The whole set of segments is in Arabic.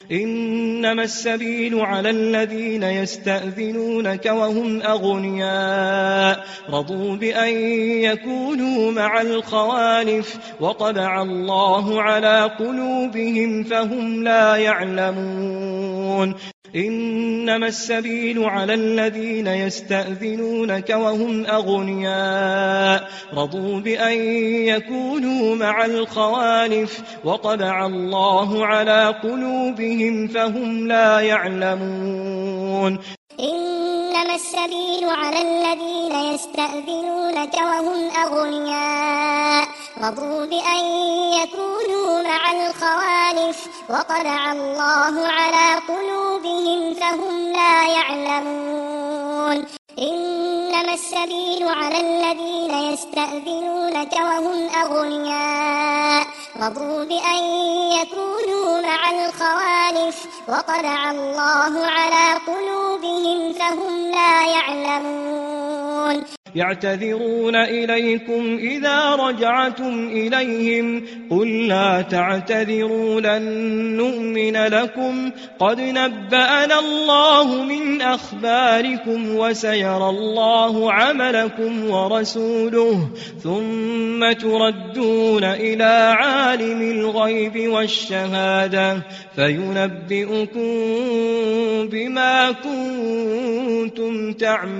إنما السبيل على الذين يستأذنونك وهم أغنياء رضوا بأن يكونوا مع الخوالف وطبع الله على قلوبهم فهم لا يعلمون إنما السبيل على الذين يستأذنونك وهم أغنياء رضوا بأن يكونوا مع الخوالف وطبع الله على قلوبهم فهم لا يعلمون إنما السبيل على الذين يستأذنونك وهم أغنياء رضوا بأن يكونوا مع الخوالف وطبع الله على قلوبهم فهم لا يعلمون إنما السبيل على الذين يستأذنونك وهم أغنياء رضوا بأن يكونوا مع الخوالف وطبع الله على قلوبهم فهم لا يعلمون يعتذرون إليكم إذا رجعتم إليهم قل لا تعتذروا لن نؤمن لكم قد نبأنا الله من أخباركم وسيرى الله عملكم ورسوله ثم تردون إلى عالم الغيب والشهادة فينبئكم بما كنتم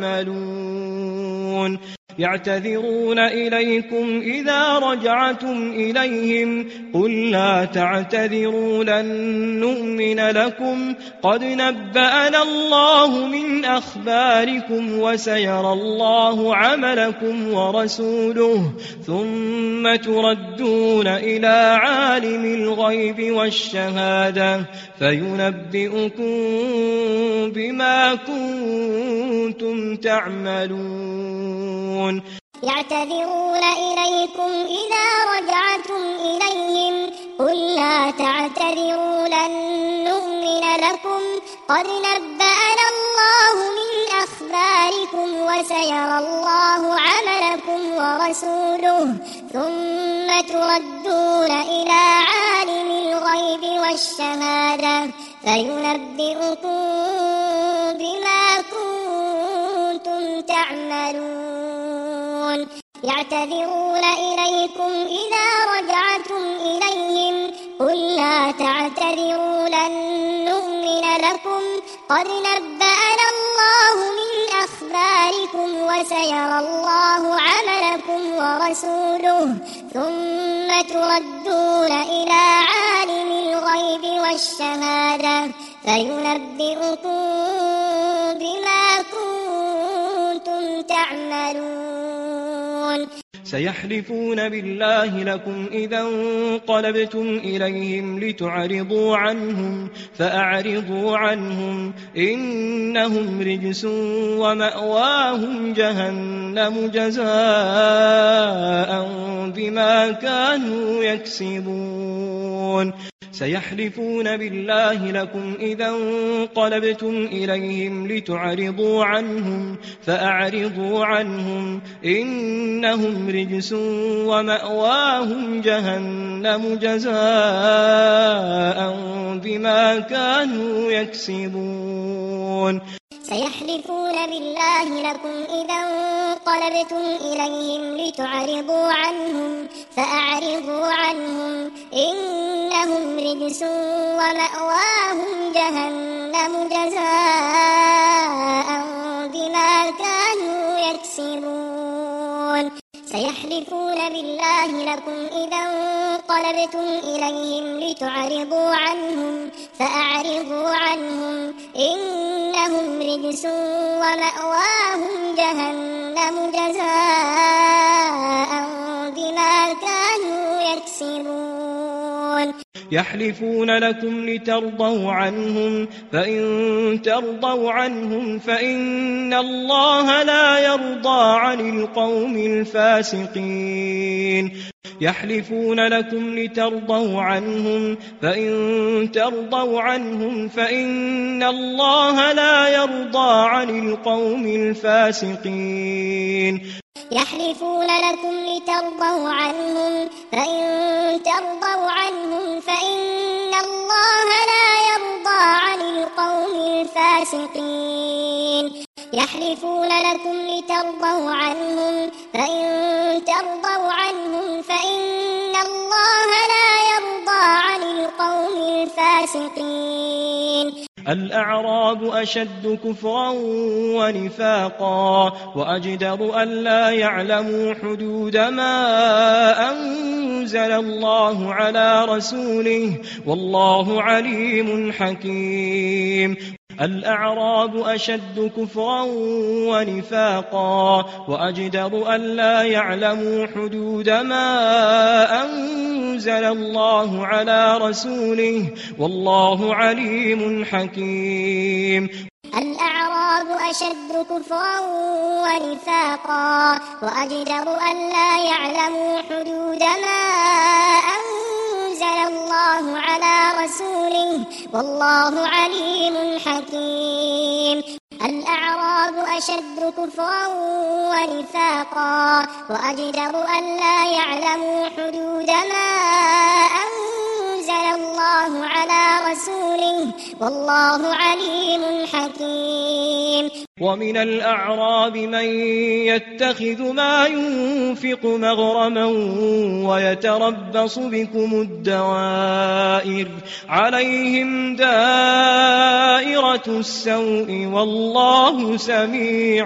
تعملون يعتذرون إليكم إذا رجعتم إليهم قل لا تعتذروا لن نؤمن لكم قد نبأنا الله من أخباركم وسيرى الله عملكم ورسوله ثم تردون إلى عالم الغيب والشهادة فينبئكم بما كنتم تعملون يعتذرون إليكم إذا رجعتم إليهم قل لا تعتذروا لن نؤمن لكم قد نبأنا الله من أخباركم وسيرى الله عملكم ورسوله ثم تردون إلى عالم الغيب والشهادة فينبئكم بما كنتم تعملون يعتذرون إليكم إذا رجعتم إليهم قل لا تعتذروا لن نؤمن لكم قد نبأنا الله من أخباركم وسيرى الله عملكم ورسوله ثم تردون إلى عالم الغيب والشهادة فينبئكم بما كنتم تعملون سيحلفون بالله لكم إذا انقلبتم إليهم لتعرضوا عنهم فأعرضوا عنهم إنهم رجس ومأواهم جهنم جزاء بما كانوا يكسبون سيحلفون بالله لكم إذا انقلبتم إليهم لتعرضوا عنهم فأعرضوا عنهم إنهم رجس ومأواهم جهنم جزاء بما كانوا يكسبون سيحلفون بالله لكم إذا انقلبتم إليهم لتعرضوا عنهم فأعرضوا عنهم إنهم رجس ومأواهم جهنم جزاء بما كانوا يكسبون سيحلفون بالله لكم إذا انقلبتم إليهم لتعرضوا عنهم فأعرضوا عنهم إنهم رجس ومأواهم جهنم جزاء بما كانوا يكسبون يحلفون لكم لترضوا عنهم فإن ترضوا عنهم فإن الله لا يرضى عن القوم الفاسقين يحلفون لكم لترضوا عنهم فإن ترضوا عنهم فإن الله لا يرضى عن القوم الفاسقين يحلفون لكم لترضوا عنهم فإن ترضوا عنهم فإن الله لا يرضى الفاسقين يحلفون لكم لترضوا عنهم فإن ترضوا عنهم فإن الله لا يرضى عن القوم الفاسقين الأعراب أشد كفرا ونفاقا وأجدر ألا يعلموا حدود ما أنزل الله على رسوله والله عليم حكيم الأعراب أشد كفرا ونفاقا وأجدر ألا يعلموا حدود ما أنزل الله على رسوله والله عليم حكيم الأعراب أشد كفرا ونفاقا وأجدر ألا يعلموا حدود ما أنزل الله على رسوله والله عليم حكيم الأعراب أشد كفرا ونفاقا وأجدر ألا يعلموا حدود ما أنزل الله على رسوله والله عليم حكيم ومن الأعراب من يتخذ ما ينفق مغرما ويتربص بكم الدوائر عليهم دائرة السوء والله سميع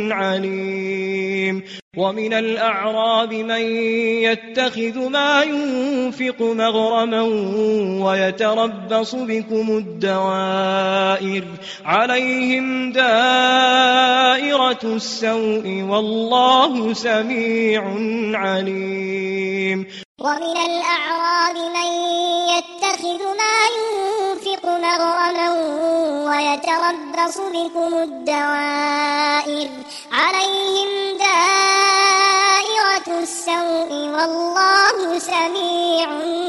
عليم ومن الأعراب من يتخذ ما ينفق مغرما ويتربص بكم الدوائر عليهم دائرة السوء والله سميع عليم ومن الأعراب من يتخذ ما ينفق مغرما ويتربص بكم الدوائر عليهم دائرة السوء والله سميع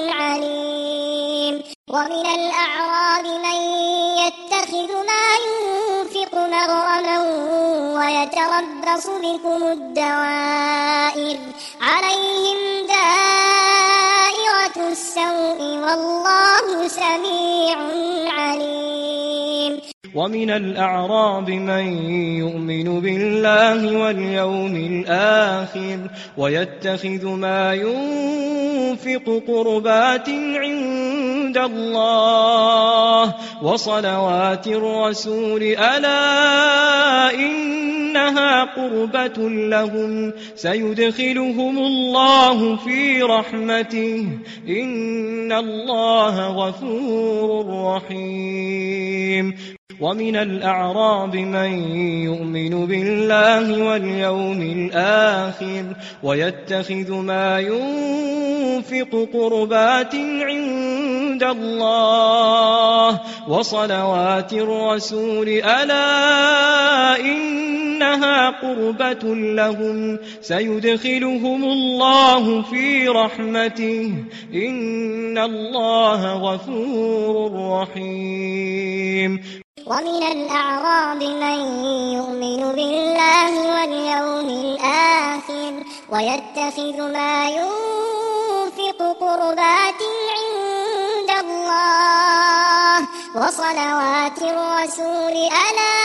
عليم ومن الأعراب من يتخذ ما ينفق مغرما ويتربص بكم الدوائر عليهم دائرة السوء والله سميع عليم ومن الأعراب من يؤمن بالله واليوم الآخر ويتخذ ما ينفق قربات عند الله وصلوات الرسول ألا إنها قربة لهم سيدخلهم الله في رحمته إن الله غفور رحيم ومن الأعراب من يؤمن بالله واليوم الآخر ويتخذ ما ينفق قربات عند الله وصلوات الرسول ألا إنها قربة لهم سيدخلهم الله في رحمته إن الله غفور رحيم ومن الأعراب من يؤمن بالله واليوم الآخر ويتخذ ما ينفق قربات عند الله وصلوات الرسول ألا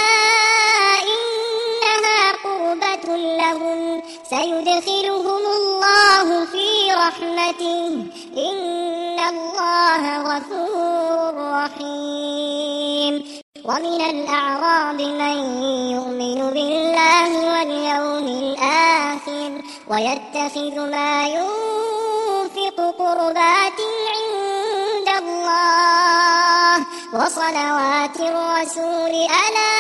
إنها قربة لهم سيدخلهم الله في رحمته إن الله غفور رحيم ومن الأعراب من يؤمن بالله واليوم الآخر ويتخذ ما ينفق قربات عند الله وصلوات الرسول ألا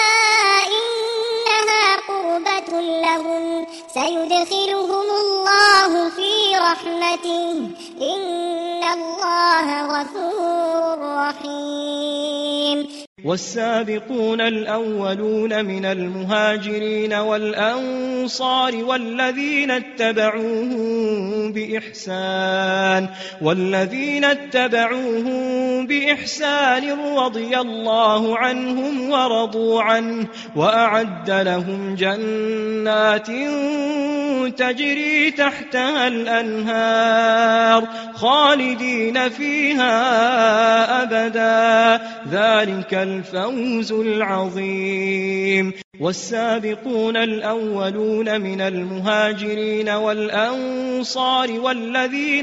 إنها قربة لهم سيدخلهم الله في رحمته إن الله غفور رحيم والسابقون الأولون من المهاجرين والأنصار والذين اتبعوهم بإحسان رضي الله عنهم ورضوا عنه وأعد لهم جنات تجري تحتها الأنهار خالدين فيها أبدا ذلك الفوز العظيم. والسابقون الأولون من المهاجرين والأنصار والذين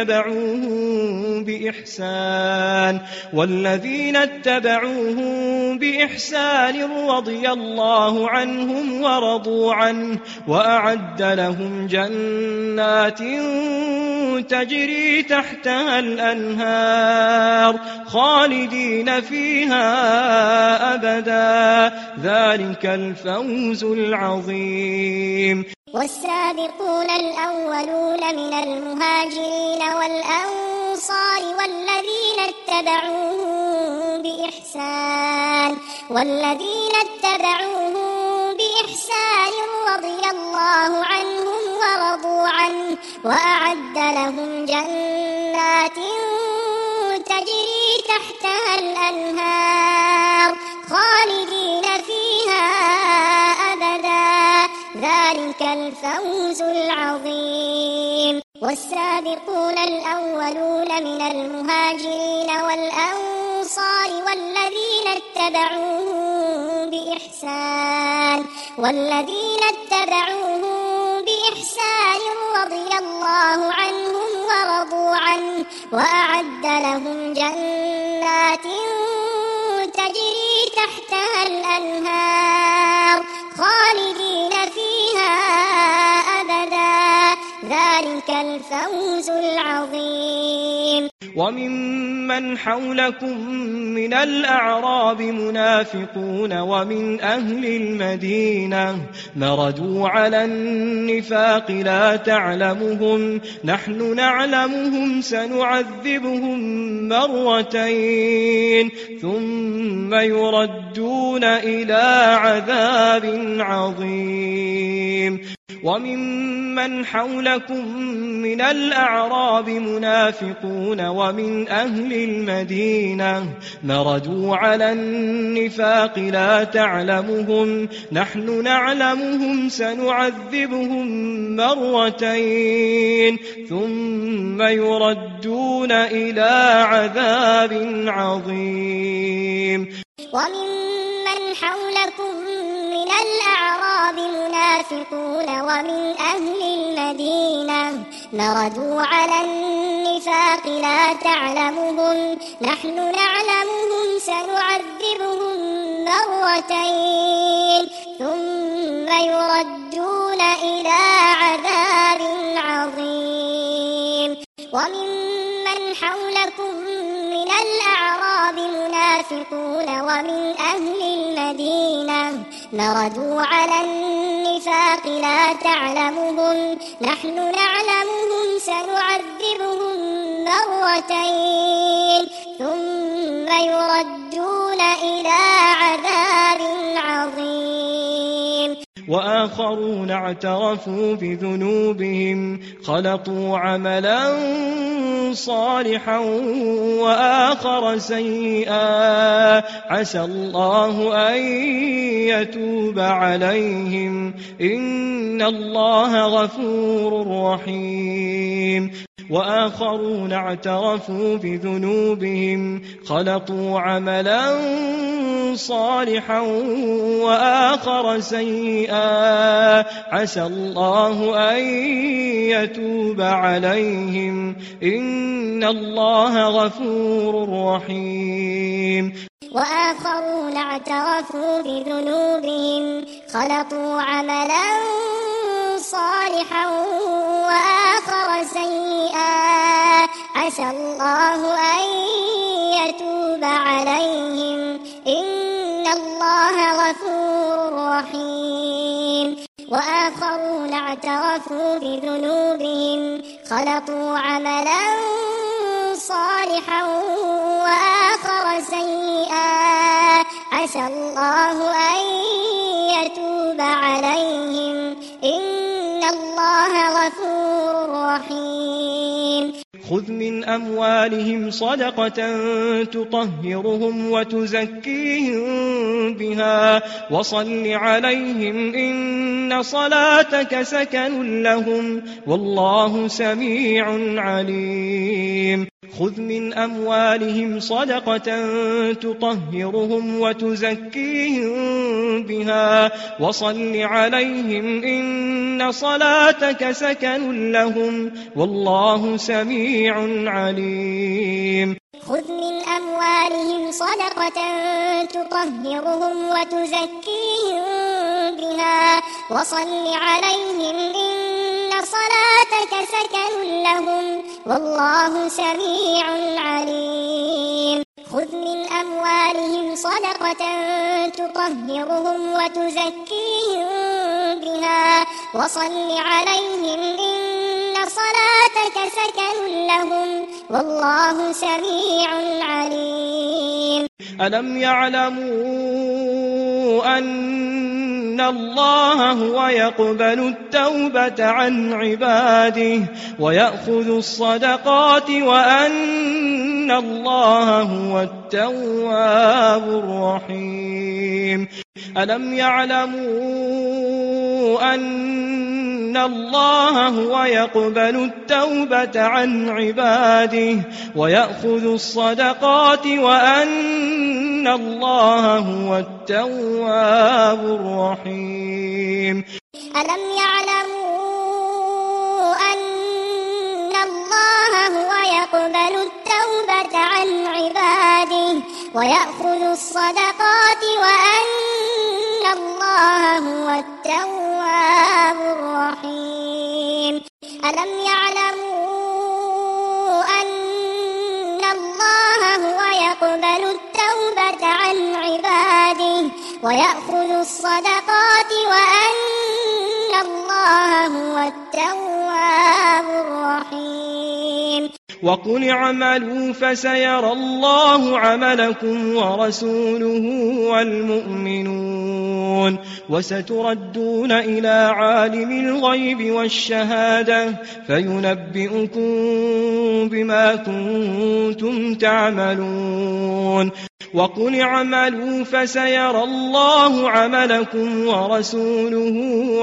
اتبعوهم بإحسان رضي الله عنهم ورضوا عنه وأعد لهم جنات تجري تحتها الأنهار خالدين فيها أبدا ذلك الفوز العظيم. والسابقون الأولون من المهاجرين والأنصار والذين اتبعوهم بإحسان رضي الله عنهم ورضوا عنه وأعد لهم جنات تجري تحتها الأنهار خالدين فيها أبدا ذلك الفوز العظيم. والسابقون الأولون من المهاجرين والأنصار والذين اتبعوهم بإحسان رضي الله عنهم ورضوا عنه وأعد لهم جنات تجري تحتها الأنهار خالدين فيها أبدا ذلك الفوز العظيم. وممن حولكم من الأعراب منافقون ومن أهل المدينة مردوا على النفاق لا تعلمهم نحن نعلمهم سنعذبهم مرتين ثم يردون إلى عذاب عظيم. وممن حولكم من الأعراب منافقون ومن أهل المدينة مردوا على النفاق لا تعلمهم نحن نعلمهم سنعذبهم مرتين ثم يردون إلى عذاب عظيم. وممن حولكم من الأعراب منافقون ومن أهل المدينة مردوا على النفاق لا تعلمهم نحن نعلمهم سنعذبهم مرتين ثم يردون إلى عذاب عظيم. وممن حولكم من الأعراب منافقون ومن أهل المدينة مردوا على النفاق لا تعلمهم نحن نعلمهم سنعذبهم مرتين ثم يردون إلى عذاب عظيم. وآخرون اعترفوا بذنوبهم خلطوا عملا صالحا وآخر سيئا عسى الله أن يتوب عليهم إن الله غفور رحيم. وآخرون اعترفوا بذنوبهم خلطوا عملا صالحا وآخر سيئا عسى الله أن يتوب عليهم إن الله غفور رحيم. وآخرون اعترفوا بذنوبهم خلطوا عملا صالحا وآخر سيئا عسى الله أن يتوب عليهم إن الله غفور رحيم. وآخرون اعترفوا بذنوبهم خلطوا عملا صالحا وآخر سيئا عسى الله أن يتوب عليهم إن الله غفور رحيم. خذ من أموالهم صدقة تطهرهم وتزكيهم بها وصل عليهم إن صلاتك سكن لهم والله سميع عليم. خذ من أموالهم صدقة تطهرهم وتزكيهم بها وصل عليهم إن صلاتك سكن لهم والله سميع عليم خذ من أموالهم صدقة تطهرهم وتزكيهم بها وصل عليهم إن صلاتك سكن لهم والله سميع عليم خذ من أموالهم صدقة تطهرهم وتزكيهم بها وصل عليهم إن صلاتك سكن لهم والله سميع عليم ألم يعلموا أن الله هو يقبل التوبة عن عباده ويأخذ الصدقات وأن الله هو التواب الرحيم ألم يعلموا أن الله هو يقبل التوبة عن عباده ويأخذ الصدقات وأن الله هو التواب الرحيم ألم يعلموا أن الله هو يقبل التوبة عن عباده ويأخذ الصدقات وأن الله هو التواب الرحيم ألم يعلموا أن الله هو يقبل التوبة عن عباده ويأخذ الصدقات وأن الله هو التواب الرحيم وقل اعملوا فسيرى الله عملكم ورسوله والمؤمنون وستردون إلى عالم الغيب والشهادة فينبئكم بما كنتم تعملون وقل اعملوا فسيرى الله عملكم ورسوله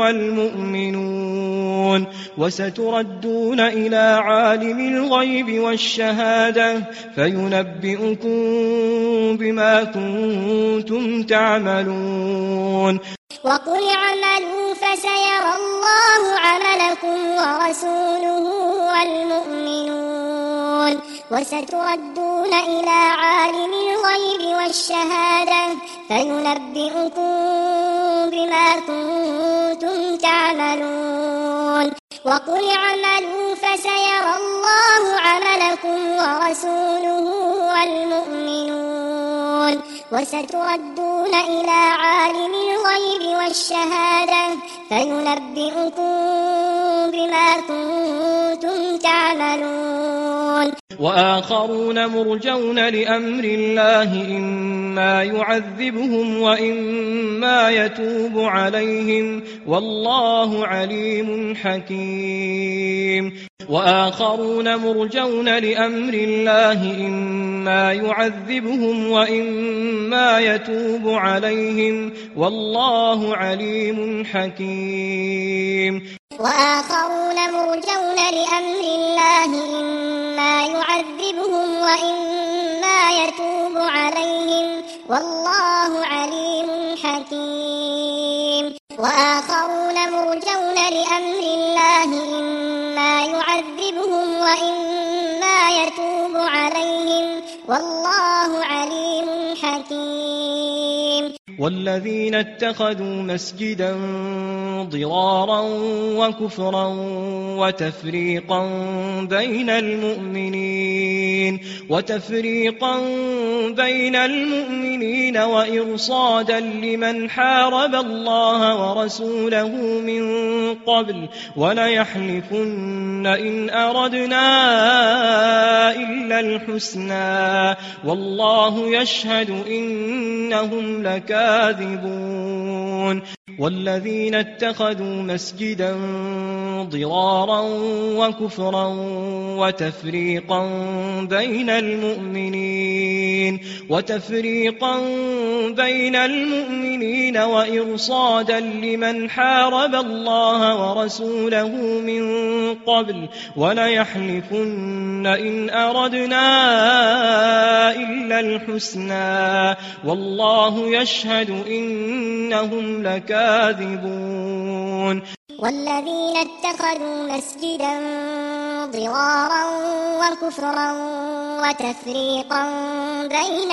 والمؤمنون وستردون إلى عالم الغيب والشهادة فينبئكم بما كنتم تعملون وقل اعملوا فسيرى الله عملكم ورسوله والمؤمنون وستردون إلى عالم الغيب والشهادة فينبئكم بما كنتم تعملون وقل اعملوا فسيرى الله عملكم ورسوله والمؤمنون وستردون إلى عالم الغيب والشهادة فينبئكم بما كنتم تعملون وآخرون مرجون لأمر الله إما يعذبهم وإما يتوب عليهم والله عليم حكيم وآخرون مرجون لأمر الله إما يعذبهم وإما يتوب عليهم والله عليم حكيم وآخرون مرجون لأمر الله إما يعذبهم وإما يتوب عليهم والله عليم حكيم وآخرون مرجون لأمر الله إما يعذبهم وإما يتوب عليهم والله عليم حكيم والذين اتخذوا مسجدا ضرارا وكفرا وتفريقا بين المؤمنين وإرصادا لمن حارب الله ورسوله من قبل وليحلفن إن أردنا إلا الحسنى والله يشهد إنهم لكاذبون والذين اتخذوا مسجدا ضرارا وكفرا وتفريقا بين المؤمنين وإرصادا لمن حارب الله ورسوله من قبل وليحلفن إن أردنا إلا الحسنى والله يشهد إنهم لكاذبون والذين اتخذوا مسجدا ضرارا وكفرا وتفريقا بين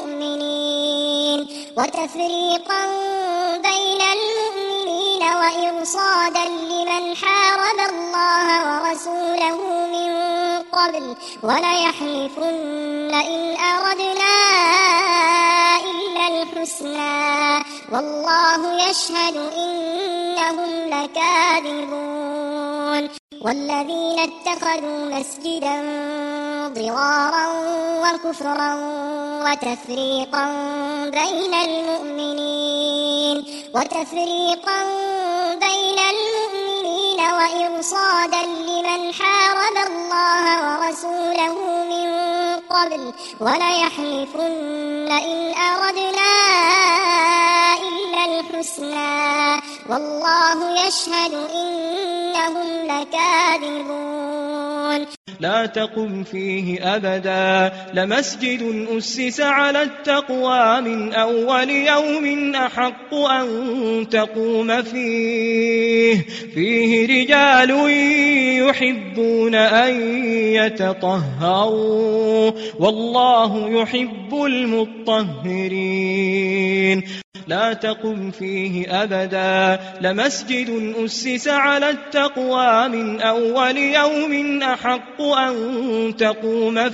المؤمنين وإرصادا لمن حارب الله ورسوله من قبل وليحلفن إن أردنا إلا الحسنى والله يشهد إنهم لكاذبون والذين اتخذوا مسجدا ضرارا وكفرا وتفريقا بين المؤمنين وإرصادا لمن حارب الله ورسوله من قبل وليحلفن إن أردنا إلا الحسنى والله يشهد إنهم لكاذبون لا تقم فيه أبدا لمسجد أسس على التقوى من أول يوم أحق أن تقوم فيه رجال يحبون أن يتطهروا والله يحب المطهرين لا تقم فيه أبدا لمسجد أسس على التقوى من أول يوم أحق أن تقوم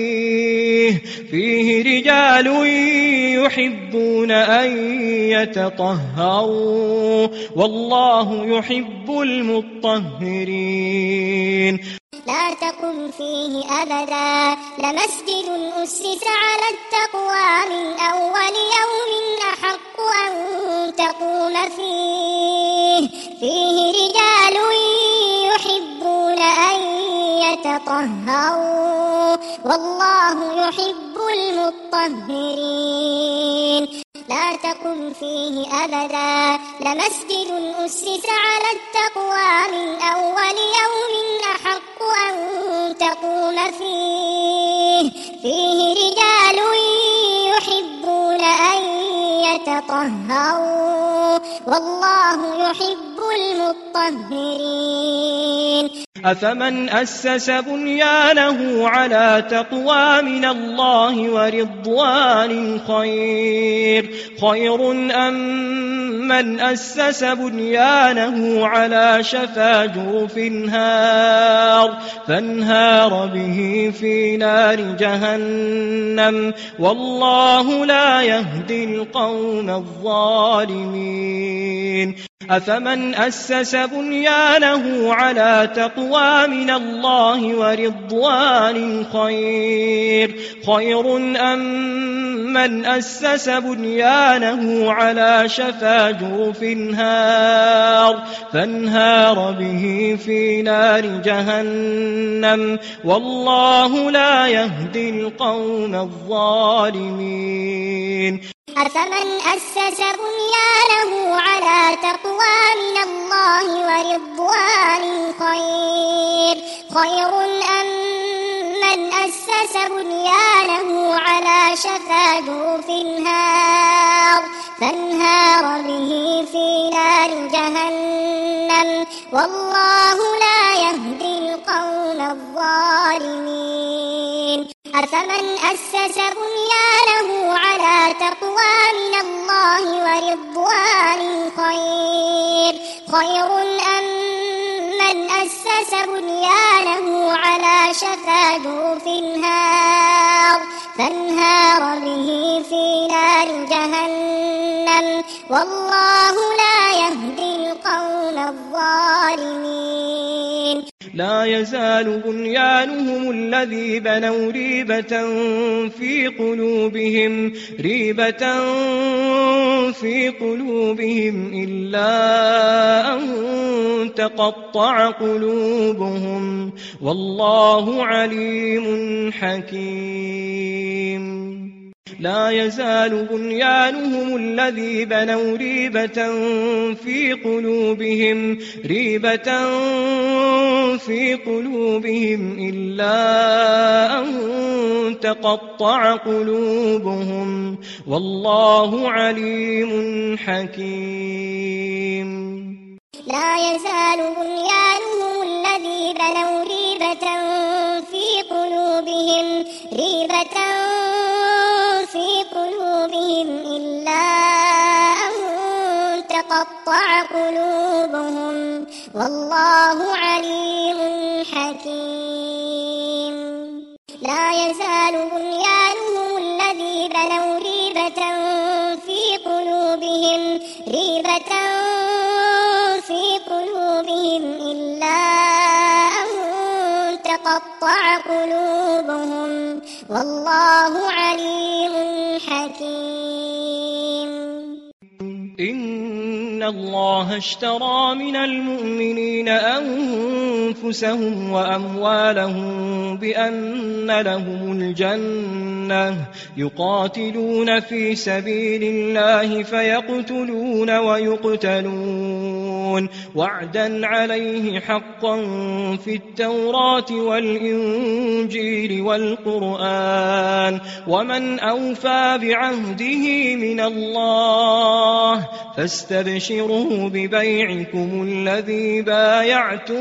فيه رجال يحبون أن يتطهروا والله يحب المطهرين لا تقم فيه أبدا لمسجد أسس على التقوى من أول يوم أحق أن تقوم فيه رجال يحبون أن يتطهروا والله يحب المطهرين لا تقم فيه أبدا لمسجد أسس على التقوى من أول يوم أحق أن تقوم فيه رجال يحبون أن يتطهروا والله يحب المطهرين أفمن أسس بنيانه على تقوى من الله ورضوان خير أم من أسس بنيانه على شفا جرف فانهار به في نار جهنم والله لا يهدي القوم الظالمين أفمن أسس بنيانه على تقوى من الله ورضوان خير أم من أسس بنيانه على شفا جرف فانهار به في نار جهنم والله لا يهدي القوم الظالمين أفمن أسس بنيانه على تقوى من الله ورضوان خير أم من أسس بنيانه على شفا جرف فانهار به في نار جهنم والله لا يهدي القوم الظالمين أفمن أسس بنيانه على تقوى من الله ورضوان خير أم من أسس بنيانه على شفا جرف فانهار به في نار جهنم والله لا يهدي القوم الظالمين لا يزال بنيانهم الذي بنوا ريبة في قلوبهم إلا أن تقطع قلوبهم والله عليم حكيم لا يزال بنيانهم الذي بنوا ريبة في قلوبهم إلا أن تقطع قلوبهم والله عليم حكيم لا يزال بنيانهم الذي بنوا ريبة في قلوبهم إلا أن تقطع قلوبهم والله عليم حكيم لا يزال بنيانهم الذي بنوا ريبة في قلوبهم إلا أن تقطع قلوبهم والله عليم حكيم إن الله اشترى من المؤمنين أنفسهم وأموالهم بأن لهم الجنة يقاتلون في سبيل الله فيقتلون ويقتلون وعدا عليه حقا في التوراة والإنجيل والقرآن ومن أوفى بعهده من الله فاستبشروا ببيعكم الذي بايعتم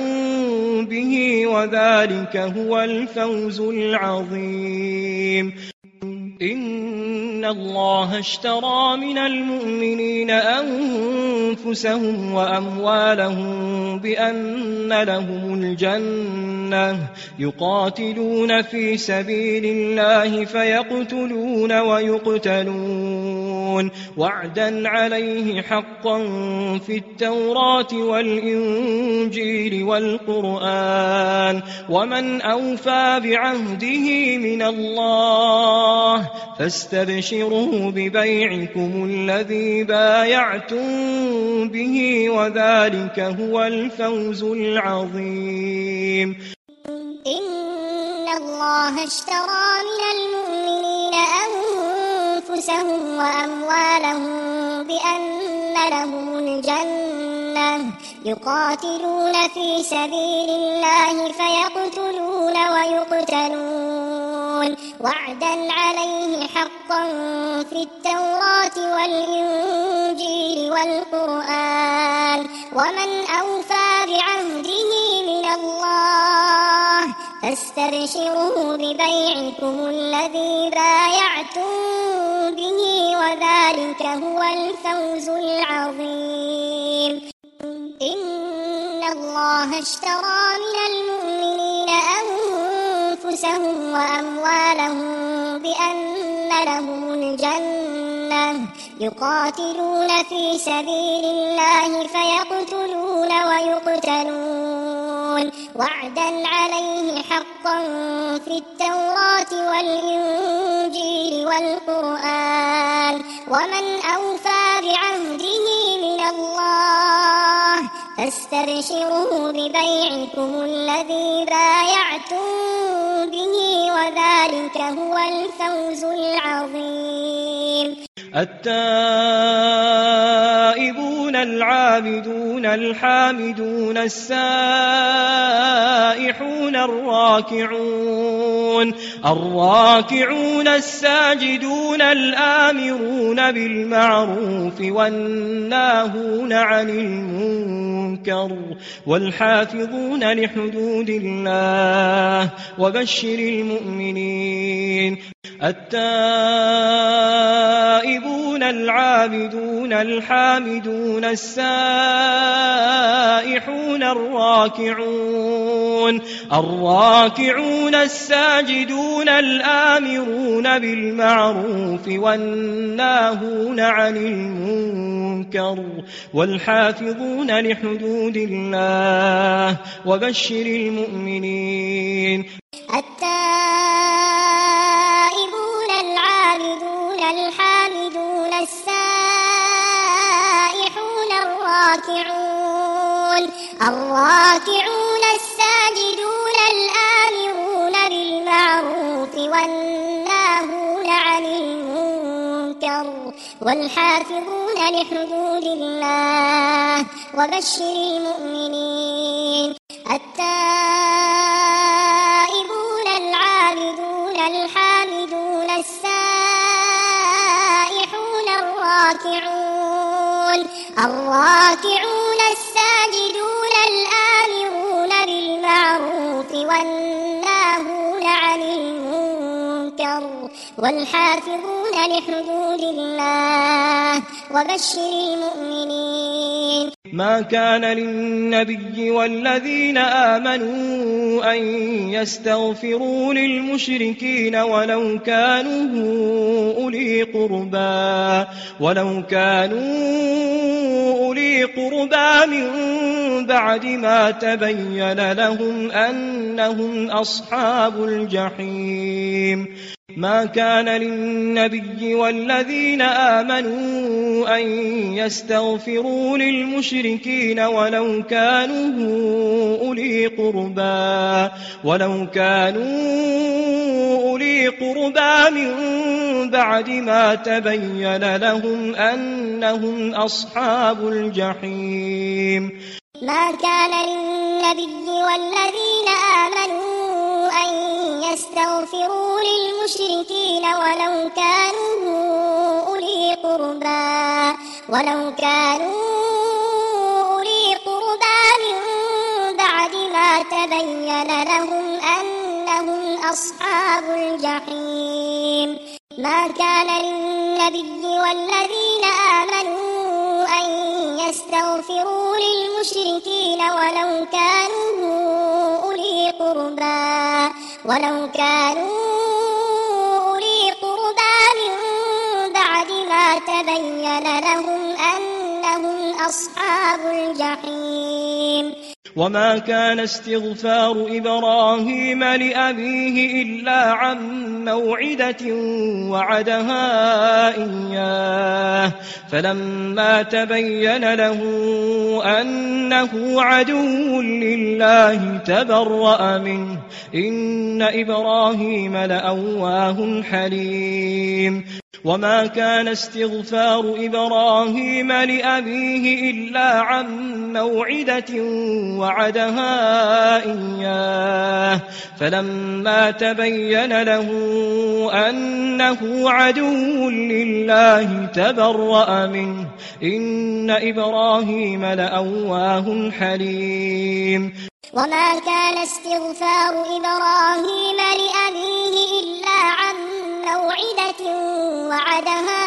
به وذلك هو الفوز العظيم إن الله اشترى من المؤمنين أنفسهم وأموالهم بأن لهم الجنة يقاتلون في سبيل الله فيقتلون ويقتلون وعدا عليه حقا في التوراة والإنجيل والقرآن ومن أوفى بعهده من الله فاستبشروا ببيعكم الذي بايعتم به وذلك هو الفوز العظيم إن الله اشترى من المؤمنين أنفسهم وأموالهم بأن لهم الجنة يقاتلون في سبيل الله فيقتلون ويقتلون وعدا عليه حقا في التوراة والإنجيل والقرآن ومن أوفى بعهده من الله فاستبشروا ببيعكم الذي بايعتم به وذلك هو الفوز العظيم إن الله اشترى من المؤمنين أنفسهم وأموالهم بأن لهم الجنة يقاتلون في سبيل الله فيقتلون ويقتلون وعدا عليه حقا في التوراة والإنجيل والقرآن ومن أوفى بعهده من الله فاستبشروا ببيعكم الذي بايعتم به وذلك هو الفوز العظيم التائبون العابدون الحامدون السائحون الراكعون الساجدون الآمرون بالمعروف والناهون عن المنكر والحافظون لحدود الله وبشر المؤمنين التائبون العابدون الحامدون السائحون الراكعون الساجدون الآمرون بالمعروف والناهون عن المنكر والحافظون لحدود الله وبشر المؤمنين التائبون العابدون الحامدون السائحون الراكعون الساجدون الآمرون بالمعروف والناهون عن المنكر والحافظون لحدود الله وبشر المؤمنين التائبون العابدون الحامدون السائحون الراكعون الساجدون الآمرون بالمعروف والناهون عن المنكر والحافظون لحدود الله وبشر المؤمنين ما كان للنبي والذين آمنوا أن يستغفروا للمشركين ولو كانوا أولي قربى من بعد ما تبين لهم أنهم أصحاب الجحيم ما كان للنبي والذين آمنوا أن يستغفروا للمشركين ولو كانوا أولي قربى من بعد ما تبين لهم أنهم أصحاب الجحيم ما كان للنبي والذين آمنوا أن يستغفروا للمشركين ولو كانوا أولي قربى من بعد ما تبين لهم أنهم أصحاب الجحيم ما كان للنبي والذين آمنوا أن يستغفروا للمشركين ولو كانوا أولي قربى من بعد ما تبين لهم أنهم أصحاب الجحيم وما كان استغفار إبراهيم لأبيه إلا عن موعدة وعدها إياه فلما تبين له أنه عدو لله تبرأ منه إن إبراهيم لأواه حليم وما كان استغفار إبراهيم لأبيه إلا عن موعدة وعدها إياه فلما تبين له أنه عدو لله تبرأ منه إن إبراهيم لأواه حليم وما كان استغفار إبراهيم لأبيه إلا عن موعدة وعدها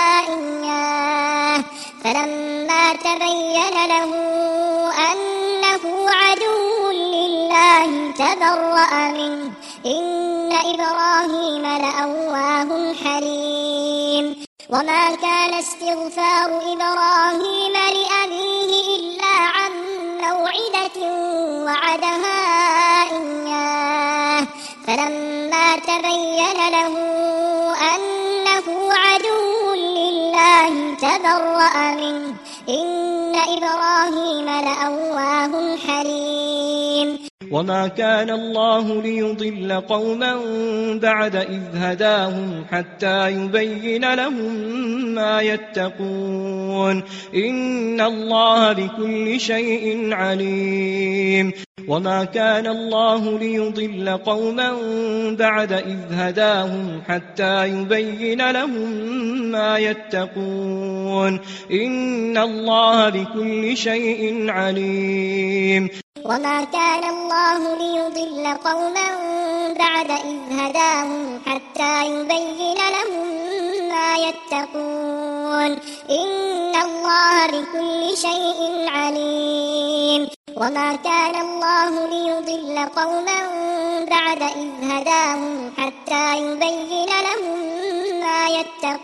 إياه فلما تبين له أنه عدو لله تبرأ منه إن إبراهيم لأواه حليم وما كان استغفار إبراهيم لأبيه إلا عن موعدة وعدها إياه فلما تبين له أنه عدو لله تبرأ منه إن إبراهيم لأواه حليم وما كان الله ليضل قوما بعد إذ هداهم حتى يبين لهم ما يتقون إن الله بكل شيء عليم وما كان الله ليضل قوما بعد إذ هداهم حتى يبين لهم ما يتقون إن الله بكل شيء عليم وما كان الله ليضل قوما بعد إذ هداهم حتى يبين لهم ما يتقون إن الله بكل شيء عليم وما كان الله ليضل قوما بعد إذ هداهم حتى يبين لهم ما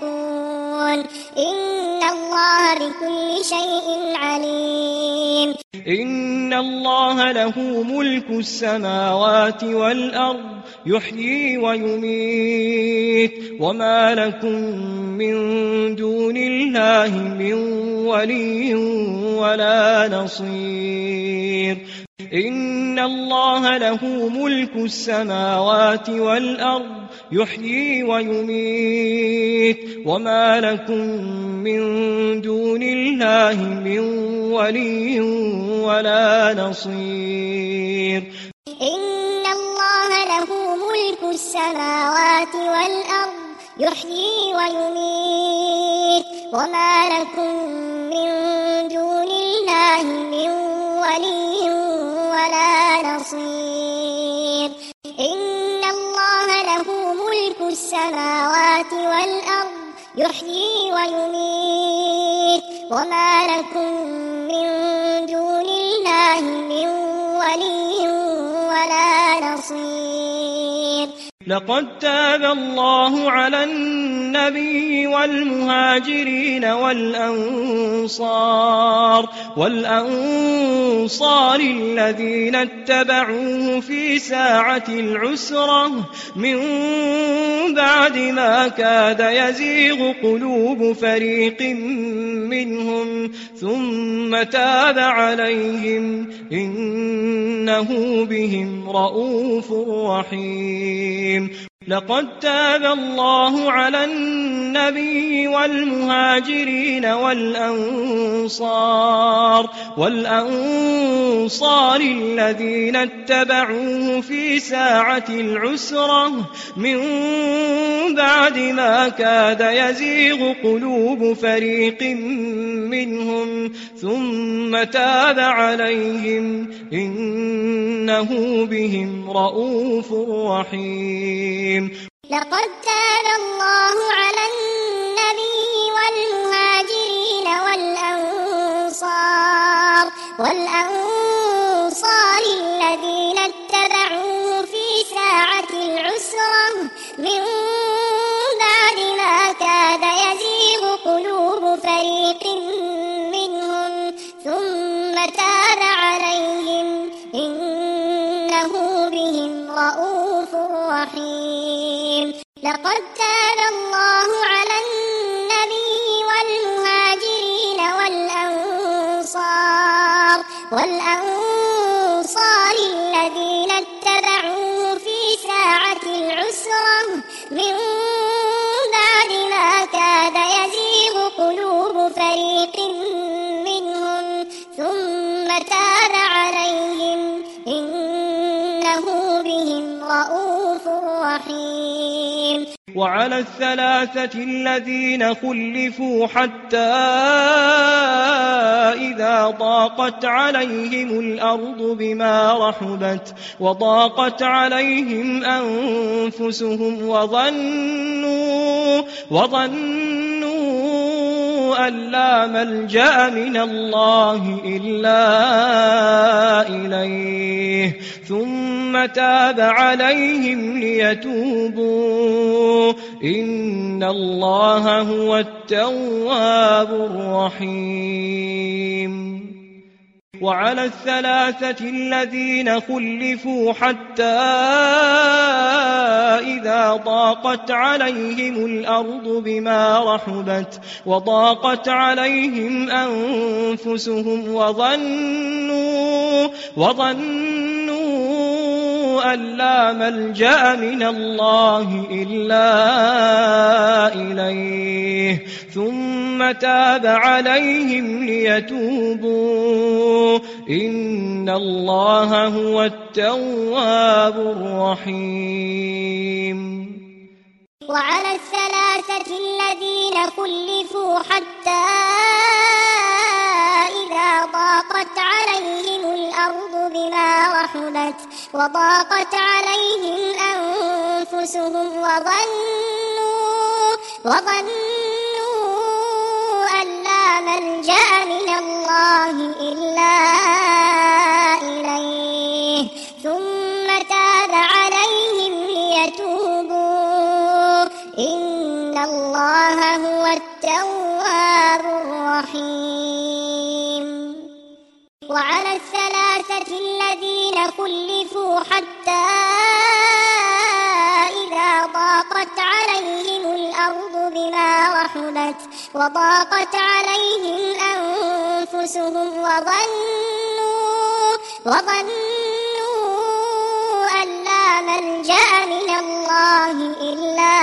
يتقون إن الله بكل شيء عليم إن الله له ملك السماوات والأرض يحيي ويميت وما لكم من دون الله من ولي ولا نصير إن الله له ملك السماوات والأرض يحيي ويميت وما لكم من دون الله من ولي ولا نصير إن الله له ملك السماوات والأرض يحيي ويميت وما لكم من دون الله من ولي ولا نصير إن الله له ملك السماوات والأرض يحيي ويميت وما لكم من دون الله من ولي ولا نصير لقد تاب الله على النبي والمهاجرين والأنصار الذين اتبعوه في ساعة العسرة من بعد ما كاد يزيغ قلوب فريق منهم ثم تاب عليهم إنه بهم رؤوف رحيم لقد تاب الله على النبي والمهاجرين والأنصار الذين اتبعوه في ساعة العسرة من بعد ما كاد يزيغ قلوب فريق منهم ثم تاب عليهم إنه بهم رؤوف رحيم لقد تاب الله على النبي والمهاجرين والأنصار الذين اتبعوه في ساعة العسرة من بعد ما كاد يزيغ قلوب فريق منهم ثم تاب عليهم إنه بهم رؤوف رحيم لقد تاب الله على النبي والمهاجرين والأنصار الذين اتبعوه في ساعة العسرة من بعد ما كاد يزيغ قلوب فريق منهم ثم تاب عليهم إنه بهم رؤوف رحيم وعلى الثلاثة الذين خلفوا حتى إذا ضاقت عليهم الأرض بما رحبت وضاقت عليهم أنفسهم وظنوا أن لا ملجأ من الله إلا إليه ثم تاب عليهم ليتوبوا إن الله هو التواب الرحيم وعلى الثلاثة الذين خلفوا حتى إذا ضاقت عليهم الأرض بما رحبت وضاقت عليهم أنفسهم وظنوا أن لا ملجأ من الله إلا إليه ثم تاب عليهم ليتوبوا إن الله هو التواب الرحيم وعلى الثلاثة الذين خلفوا حتى إذا ضاقت عليهم الأرض بما رحبت وضاقت عليهم أنفسهم وظنوا أن لا ملجأ من الله إلا إليه ثم تاب عليهم ليتوبوا إن الله هو التواب الرحيم وعلى الثلاثة الذين خلفوا حتى إذا ضاقت عليهم الأرض بما رحبت وضاقت عليهم أنفسهم وظنوا أن لا ملجأ من الله إلا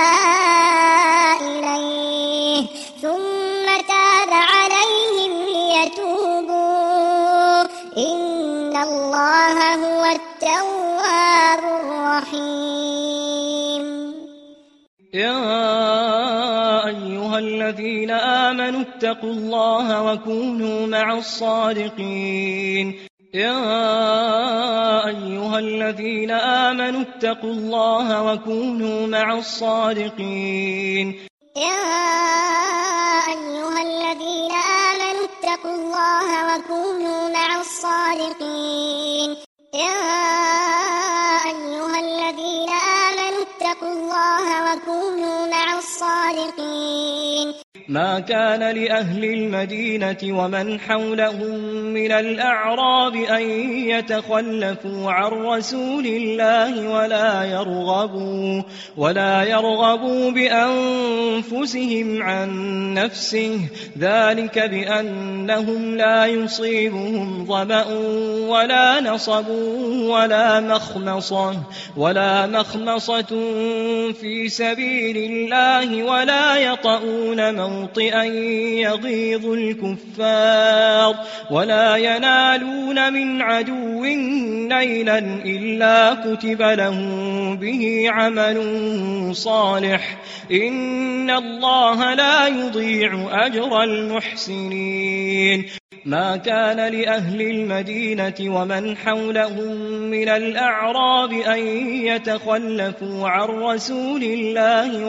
إليه ثم تاب عليهم ليتوبوا إن الله هو التواب الرحيم. يا أيها الذين آمنوا اتقوا الله وكونوا مع الصادقين. يا أيها الذين آمنوا اتقوا الله وكونوا مع الصادقين. يا أيها الذين آمنوا اتقوا الله وكونوا مع الصادقين. يا أيها الذين آمنوا اتقوا الله وكونوا مع الصادقين. ما كان لأهل المدينة ومن حولهم من الأعراب أن يتخلفوا عن رسول الله ولا يرغبوا بأنفسهم عن نفسه ذلك بأنهم لا يصيبهم ظمأ ولا نصب ولا مخمصة في سبيل الله ولا يطؤون موطئا يغيظ الكفار ولا ينالون من عدو نيلا إلا كتب لهم به عمل صالح إن الله لا يضيع أجر المحسنين. ما كان لأهل المدينة ومن حولهم من الأعراب أن يتخلفوا عن رسول الله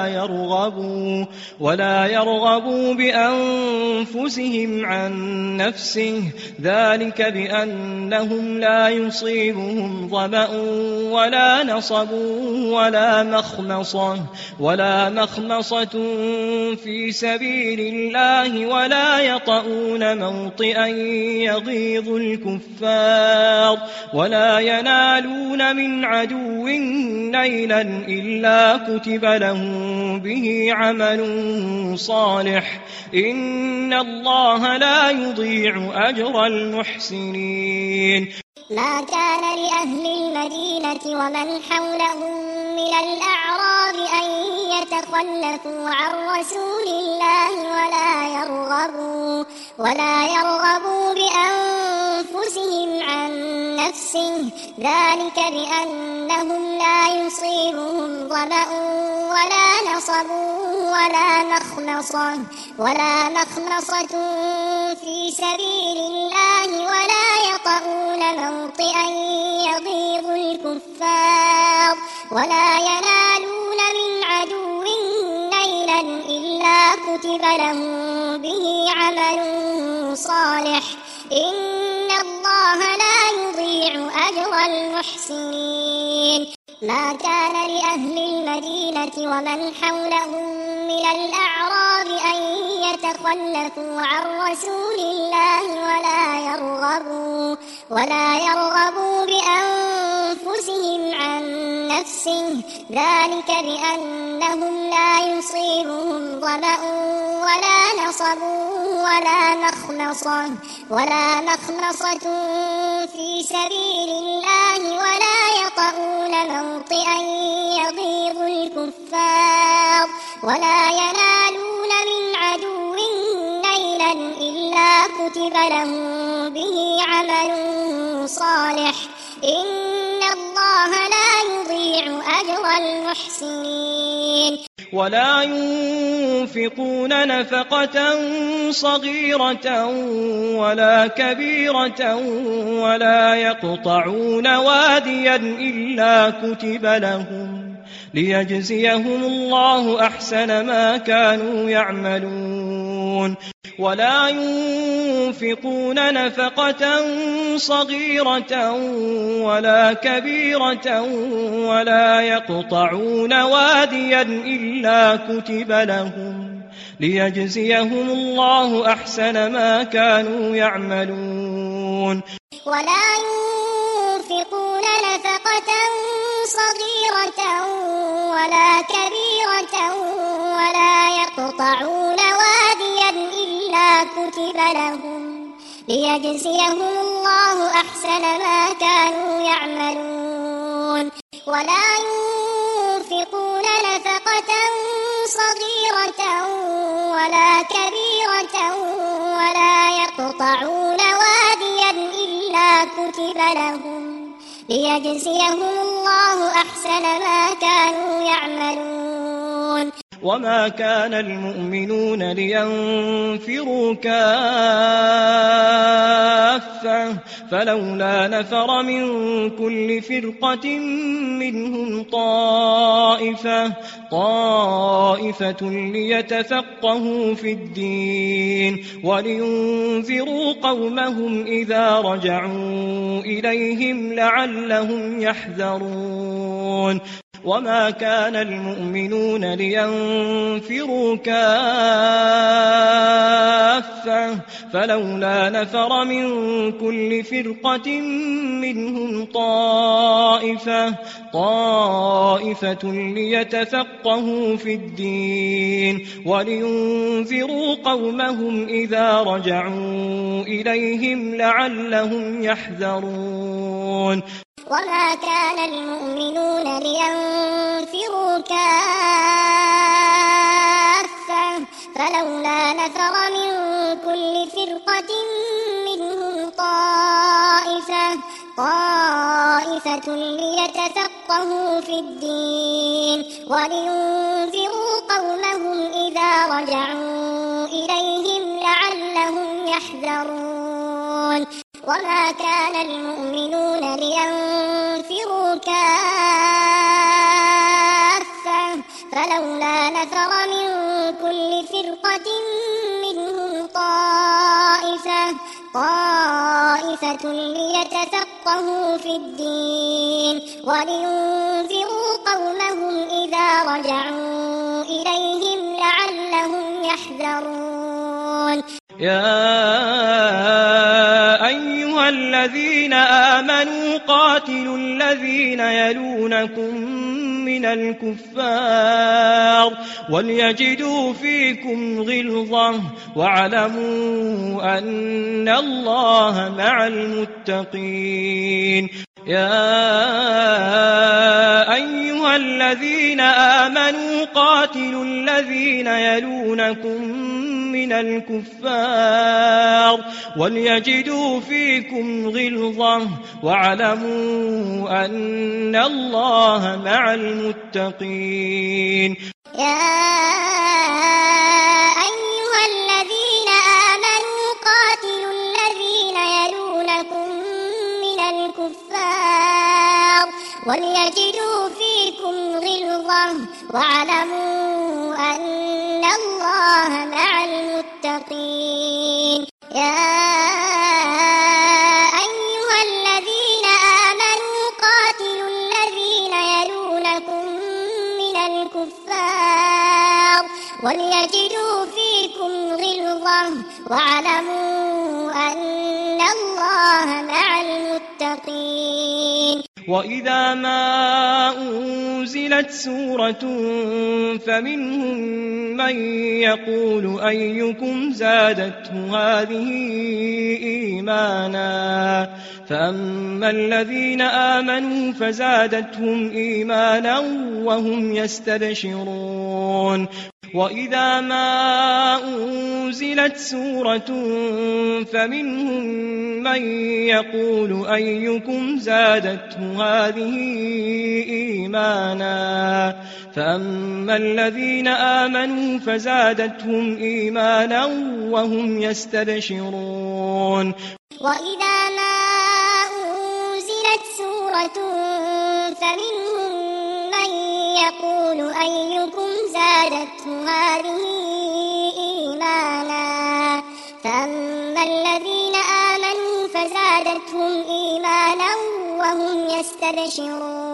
ولا يرغبوا بأنفسهم عن نفسه ذلك بأنهم لا يصيبهم ظمأ ولا نصب ولا مخمصة في سبيل الله ولا يطؤون موطئا يغيظ الكفار ولا ينالون من عدو نيلا إلا كتب لهم به عمل صالح إن الله لا يضيع أجر المحسنين. ما كان لأهل المدينة ومن حولهم من الأعراب أن يتخلفوا عن رسول الله ولا يرغبوا بأنفسهم عن نفسه ذلك بأنهم لا يصيبهم ظمأ ولا نصب ولا مخمصة في سبيل الله ولا يطؤون موطئا يغيظ الكفار ولا ينالون من عدو نيلا إلا كتب لهم به عمل صالح إن الله لا يضيع أجر المحسنين. ما كان لأهل المدينة ومن حولهم من الأعراب أن يتخلفوا عن رسول الله ولا يرغبوا بأنفسهم عن نفسه ذلك بأنهم لا يصيبهم ظمأ ولا نصب ولا مخمصة في سبيل الله ولا يطؤون موطئا يغيظ الكفار ولا ينالون من عدو نيلا إلا كتب لهم به عمل صالح إن الله لا يضيع أجر المحسنين. ولا ينفقون نفقة صغيرة ولا كبيرة ولا يقطعون واديا إلا كتب لهم ليجزيهم الله أحسن ما كانوا يعملون. ولا ينفقون نفقة صغيرة ولا كبيرة ولا يقطعون واديا إلا كتب لهم ليجزيهم الله أحسن ما كانوا يعملون. ولا ينفقون نفقة صغيرة ولا كبيرة ولا يقطعون واديا إلا كتب لهم ليجزيهم الله أحسن ما كانوا يعملون. ولا ينفقون نفقة صغيرة ولا كبيرة ولا يقطعون واديا إلا كتب لهم ليجزيهم الله أحسن ما كانوا يعملون. وما كان المؤمنون لينفروا كافة فلولا نفر من كل فرقة منهم طائفة ليتفقهوا في الدين ولينذروا قومهم إذا رجعوا إليهم لعلهم يحذرون. وما كان المؤمنون لينفروا كافة فلولا نفر من كل فرقة منهم طائفة ليتفقهوا في الدين ولينذروا قومهم إذا رجعوا إليهم لعلهم يحذرون. وما كان المؤمنون لينفروا كافة فلولا نفر من كل فرقة منهم طائفة ليتفقهوا في الدين ولينذروا قومهم إذا رجعوا إليهم لعلهم يحذرون. وما كان المؤمنون لينفروا كافة فلولا نفر من كل فرقة منهم طائفة ليتفقهوا في الدين ولينذروا قومهم إذا رجعوا إليهم لعلهم يحذرون. يا أيها الذين آمنوا قاتلوا الذين يلونكم من الكفار وليجدوا فيكم غلظة واعلموا أن الله مع المتقين. يا أيها الذين آمنوا قاتلوا الذين يلونكم من الكفار وليجدوا فيكم غلظة واعلموا أن الله مع المتقين. يا أيها الذين آمنوا قاتلوا الذين يلونكم من الكفار وليجدوا فيكم غلظة واعلموا أن الله مع المتقين. يا أيها الذين آمنوا قاتلوا الذين يلونكم من الكفار وليجدوا فيكم غلظة واعلموا أن الله مع المتقين. وإذا ما أنزلت سورة فمنهم من يقول أيكم زادته هذه إيمانا فأما الذين آمنوا فزادتهم إيمانا وهم يستبشرون. وإذا ما أنزلت سورة فمنهم من يقول أيكم زادته هذه إيمانا فأما الذين آمنوا فزادتهم إيمانا وهم يستبشرون. وإذا ما أنزلت سورة فمنهم من يقول أيكم زادته هذه إيمانا فأما الذين آمنوا فزادتهم إيمانا وهم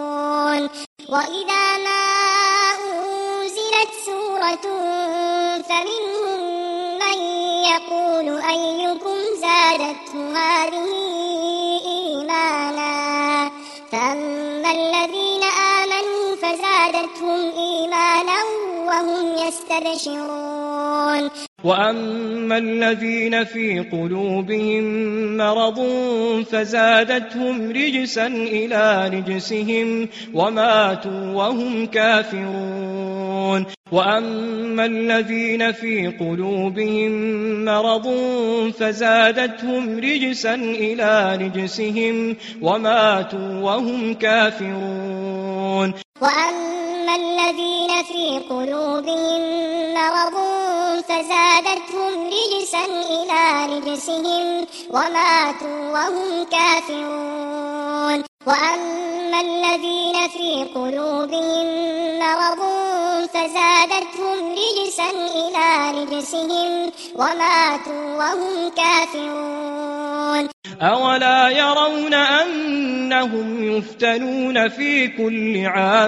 يستبشرون. وإذا ما أنزلت سورة فمنهم من يقول أيكم زادته هذه إيمانا فأما الذين آمنوا فزادتهم إيمانا وهم يستبشرون وأما الذين في قلوبهم مرض فزادتهم رجسا إلى رجسهم وماتوا وهم كافرون وأما الذين في قلوبهم مرض فزادتهم رجسا إلى رجسهم وماتوا وهم كافرون وأما الذين في قلوبهم مرض فزادتهم رجسا إلى رجسهم وماتوا وهم كافرون وأما الذين في قلوبهم مرض فزادتهم رجسا إلى رجسهم وماتوا وهم كافرون أولا يرون أنهم يفتنون في كل عام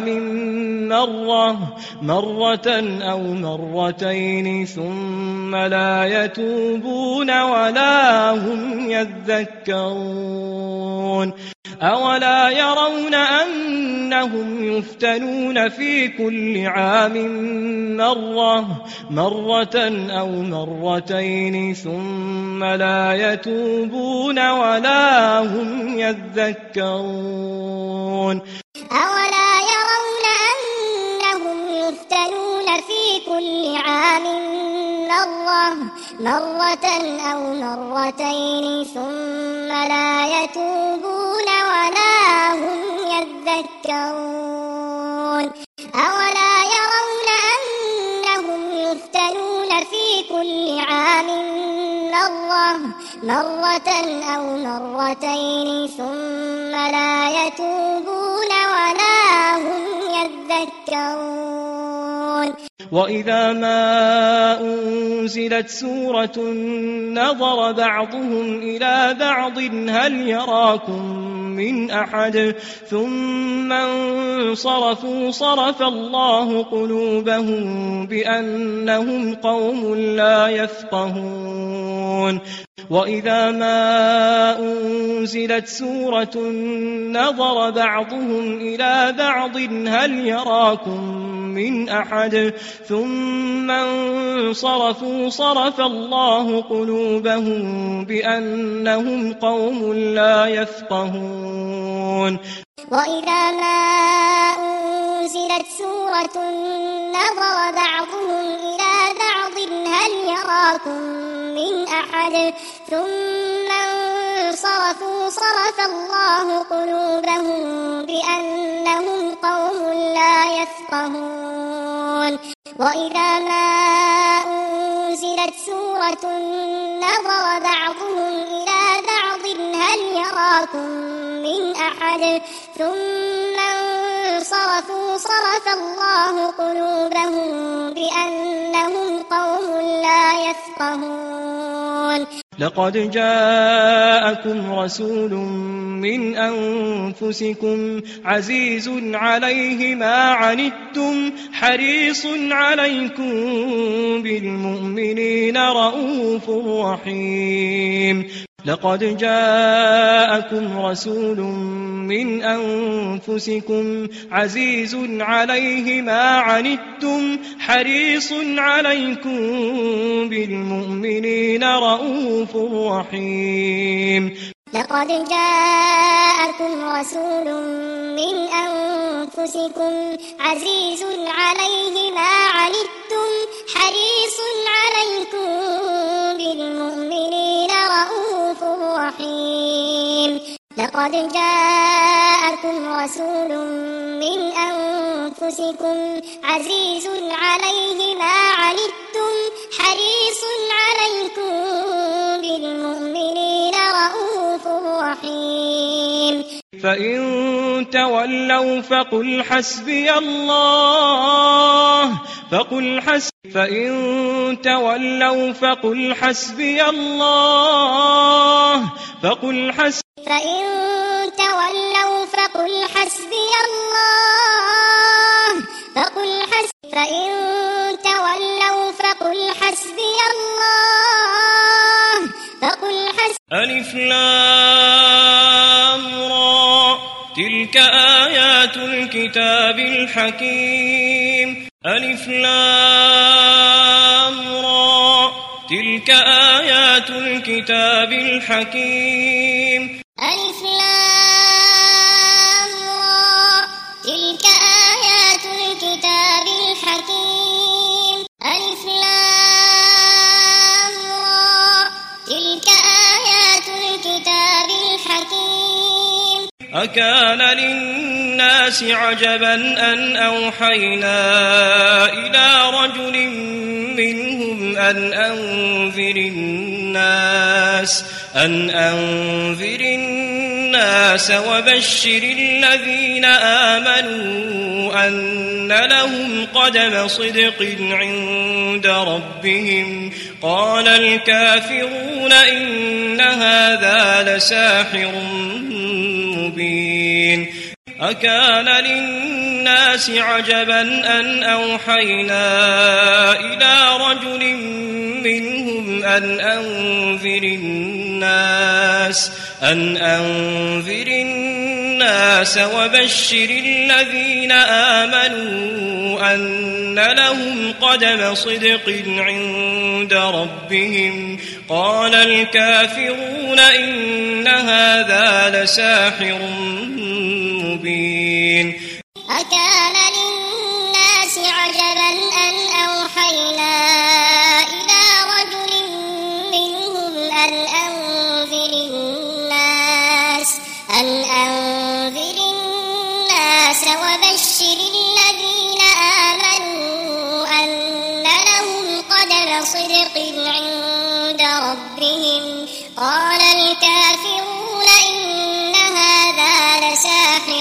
مرة أو مرتين ثم لا يتوبون ولا هم يذكرون أولا يرون أنهم يفتنون في كل عام مرة أو مرتين ثم لا يتوبون ولا هم يذكرون أولا يرون أنهم يفتنون في كل عام مرة أو مرتين ثم لا يتوبون ولا هم يذكرون أولا يرون أنهم يفتنون في كل عام مرة أو مرتين ثم لا يتوبون ولا هم يذكرون وإذا ما أنزلت سورة نظر بعضهم إلى بعض هل يراكم من أحد ثم انصرفوا صرف الله قلوبهم بأنهم قوم لا يفقهون وإذا ما أنزلت سورة نظر بعضهم إلى بعض هل يراكم من أحد ثم انصرفوا صرف الله قلوبهم بأنهم قوم لا يفقهون وإذا ما أنزلت سورة نظر بعضهم إلى بعض هل يراكم من أحد ثم انصرفوا صرف الله قلوبهم بأنهم قوم لا يفقهون وإذا ما أنزلت سورة نظر بعضهم إلى بعض هل يراكم من أحد ثم انصرفوا صرف الله قلوبهم بأنهم قوم لا يفقهون لقد جاءكم رسول من أنفسكم عزيز عليه ما عنتم حريص عليكم بالمؤمنين رؤوف رحيم لقد جاءكم رسول من أنفسكم عزيز عليه ما عنتم حريص عليكم بالمؤمنين رؤوف رحيم لقد جاءكم رسول من أنفسكم عزيز عليه ما عنتم حريص عليكم بالمؤمنين رؤوف رحيم لقد جاءكم رسول من أنفسكم عزيز عليه ما عنتم حريص عليكم بالمؤمنين رؤوف رحيم فإن تولوا فقل حسبي الله فإن تولوا فقل حسبي الله فإن تولوا فقل حسبي الله فإن تولوا فقل فقل حسبي الله ألف لام را تلك آيات الكتاب الحكيم ألف لام را تلك آيات الكتاب الحكيم ألف لام را تلك آيات الكتاب الحكيم ألف لام را تلك آيات الكتاب الحكيم أكان للناس عجبا أن أوحينا إلى رجل منهم أن أنذر الناس وبشر الذين آمنوا أن لهم قدم صدق عند ربهم قال الكافرون إن هذا لساحر مبين أكان للناس عجبا أن أوحينا إلى رجل منهم أن أنذر الناس وبشر الذين آمنوا أن لهم قدم صدق عند ربهم قال الكافرون إن هذا لساحر مبين أكان للناس عجبا أن أوحينا إلى رجل منهم أن أنذر الناس وبشر الذين آمنوا أن لهم قدم صدق عند ربهم قال الكافرون إن هذا لساحر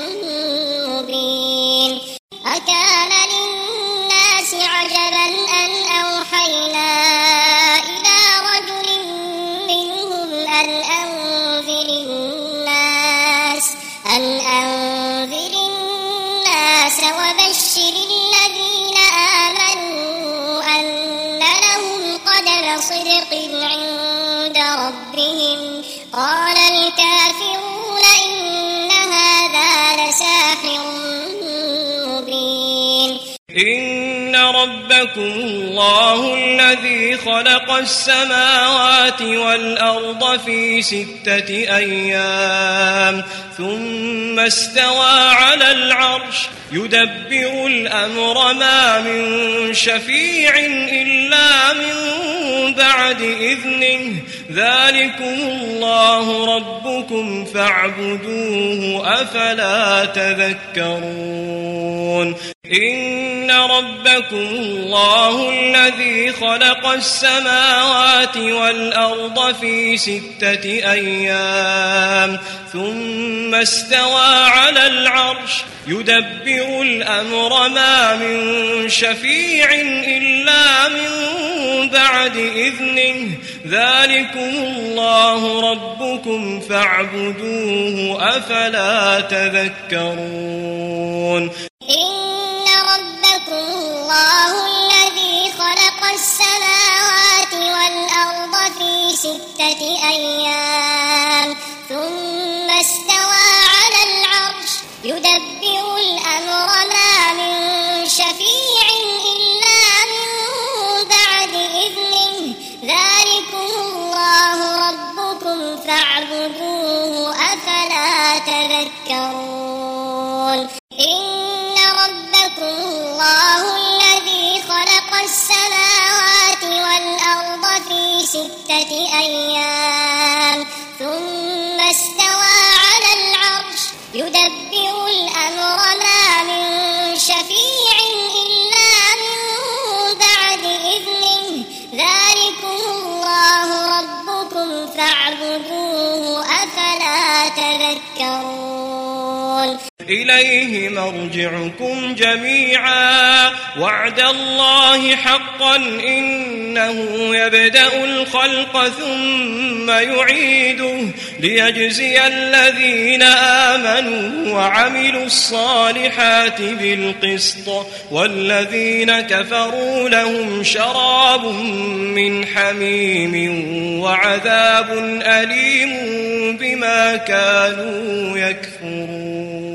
مبين أكان للناس عجبا أن أوحينا إلى رجل منهم أن أنذر الناس وبشر الذين آمنوا أن لهم قدم صدق عند ربهم قال الكافرون إن هذا لساحر مبين إن ربكم الله الذي خلق السماوات والأرض في 6 أيام ثم استوى على العرش يدبر الأمر ما من شفيع إلا من بعد إذنه ذلكم الله ربكم فاعبدوه أفلا تذكرون إن ربكم الله الذي خلق السماوات والأرض في 6 أيام ثم استوى على العرش يدبر الأمر ما من شفيع إلا من بعد إذنه ذلكم الله ربكم فاعبدوه أفلا تذكرون إن ربكم الله الذي خلق السماوات والأرض في 6 أيام ثم استوى على العرش يدبر الأمر ما من شفيع إلا من بعد إذنه ذلكم الله ربكم فاعبدوه أفلا تذكرون إن ربكم الله الذي خلق السماوات والأرض في 6 أيام ثم استوى على العرش يدبر الأمر ما من شفيع إلا من بعد إذنه ذلكم الله ربكم فاعبدوه أفلا تذكرون إليه مرجعكم جميعا وعد الله حقا إنه يبدأ الخلق ثم يعيده ليجزي الذين آمنوا وعملوا الصالحات بالقسط والذين كفروا لهم شراب من حميم وعذاب أليم بما كانوا يكفرون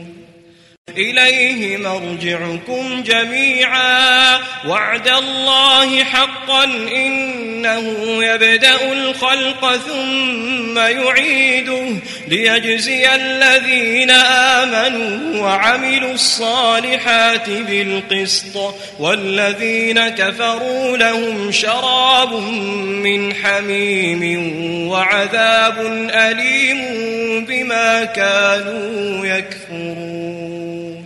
إليه مرجعكم جميعا وعد الله حقا إنه يبدأ الخلق ثم يعيده ليجزي الذين آمنوا وعملوا الصالحات بالقسط والذين كفروا لهم شراب من حميم وعذاب أليم بما كانوا يكفرون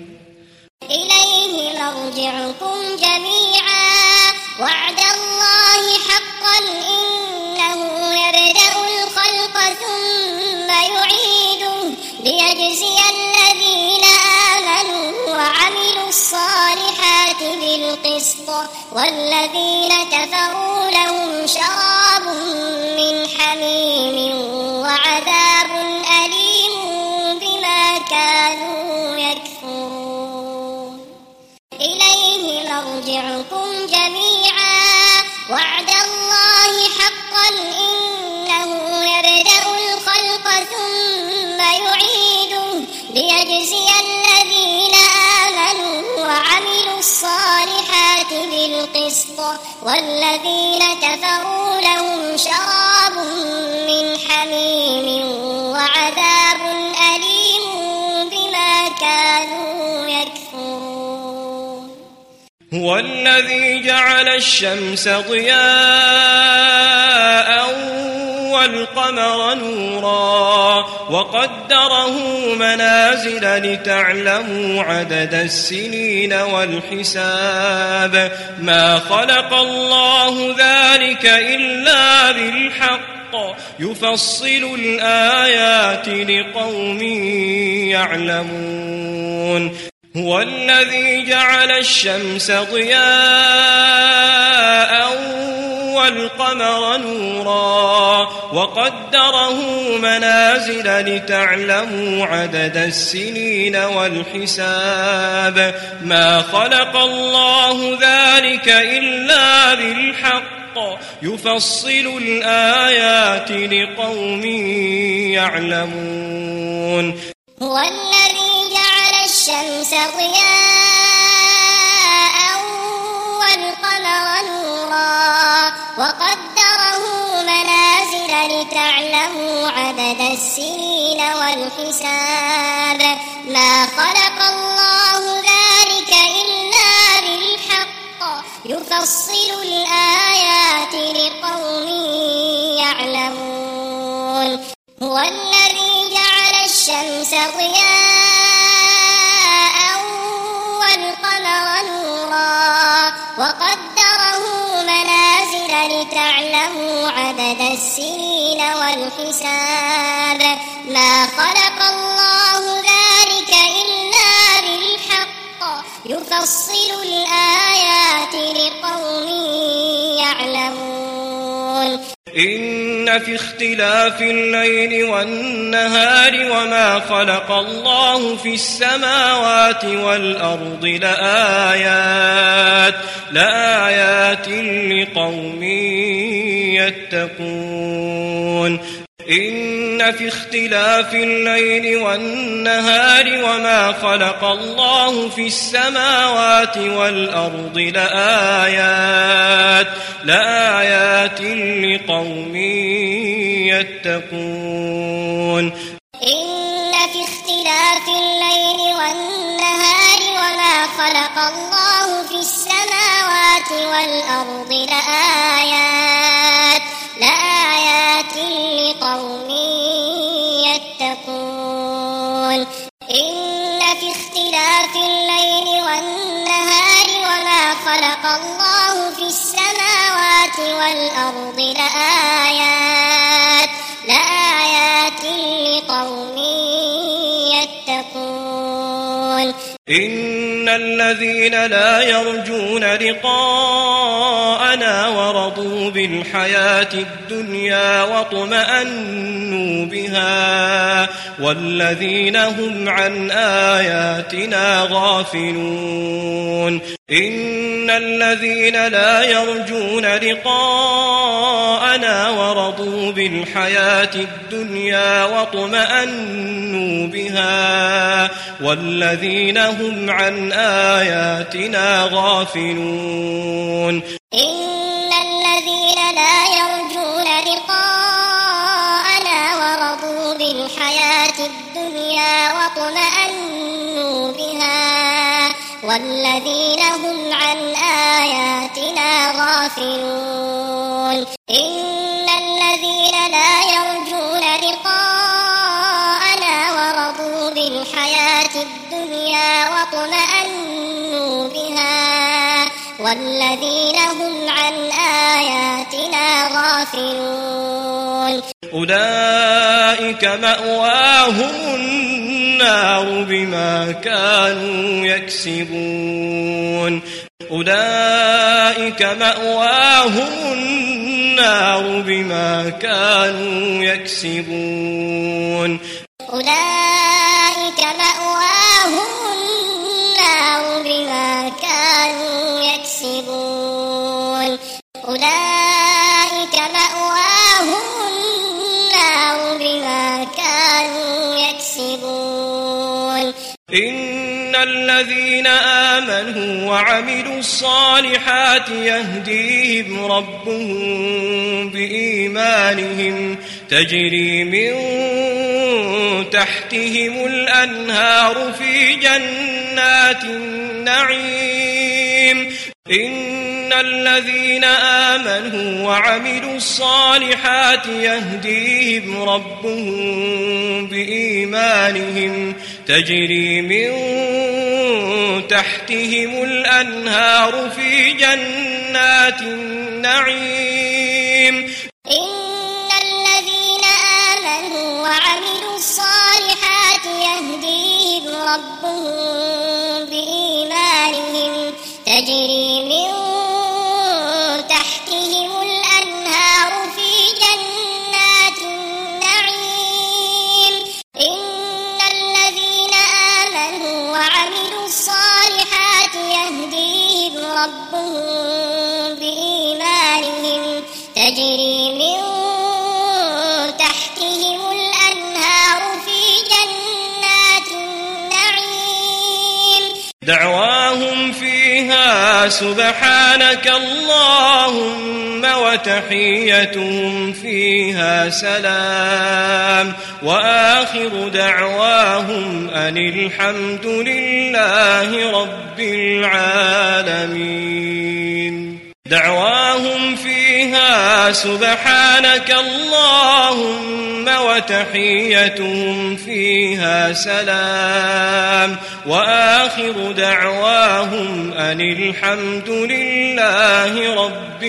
إليه مرجعكم جميعا وعد الله حقا إنه يبدأ الخلق ثم يعيده ليجزي الذين آمنوا وعملوا الصالحات بالقسط والذين كفروا لهم شراب من حميم وعذاب أليم بما كانوا يكفرون إليه مرجعكم جميعا وعد الله حقا إنه يبدأ الخلق ثم يعيده ليجزي الذين آمنوا وعملوا الصالحات بالقسط والذين كفروا لهم شراب من حميم وعذاب أليم بما كانوا يكفرون هو الذي جعل الشمس ضياء والقمر نورا وقدره منازل لتعلموا عدد السنين والحساب ما خلق الله ذلك إلا بالحق يفصل الآيات لقوم يعلمون هو الذي جعل الشمس ضياء والقمر نورا وقدره منازل لتعلموا عدد السنين والحساب ما خلق الله ذلك إلا بالحق يفصل الآيات لقوم يعلمون هو الذي جعل الشمس ضياء والقمر نورا وقدره منازل لتعلموا عدد السنين والحساب ما خلق الله ذلك إلا بالحق يفصل الآيات لقوم يعلمون هو الذي جعل الشمس ضياء والقمر نورا وقدره منازل لتعلموا عدد السنين والحساب ما خلق الله ذلك إلا بالحق يفصل الآيات لقوم يعلمون إن في اختلاف الليل والنهار وما خلق الله في السماوات والأرض لآيات لقوم يتقون إن في اختلاف الليل والنهار وما خلق الله في السماوات والأرض لآيات لقوم يتقون إن في اختلاف الليل والنهار وما خلق الله في السماوات والأرض لآيات لقوم يتقون إن في اختلاف الليل والنهار وما خلق الله في السماوات والأرض لآيات لقوم الذين لا يرجون لقاءنا ورضوا بالحياة الدنيا واطمأنوا بها والذين هم عن آياتنا غافلون إن الذين لا يرجون لقاءنا ورضوا بالحياة الدنيا واطمأنوا بها والذين هم عن آياتنا غافلون إن الذين لا يرجون لقاءنا ورضوا بالحياة الدنيا واطمأنوا بها والذين هم عن آياتنا غافلون إن الذين لا يرجون لقاءنا ورضوا بالحياة الدنيا واطمأنوا بها والذين هم عن آياتنا غافلون أولئك مأواهم النار بما كانوا يكسبون أولئك مأواهم النار بما كانوا يكسبون أولئك مأواهم النار بما كانوا يكسبون أولئك مأواهم النار بما كانوا يكسبون إن الذين آمنوا وعملوا الصالحات يهديهم ربهم بإيمانهم تجري من تحتهم الأنهار في جنات النعيم إن الذين آمنوا وعملوا الصالحات يهديهم ربهم بإيمانهم تجري من تحتهم الأنهار في جنات النعيم إن الذين آمنوا وعملوا الصالحات يهديهم ربهم بإيمانهم تجري من تحتهم الأنهار في جنات النعيم إن الذين آمنوا وعملوا الصالحات يهديهم ربهم بإيمانهم تجري من تحتهم الأنهار في جنات النعيم دعواهم فيها سبحانك اللهم وتحيتهم فيها سلام وآخر دعواهم أن الحمد لله رب العالمين دعواهم فيها سبحانك اللهم وتحيتهم فيها سلام وآخر دعواهم أن الحمد لله رب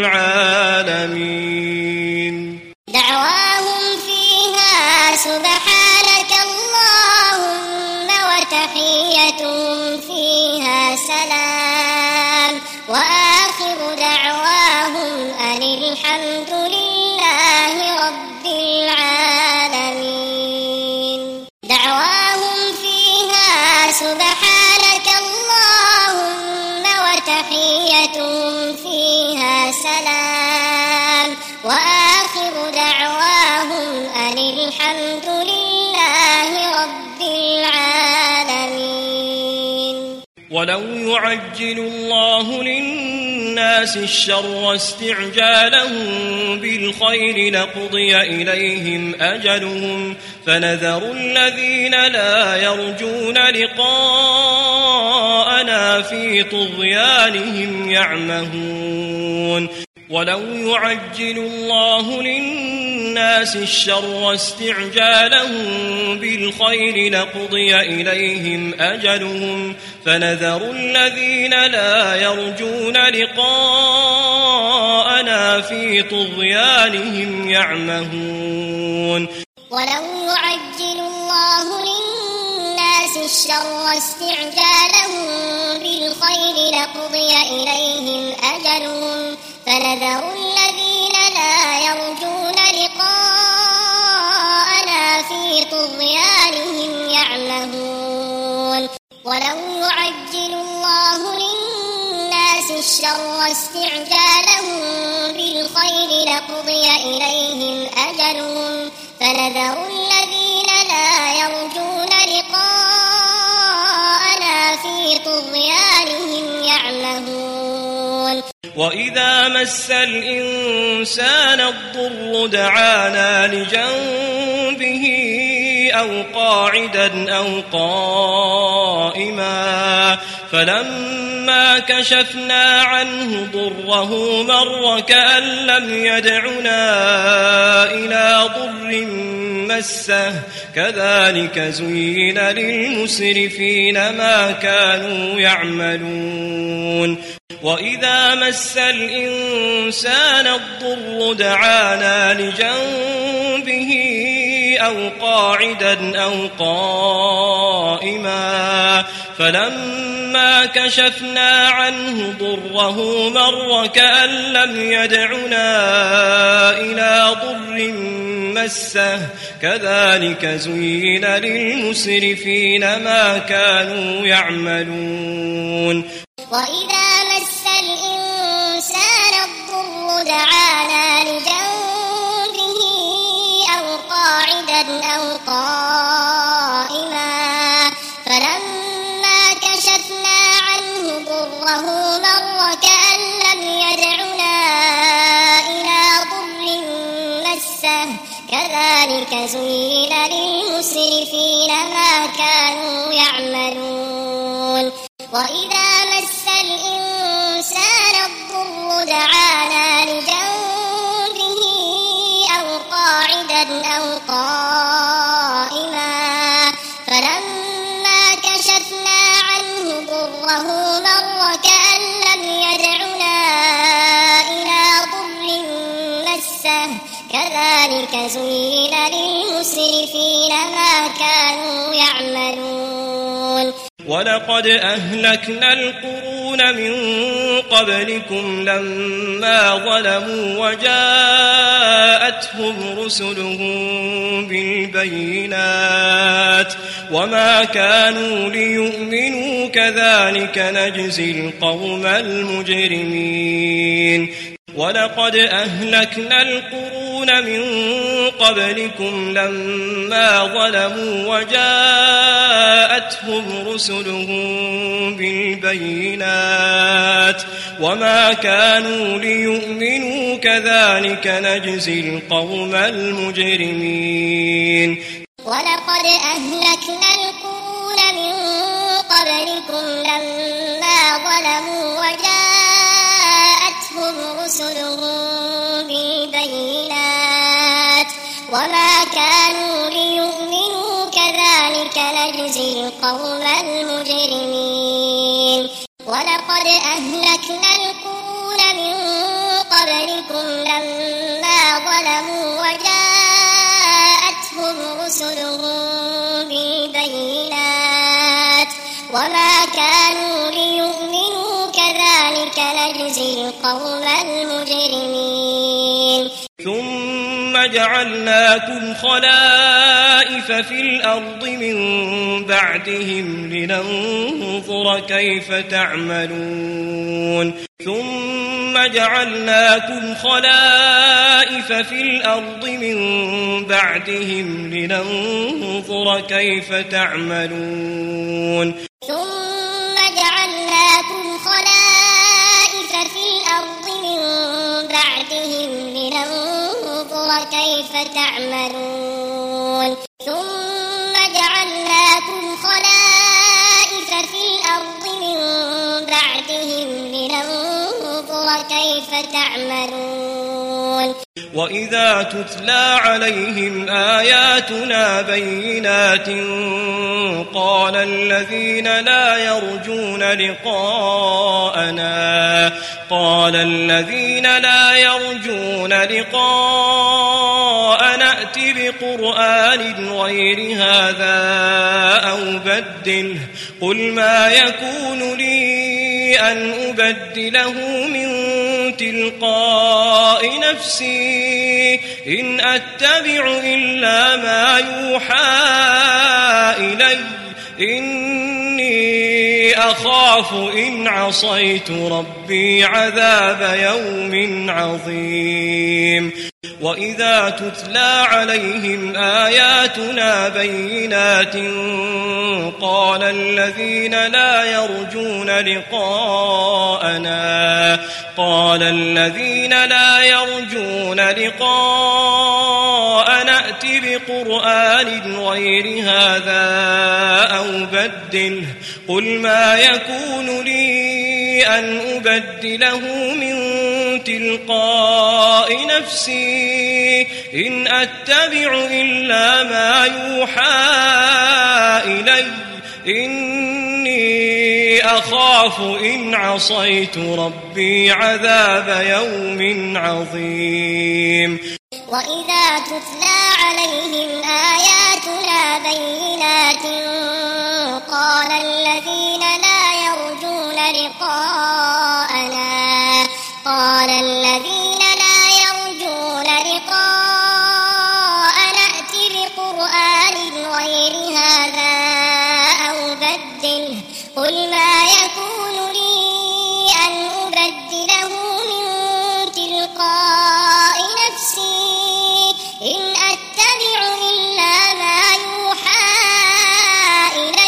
العالمين دعواهم فيها سبحانك اللهم وتحيتهم فيها سلام وآخر دعواهم أن الحمد لله رب العالمين دعواهم فيها سبحانك اللهم وتحيتهم فيها سلام وآخر دعواهم أن الحمد لله رب العالمين ولو يعجل الله للناس الشر استعجالهم بالخير لقضي إليهم أجلهم فنذر الذين لا يرجون لقاءنا في طغيانهم يعمهون ولو يعجل الله للناس الشر استعجالهم بالخير لقضي إليهم أجلهم فنذر الذين لا يرجون لقاءنا في طغيانهم يعمهون ولو يعجل الله للناس الشر استعجالهم بالخير لقضي إليهم أجلهم فنذر الذين لا يرجون لقاءنا في طغيانهم يعمهون ولو يعجل الله للناس الشر استعجالهم بالخير لقضي إليهم أجلهم فنذر الذين لا يرجون لقاءنا في طغيانهم يعمهون وإذا مس الإنسان الضر دعانا لجنبه أو قاعدا أو قائما فلما كشفنا عنه ضره مر كأن لم يدعنا إلى ضر مسه كذلك زين للمسرفين ما كانوا يعملون وإذا مس الإنسان الضر دعانا لجنبه أو قاعدا أو قائما فلما كشفنا عنه ضره مر كأن لم يدعنا إلى ضر مسه كذلك زين للمسرفين ما كانوا يعملون وإذا مس الإنسان الضر دعانا لجنبه أو قاعدا أو قائما فلما كشفنا عنه ضره مر كأن لم يدعنا إلى ضر مسه كذلك زين للمسرفين ما كانوا يعملون وإذا مس الإنسان الضر دعانا لجنبه أو قاعدا أو قائما فلما كشفنا عنه ضره مر كأن لم يدعنا إلى ضر مسه كذلك زين للمسرفين ما كانوا يعملون ولقد أهلكنا القرون من قبلكم لما ظلموا وجاءتهم رسلهم بالبينات وما كانوا ليؤمنوا كذلك نجزي القوم المجرمين ولقد أهلكنا القرون من قبلكم لما ظلموا وجاءتهم رسلهم بالبينات وما كانوا ليؤمنوا كذلك نجزي القوم المجرمين ولقد أهلكنا القرون من قبلكم لما ظلموا وجاءتهم رسلهم بالبينات وما كانوا ليؤمنوا كذلك نجزي القوم المجرمين ولقد أهلكنا القرون من قبلكم لما ظلموا وجاءتهم رسلهم بالبينات وما كانوا ليؤمنوا كذلك نجزي القوم المجرمين ثم جعلناكم خلائف في الأرض من بعدهم لننظر كيف تعملون ثم جعلناكم خلائف في الأرض من بعدهم لننظر كيف تعملون ثم جعلناكم خلائف في الأرض من بعدهم لننظر كيف تعملون ثم جعلناكم خلائف في الأرض من بعدهم لننظر كيف تعملون وإذا تتلى عليهم آياتنا بينات قال الذين لا يرجون لقاءنا نأت بقرآن غير هذا أو بدله قل ما يكون لي أن أبدله من تلقاء نفسي إن أتبع إلا ما يوحى إلي إني أخاف إن عصيت ربي عذاب يوم عظيم وإذا تتلى عليهم آياتنا بينات قال الذين لا يرجون لقاءنا ائت بقرآن غير هذا أو بدله قل ما يكون لي أن أبدله من تلقاء نفسي إن أتبع إلا ما يوحى إلي إني أخاف إن عصيت ربي عذاب يوم عظيم وإذا تتلى عليهم آياتنا بينات قال الذين لا يرجون لقاءنا ائت بقرآن غير هذا أو بدله قل ما يكون لي أن أبدله من تلقاء نفسي إن أتبع إلا ما يوحى إلي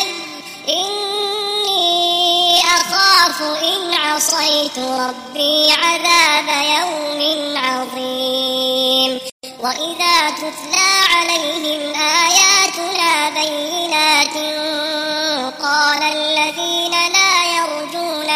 إني أخاف إن عصيت ربي عذاب يوم عظيم وإذا تتلى عليهم آياتنا بينات قال الذين لا يرجون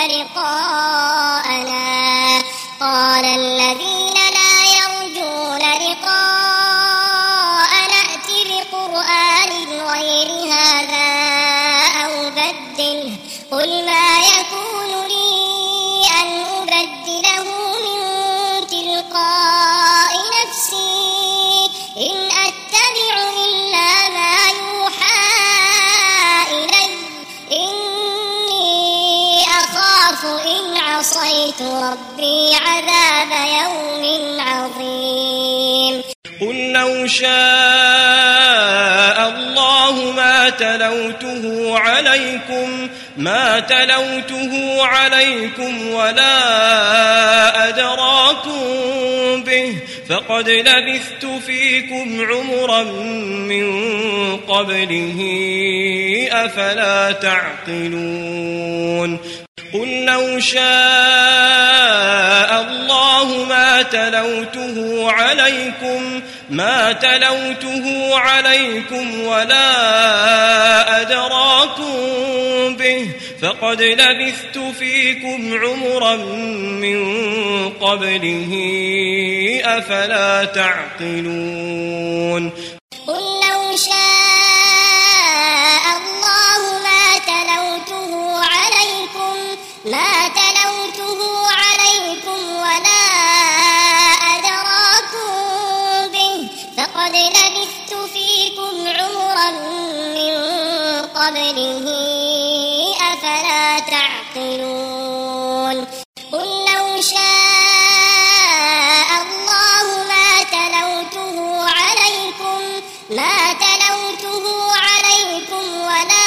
لقاءنا ائت بقرآن غير هذا أو بدله قل ما يكون لي أن أبدله من تلقاء نفسي إن أتبع إلا ما يوحى إلي إني أخاف إن عصيت ربي عذاب يوم عظيم قل لو شاء الله ما تلوته عليكم ولا أدراكم به فقد لبثت فيكم عمرا من قبله أفلا تعقلون قل لو شاء الله ما تلوته عليكم ولا أدراكم به فقد لبثت فيكم عمرا من قبله أفلا تعقلون قل لو شاء الله ما تلوته عليكم ولا أدراكم به فقد لبثت فيكم عمرا من قبله أفلا تعقلون قل لو شاء الله ما تلوته عليكم ولا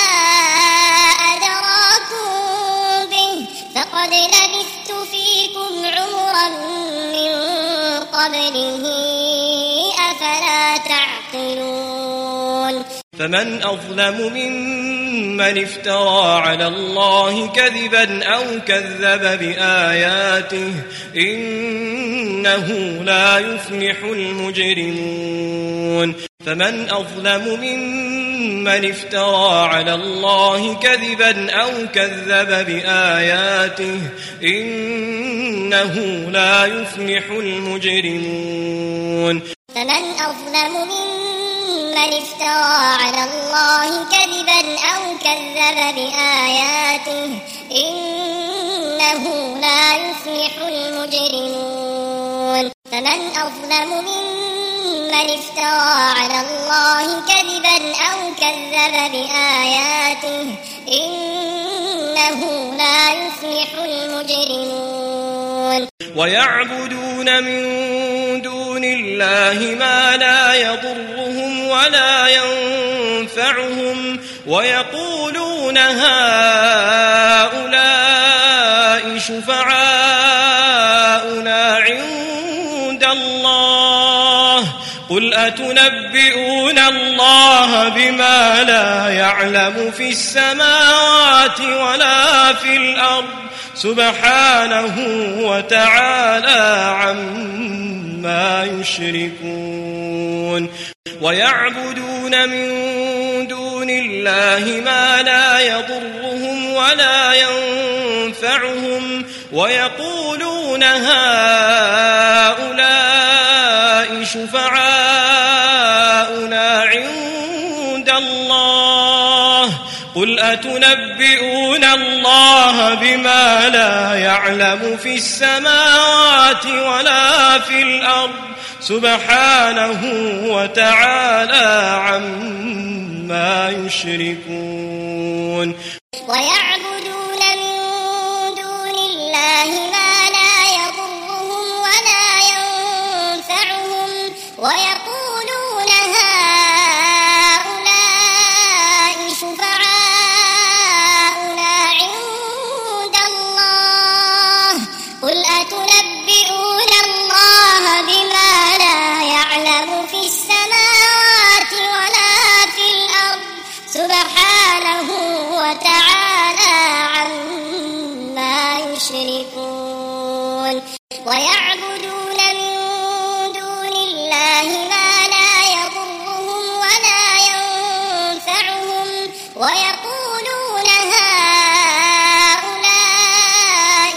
أدراكم به فقد لبثت فيكم عمرا من قبله أفلا تعقلون فمن أظلم ممن افترى على الله كذبا أو كذب بآياته إنه لا يفلح المجرمون فمن أظلم ممن افترى على الله كذبا أو كذب بآياته إنه لا يفلح المجرمون فمن أظلم ممن افترى على الله كذبا أو كذب بآياته إنه لا يفلح المجرمون فمن أظلم ممن من افترى على الله كذبا أو كذب بآياته إنه لا يفلح المجرمون ويعبدون من دون الله ما لا يضرهم ولا ينفعهم ويقولون هؤلاء شفعاؤنا عند الله قل أتنبئون الله بما لا يعلم في السماوات ولا في الأرض سبحانه وتعالى عما يشركون ويعبدون من دون الله ما لا يضرهم ولا ينفعهم ويقولون هؤلاء شفعاؤنا عند الله قل أتنبئون الله بما لا يعلم في السماوات ولا في الأرض سبحانه وتعالى عما يشركون ويعبدون من دون الله ما لا يضرهم ولا ينفعهم ويقولون هؤلاء شفعاؤنا عند الله قل أتنبئون الله بما لا يعلم في السماوات ولا في الأرض سبحانه وتعالى عما يشركون ويعبدون من دون الله ما لا يضرهم ولا ينفعهم ويقولون هؤلاء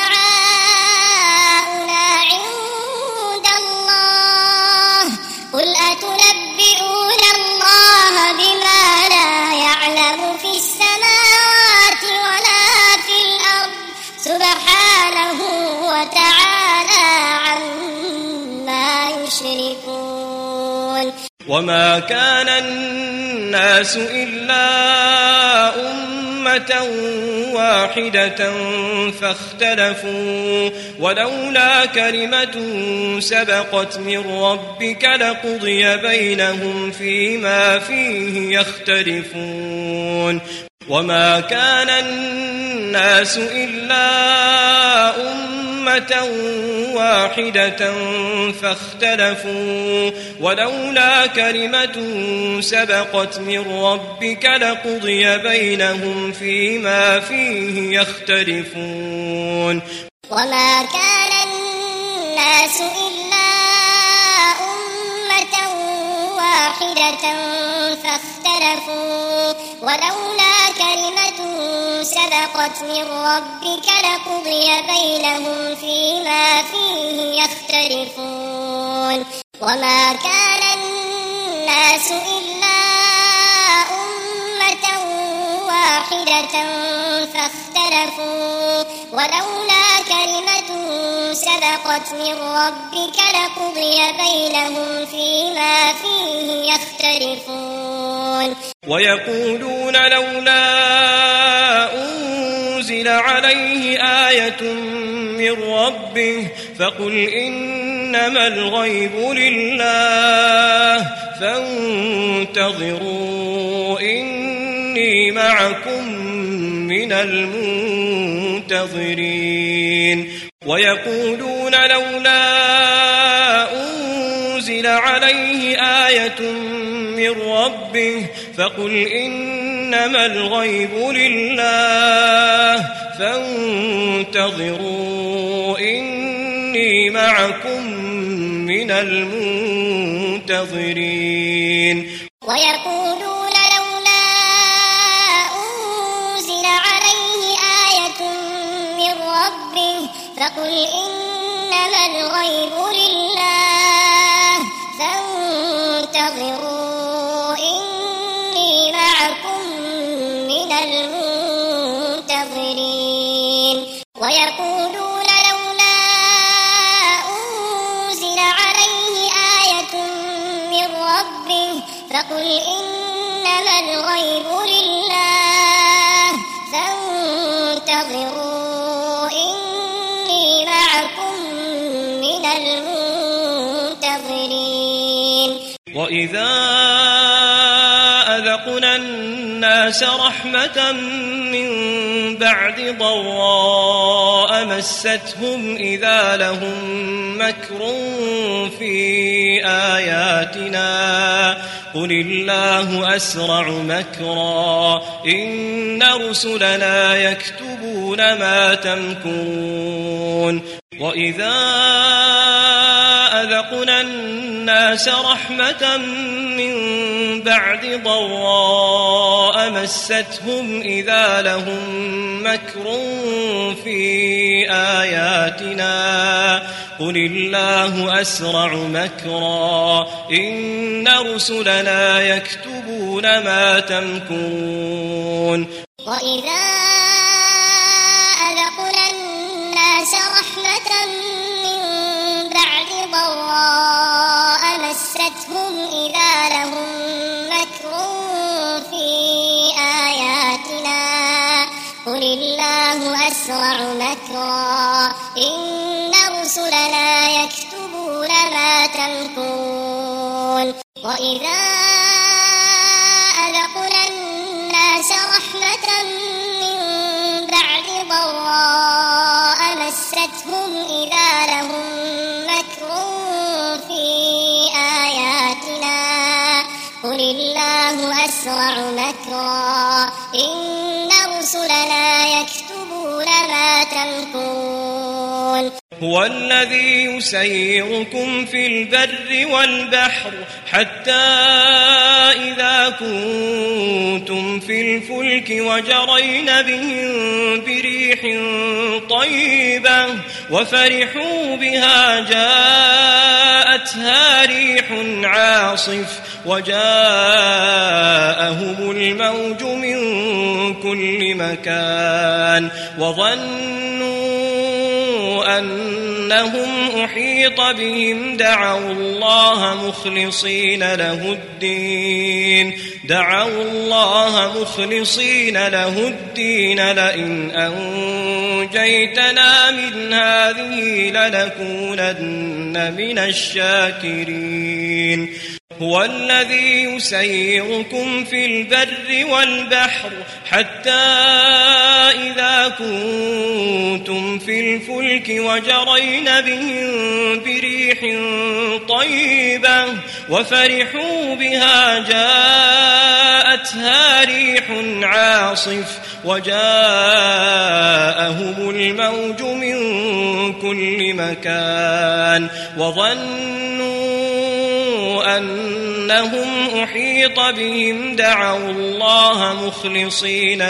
شفعاؤنا عند الله قل أتنبئون الله بما لا يعلم في السماوات ولا في الأرض سبحانه وتعالى عما يشركون وما كان الناس إلا أمة واحدة فاختلفوا ولولا كلمة سبقت من ربك لقضي بينهم فيما فيه يختلفون وما كان الناس إلا أمة واحدة فاختلفوا ولولا كلمة سبقت من ربك لقضي بينهم فيما فيه يختلفون وما كان الناس إلا أمة واحدة فاختلفوا ولولا كلمة سبقت من ربك لقضي بينهم فيما فيه يختلفون وما كان الناس إلا أمة واحدة فاختلفوا ولولا كلمة سبقت من ربك لقضي بينهم فيما فيه يختلفون ويقولون لولا أنزل عليه آية من ربه فقل إنما الغيب لله فانتظروا إني معكم من المنتظرين ويقولون لولا أنزل عليه آية من ربه فقل إنما الغيب لله فانتظروا إني معكم من المنتظرين ويقولون لولا أنزل عليه آية من ربه فقل إنما الغيب لله فانتظروا إني معكم من المنتظرين ويقولون لولا أنزل عليه آية فقل إنما الغيب لله فانتظروا إني معكم من المنتظرين وإذا أذقنا الناس رحمة من بعد ضراء مستهم إذا لهم مكر في آياتنا قل الله أسرع مكرا إن رسلنا يكتبون ما تمكرون وإذا أذقنا الناس رحمة من بعد ضراء مستهم إذا لهم مكر في آياتنا قل الله أسرع مكرا إن رسلنا يكتبون ما تمكرون وإذا أذقنا الناس رحمة من بعد ضراء مستهم إذا لهم مكر في آياتنا قل الله أسرع مكرا إن رسلنا يكتبون ما تمكرون وإذا أذقنا الناس رحمة من بعد ضراء مستهم إذا لهم مكر في آياتنا قل الله أسرع مكرا إن رسلنا يكتبون ما تمكرون هو الذي يسيركم في البر والبحر حتى إذا كنتم في الفلك وجرين بهم بريح طيبة وفرحوا بها جاءتها ريح عاصف وجاءهم الموج من كل مكان وظنوا أنهم أحيط بهم دعوا الله مخلصين له الدين لئن أنجيتنا من هذه لنكونن من الشاكرين هو الذي يسيركم في البر والبحر حتى إذا كنتم في الفلك وجرين بهم بريح طيبة وفرحوا بها جاءتها ريح عاصف وجاءهم الموج من كل مكان وظنوا أنهم أحيط بهم دعوا الله مخلصين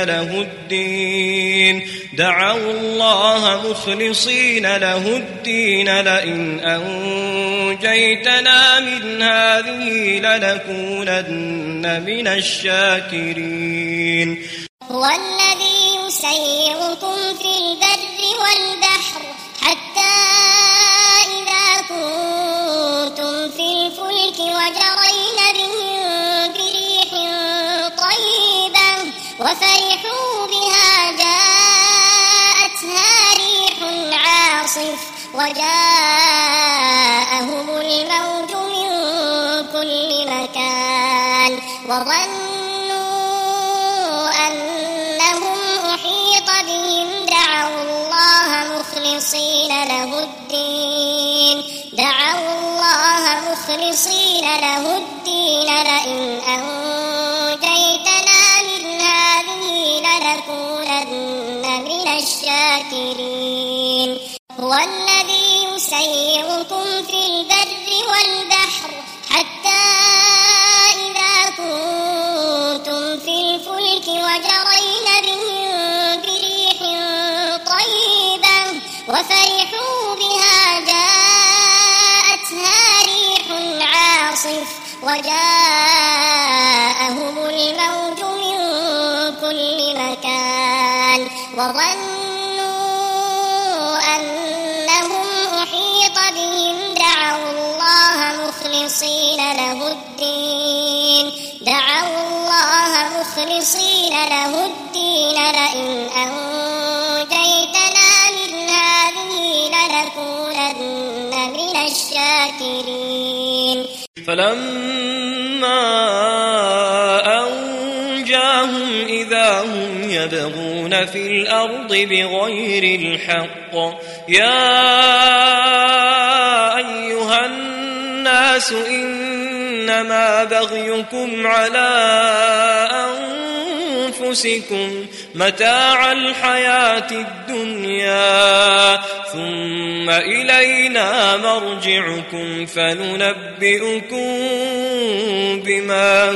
له الدين لئن أنجيتنا من هذه لنكونن من الشاكرين هو الذي يسيركم في البر والبحر حتى إذا كنتم في الفلك وجرين بهم بريح طيبة وفرحوا بها جاءتها ريح عاصف وجاءهم الموج من كل مكان وظنوا أنهم أحيط بهم دعوا الله مخلصين له الدين لئن أنجيتنا من هذه لنكونن من الشاكرين هو الذي يسيركم في البر والبحر حتى إذا كنتم في الفلك وجرين بهم بريح طيبة وفرحوا بها جاءتها ريح عاصف وجاءهم الموج من كل مكان وظنوا أنهم أحيط بهم دعوا الله مخلصين له الدين مخلصين له الدين لئن أنجيتنا من هذه لنكونن من الشاكرين فلما أنجاهم إذا هم يبغون في الأرض بغير الحق يا أيها الناس إنما بغيكم على أنفسكم متاع الحياة الدنيا ثم إلينا مرجعكم فننبئكم بما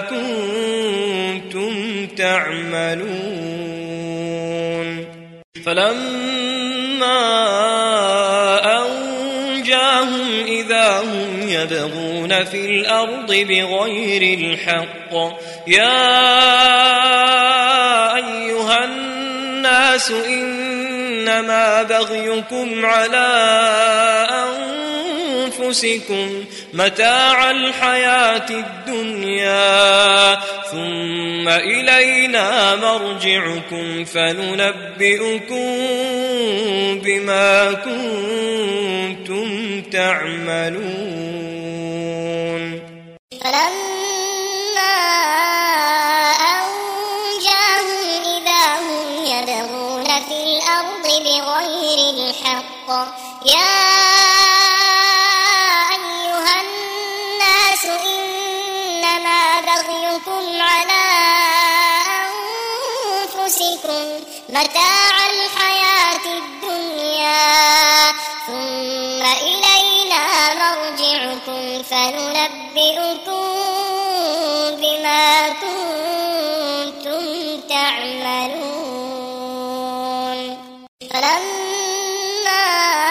كنتم تعملون فلما أنجاهم إذا هم يبغون في الأرض بغير الحق يا أيها الناس إنما بغيكم على أنفسكم متاع الحياة الدنيا ثم إلينا مرجعكم فننبئكم بما كنتم تعملون فلما أنجاهم إذا هم يبغون في الأرض بغير الحق يا أيها الناس إنما بغيكم على أنفسكم متاع الحياة الدنيا ثم إلينا مرجعكم فننبئكم بما كنتم تعملون فلما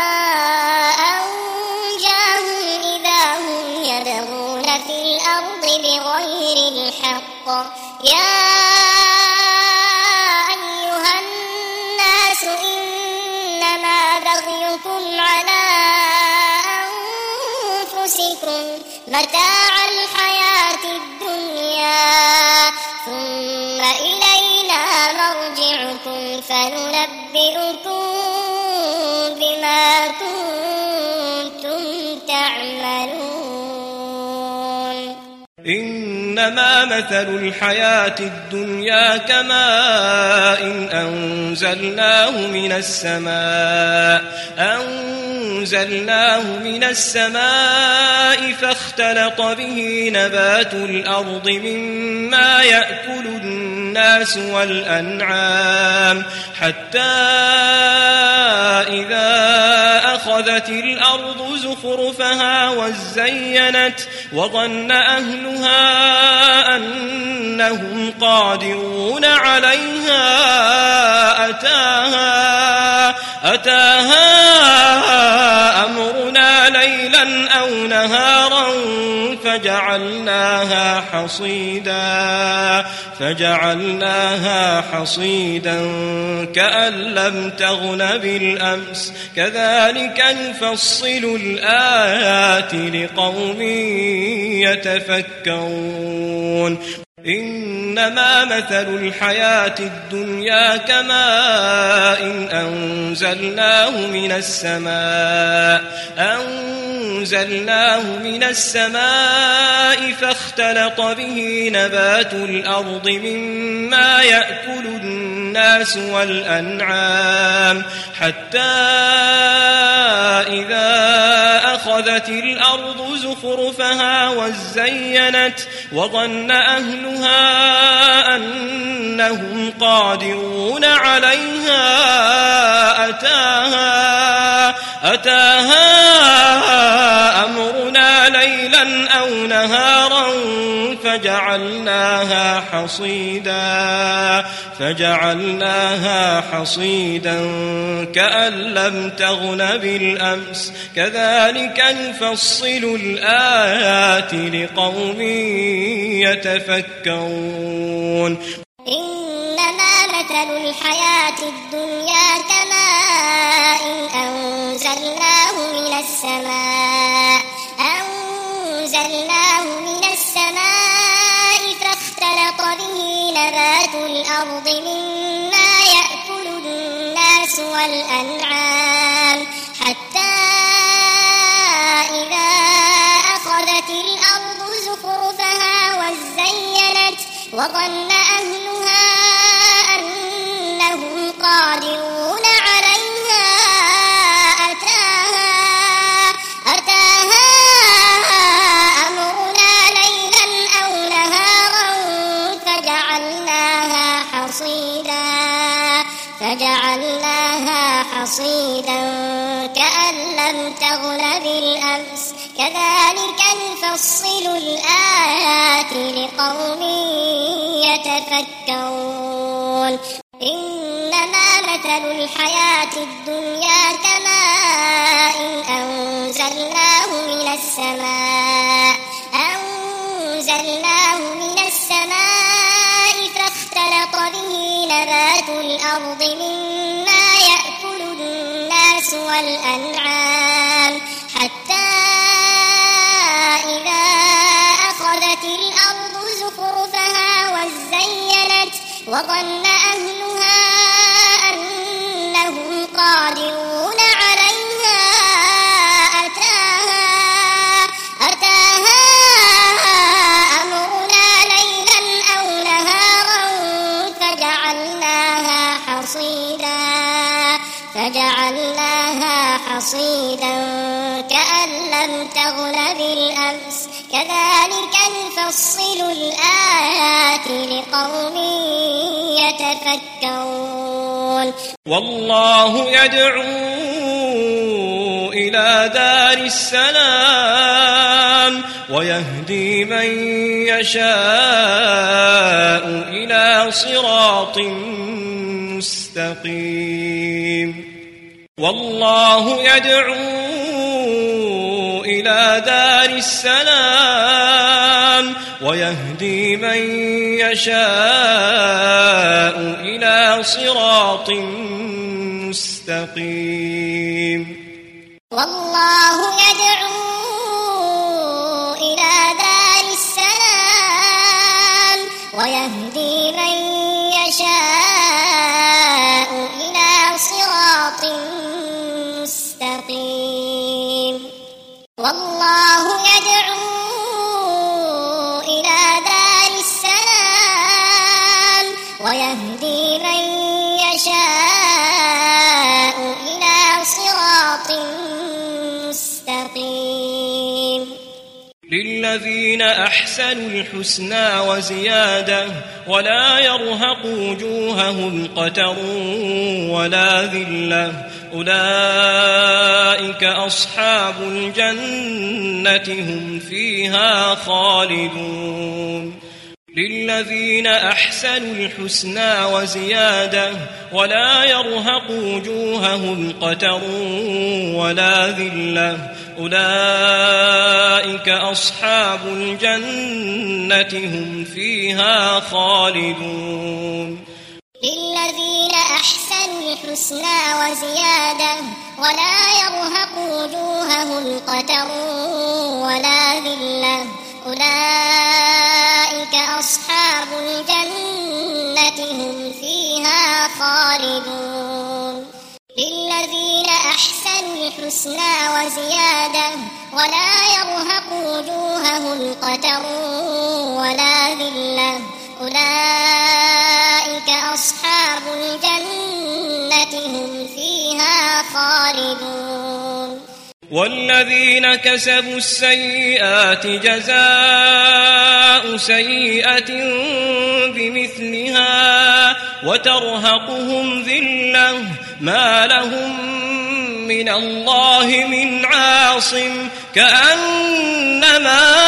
أنجاهم إذا هم يبغون في الأرض بغير الحق يا أيها الناس إنما بغيكم على أنفسكم متاع الحياة الدنيا ثم إلينا مرجعكم فننبئكم بما كنتم تعملون إنما مثل الحياة الدنيا كماء أنزلناه من السماء فاختلط به نبات الأرض مما يأكل الناس والأنعام حتى إذا أخذت الأرض زخرفها وزينت وظن أهلها أنهم قادرون عليها أتاها أمرنا ليلا أو نهارا فجعلناها حصيدا كأن لم تغن بالأمس كذلك نفصل الآيات لقوم يتفكرون إنما مثل الحياة الدنيا كماء أنزلناه من السماء فاختلط به نبات الأرض مما يأكل الناس والأنعام حتى إذا أخذت الأرض زخرفها وزينت وظن أهلها أنهم قادرون عليها أتاها أمرنا ليلا أو نهارا فجعلناها حصيدا كأن لم تغن بالأمس كذلك نفصل الآيات لقوم يتفكرون إنما مثل الحياة الدنيا كماء أنزلناه من السماء فاختلط به نبات نبات الأرض مما يأكل الناس والأنعام حتى إذا أخذت الأرض زخرفها وزينت وظن أهلها أنهم قادرون عليها أتاها أمرنا ليلا أو نهارا فجعلناها حصيدا كأن لم تغن بالأمس كذلك نفصل الآيات لقوم يتفكرون إنما مثل الحياة الدنيا كماء أنزلناه من السماء فاختلط به نبات الأرض مما يأكل الناس والأنعام حتى إذا أخذت الأرض زخرفها وزينت وظن أهلها أنهم قادرون عليها أتاها أمرنا ليلا أو نهارا فجعلناها حصيدا كأن لم تغن بالأمس كذلك نفصل الآيات لقوم يتفكرون والله يدعو إلى دار السلام ويهدي من يشاء إلى صراط مستقيم والله يدعو إلى دار السلام ويهدي من يشاء إلى صراط مستقيم والله يدعو إلى دار السلام ويهدي من يشاء إلى صراط مستقيم والله يدعو إلى دار السلام ويهدي من يشاء إلى صراط مستقيم للذين أحسنوا الحسنى وزيادة ولا يرهق وجوههم قتر ولا ذلة أولئك أصحاب الجنة هم فيها خالدون للذين أحسنوا الحسنى وزيادة ولا يرهق وجوههم قتر ولا ذلة أولئك أصحاب الجنة هم فيها خالدون للذين أحسنوا الحسنى وزيادة ولا يرهق وجوههم قتر ولا ذلة أولئك أصحاب الجنة هم فيها خالدون للذين أحسنوا الحسنى وزيادة ولا يرهق وجوههم قتر ولا ذلة أولئك أصحاب الجنة هم فيها خالدون والذين كسبوا السيئات جزاء سيئة بمثلها وترهقهم ذلة ما لهم من الله من عاصم كأنما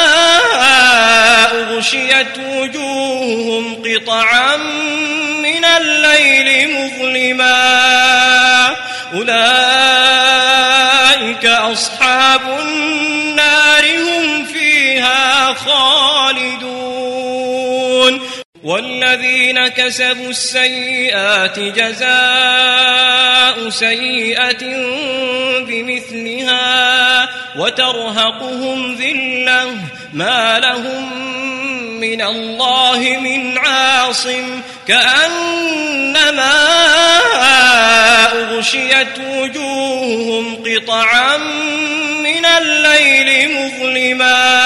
أغشيت وجوههم قطعا من الليل مظلما أولئك أصحاب النار هم فيها خالدون والذين كسبوا السيئات جزاء سيئة بمثلها وترهقهم ذلة ما لهم من الله من عاصم كأنما أغشيت وجوههم قطعا من الليل مظلما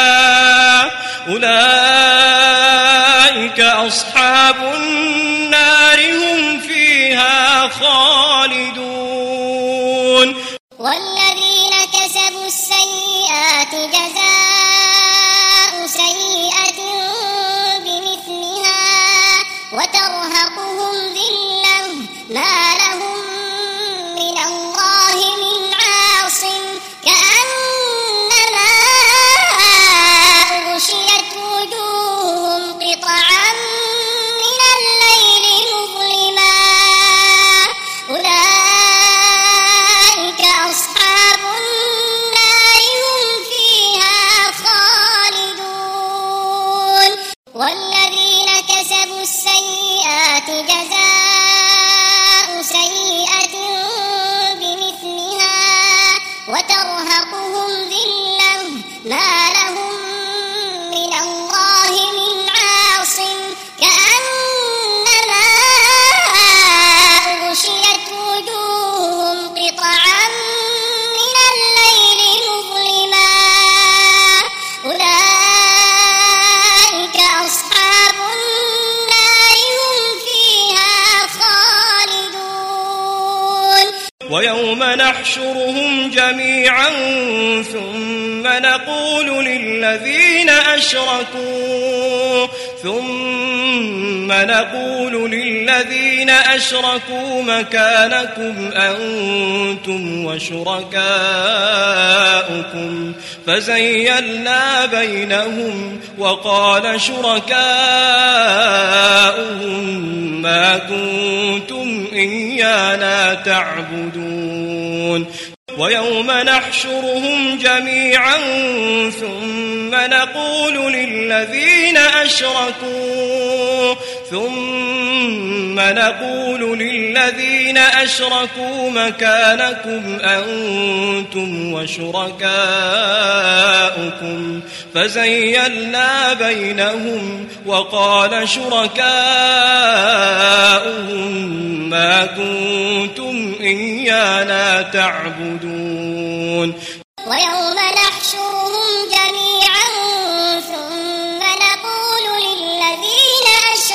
أولئك أصحاب النار هم فيها خالدون والذين كسبوا السيئات جزاء سيئة بمثلها وترهقهم ذلة ما لهم من الله من عاصم كأنما أغشيت وجوههم قطعا من الليل مظلما أولئك أصحاب النار هم فيها خالدون والذين كسبوا السيئات جزاء سيئة بمثلها وترهقهم ذلة ما لهم من الله من عاصم كأنما أغشيت وجوههم قطعا من الليل مظلما أولئك أصحاب النار هم فيها خالدون ويوم نحشرهم جميعا ثم نقول للذين أشركوا مكانكم أنتم وشركاؤكم فزيّلنا بينهم وقال شركاؤهم ما كنتم إيانا تعبدون ويوم نحشرهم جميعا ثم نقول للذين أشركوا مكانكم أنتم وشركاؤكم فزيّلنا بينهم وقال شركاؤهم ما كنتم إيانا تعبدون ويوم نحشرهم جميعا ثم نقول للذين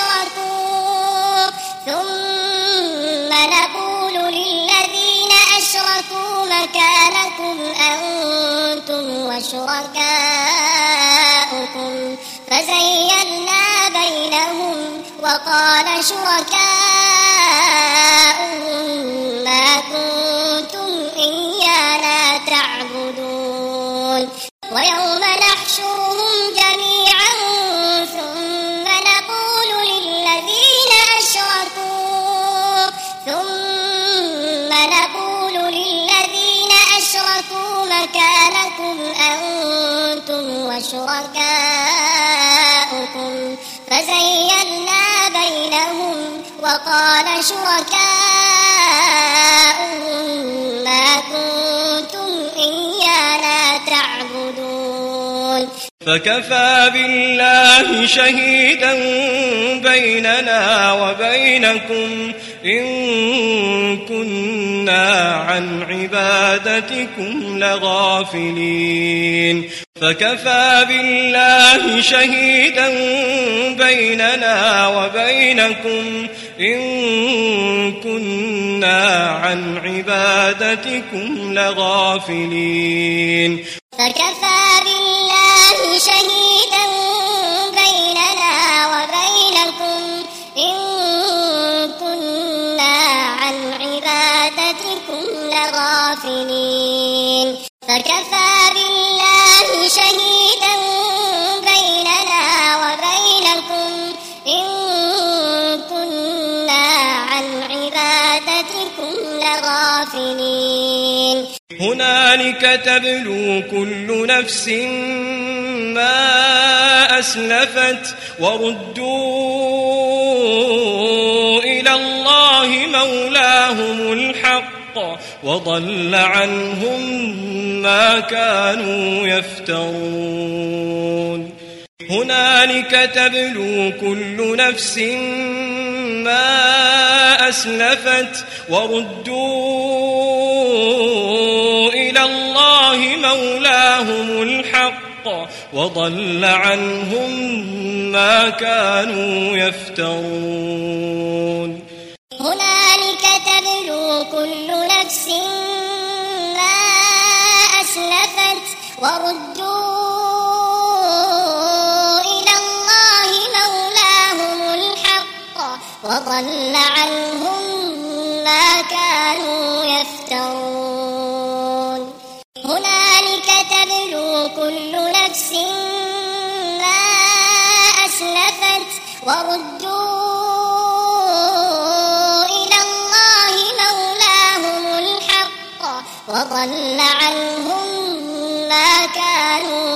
أشركوا مكانكم أنتم وشركاؤكم فزيّلنا بينهم وقال شركاؤهم ما كنتم إيانا تعبدون ويوم نحشرهم جميعا ثم نقول للذين أشركوا مكانكم أنتم وشركاؤكم فزيّلنا بينهم وقال شركاؤهم ما كنتم إيانا تعبدون فكفى بالله شهيدا بيننا وبينكم إن كنا عن عبادتكم لغافلين فكفى بالله شهيدا بيننا وبينكم إن كنا عن عبادتكم لغافلين فكفى بالله شهيدا بيننا وبينكم إن كنا عن عبادتكم لغافلين فكفى بالله شهيدا بيننا وبينكم إن كنا عن عبادتكم لغافلين هنالك تبلو كل نفس ما أسلفت وردوا إلى الله مولاهم الحق وضل عنهم ما كانوا يفترون هنالك تبلو كل نفس ما أسلفت وردوا إلى الله مولاهم الحق وضل عنهم ما كانوا يفترون هنالك تبلو كل نفس ما أسلفت وردوا إلى الله مولاهم الحق وضل عنهم ما كانوا يفترون هنالك تبلو كل نفس ما أسلفت وردوا إلى الله مولاهم الحق وضل عنهم ما كانوا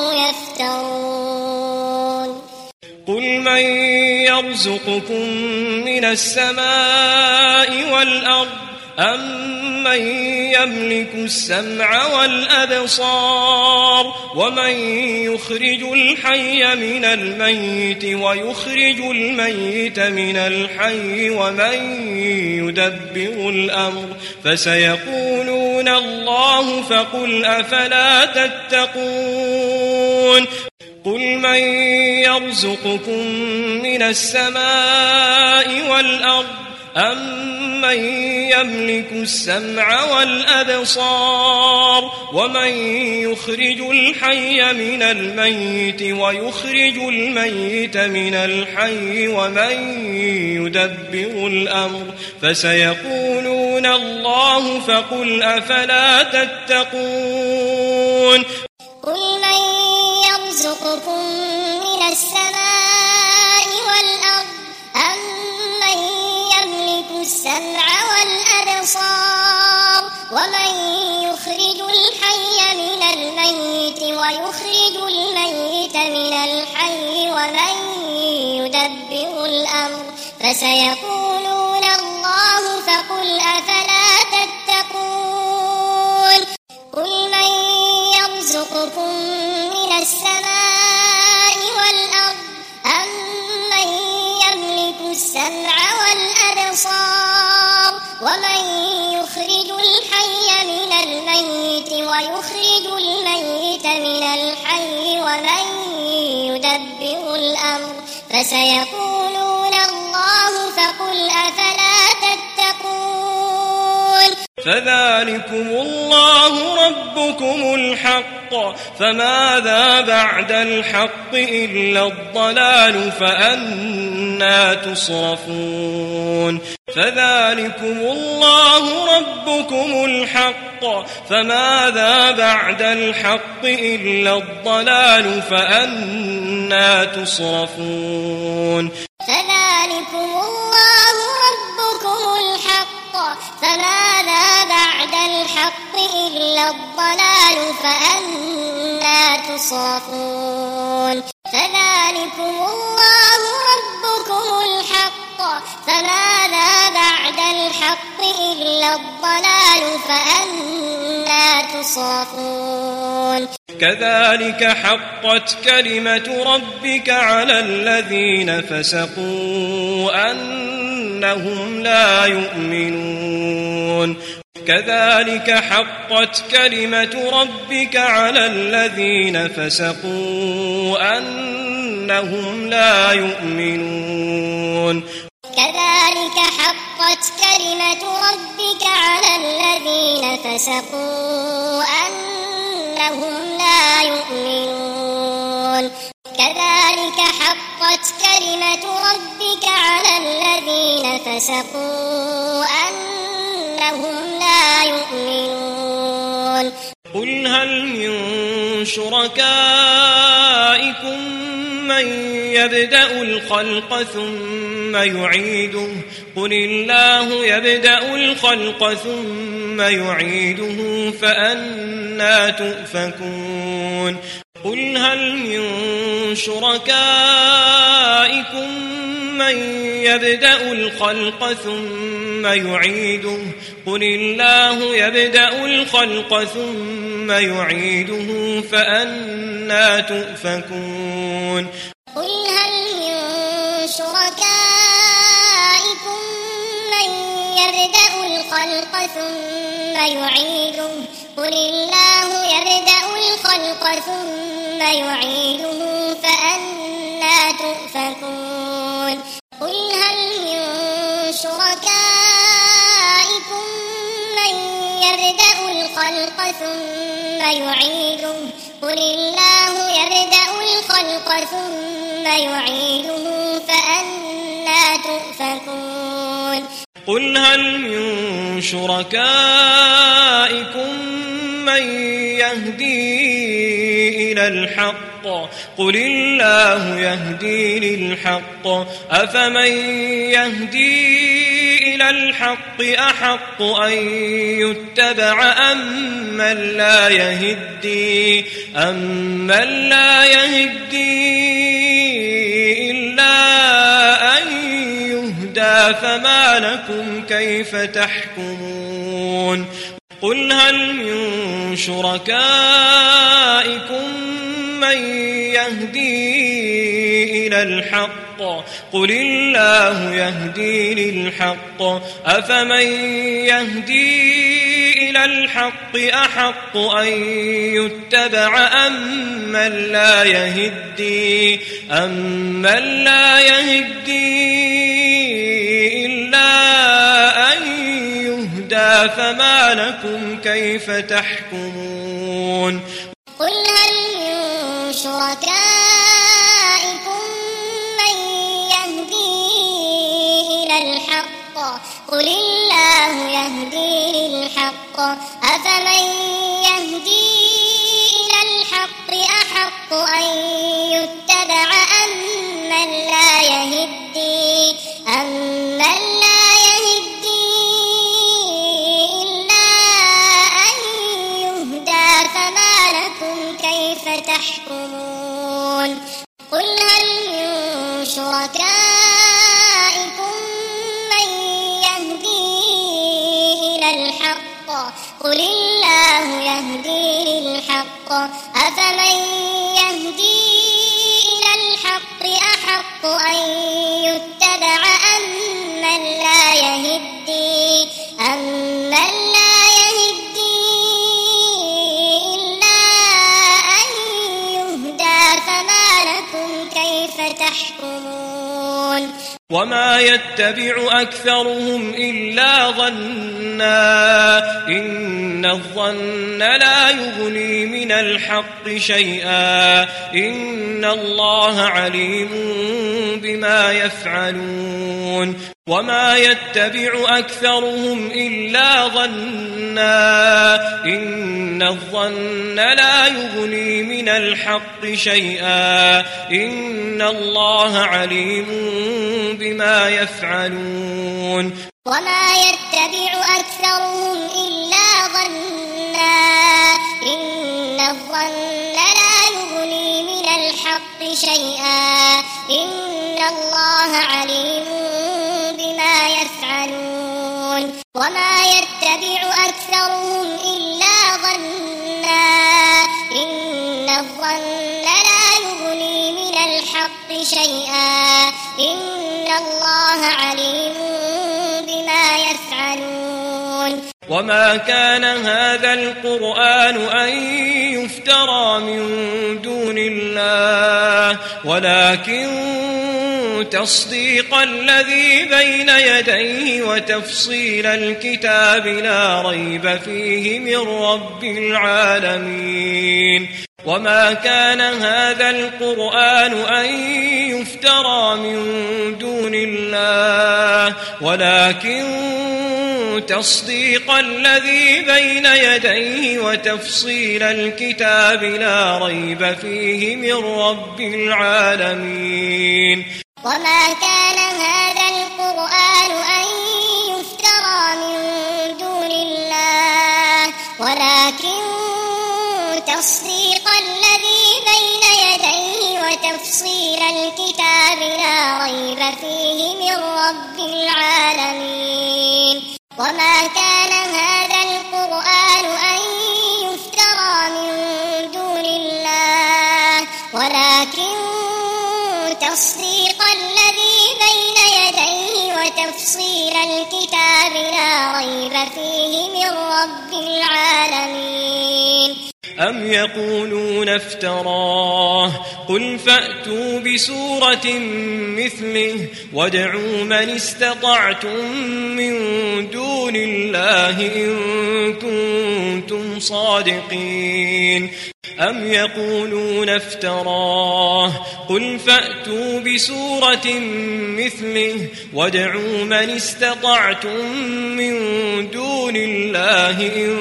يفترون قل من يرزقكم من السماء والأرض أمن يملك السمع والأبصار ومن يخرج الحي من الميت ويخرج الميت من الحي ومن يدبر الأمر فسيقولون الله فقل أفلا تتقون قل من يرزقكم من السماء والأرض أمن يملك السمع والأبصار ومن يخرج الحي من الميت ويخرج الميت من الحي ومن يدبر الأمر فسيقولون الله فقل أفلا تتقون قل من يرزقكم من السماء والأرض أمن يملك السمع والأبصار ومن يخرج الحي من الميت ويخرج الميت من الحي ومن يدبر الأمر فسيقولون الله فقل أفلا تتقون قل من يرزقكم من السماء والأرض أمن يملك السمع والأبصار ومن يخرج الحي من الميت ويخرج الميت من الحي ومن يدبر الأمر فسيقولون الله فقل أفلا تتقون فذلكم الله ربكم الحق فماذا بعد الحق إلا الضلال فأنى تصرفون فذلكم الله ربكم الحق فماذا بعد الحق إلا الضلال فأنى تصرفون فذلكم الله ربكم الحق فماذا بعد الحق إلا الضلال فأنى تصرفون فذلكم الله ربكم الحق فماذا بعد الحق إلا الضلال فأنى تصرفون كذلك حقت كلمة ربك على الذين فسقوا أنهم لا يؤمنون كذلك حقت كلمة ربك على الذين فسقوا أنهم لا يؤمنون كذلك حقت كلمة ربك على الذين فسقوا أنهم لا يؤمنون كذلك حقت كلمة ربك على الذين فسقوا أنهم لا يؤمنون قل هل من شركائكم من يبدأ الخلق ثم يعيده قل الله يبدأ الخلق ثم يعيده فأنى تؤفكون قل هل من شركائكم من يبدأ الخلق ثم يعيده قل الله يبدأ الخلق ثم يعيده فأنى تؤفكون شركائكم من يبدأ الخلق ثم يعيده قل الله يبدأ الخلق ثم يعيده فأنى تؤفكون قل هل من شركائكم من يبدأ الخلق ثم يعيده قل الله يبدأ الخلق ثم يعيده فأنى تؤفكون قل هل من شركائكم من يهدي إلى الحق قل الله يهدي للحق أفمن يهدي إلى الحق أحق أن يتبع أمن لا يهدي إلا أن يهدى فما لكم كيف تحكمون قل هل من شركائكم من يهدي إلى الحق قل الله يهدي للحق أفمن يهدي إلى الحق أحق أن يتبع أمن لا يهدي إلا أن يهدى فما لكم كيف تحكمون قل هل من شركائكم من يهدي إلى الحق قل الله يهدي للحق أفمن يهدي إلى الحق أحق أن يتبع أمن لا يهدي إلا أن يهدى فما لكم كيف تحكمون قل هل من شركائكم من يهدي إلى الحق قل الله يهدي للحق أفمن يهدي إلى الحق أحق أن يتبع أمن لا يهدي إلا أن يهدى فما لكم كيف تحكمون وما يتبع أكثرهم إلا ظنا إن الظن لا يغني من الحق شيئا إن الله عليم بما يفعلون وما يتبع أكثرهم إلا ظنا إن الظن لا يغني من الحق شيئا إن الله عليم بما يفعلون وما يتبع أكثرهم إلا ظنا إن الظن لا يغني من الحق شيئا إن الله عليم بما يفعلون وما يتبع أكثرهم إلا ظنا إن الظن لا يغني من الحق شيئا إن الله عليم بما يفعلون وما كان هذا القرآن أن يفترى من دون الله ولكن تصديق الذي بين يديه وتفصيل الكتاب لا ريب فيه من رب العالمين وما كان هذا القرآن أن يفترى من دون الله ولكن تصديق الذي بين يديه وتفصيل الكتاب لا ريب فيه من رب العالمين وما كان هذا القرآن أن يفترى من دون الله ولكن تصديق الذي بين يديه وتفصيل الكتاب لا ريب فيه من رب العالمين وما كان هذا القرآن أن يفترى من دون الله ولكن تصديق الذي وتفصيل الكتاب لا ريب فيه من رب العالمين. أم يقولون افتراه قل فأتوا بسورة مثله وادعوا من استطعتم من دون الله إن كنتم صادقين. أم يقولون افتراه قل فأتوا بسورة مثله وادعوا من استطعتم من دون الله إن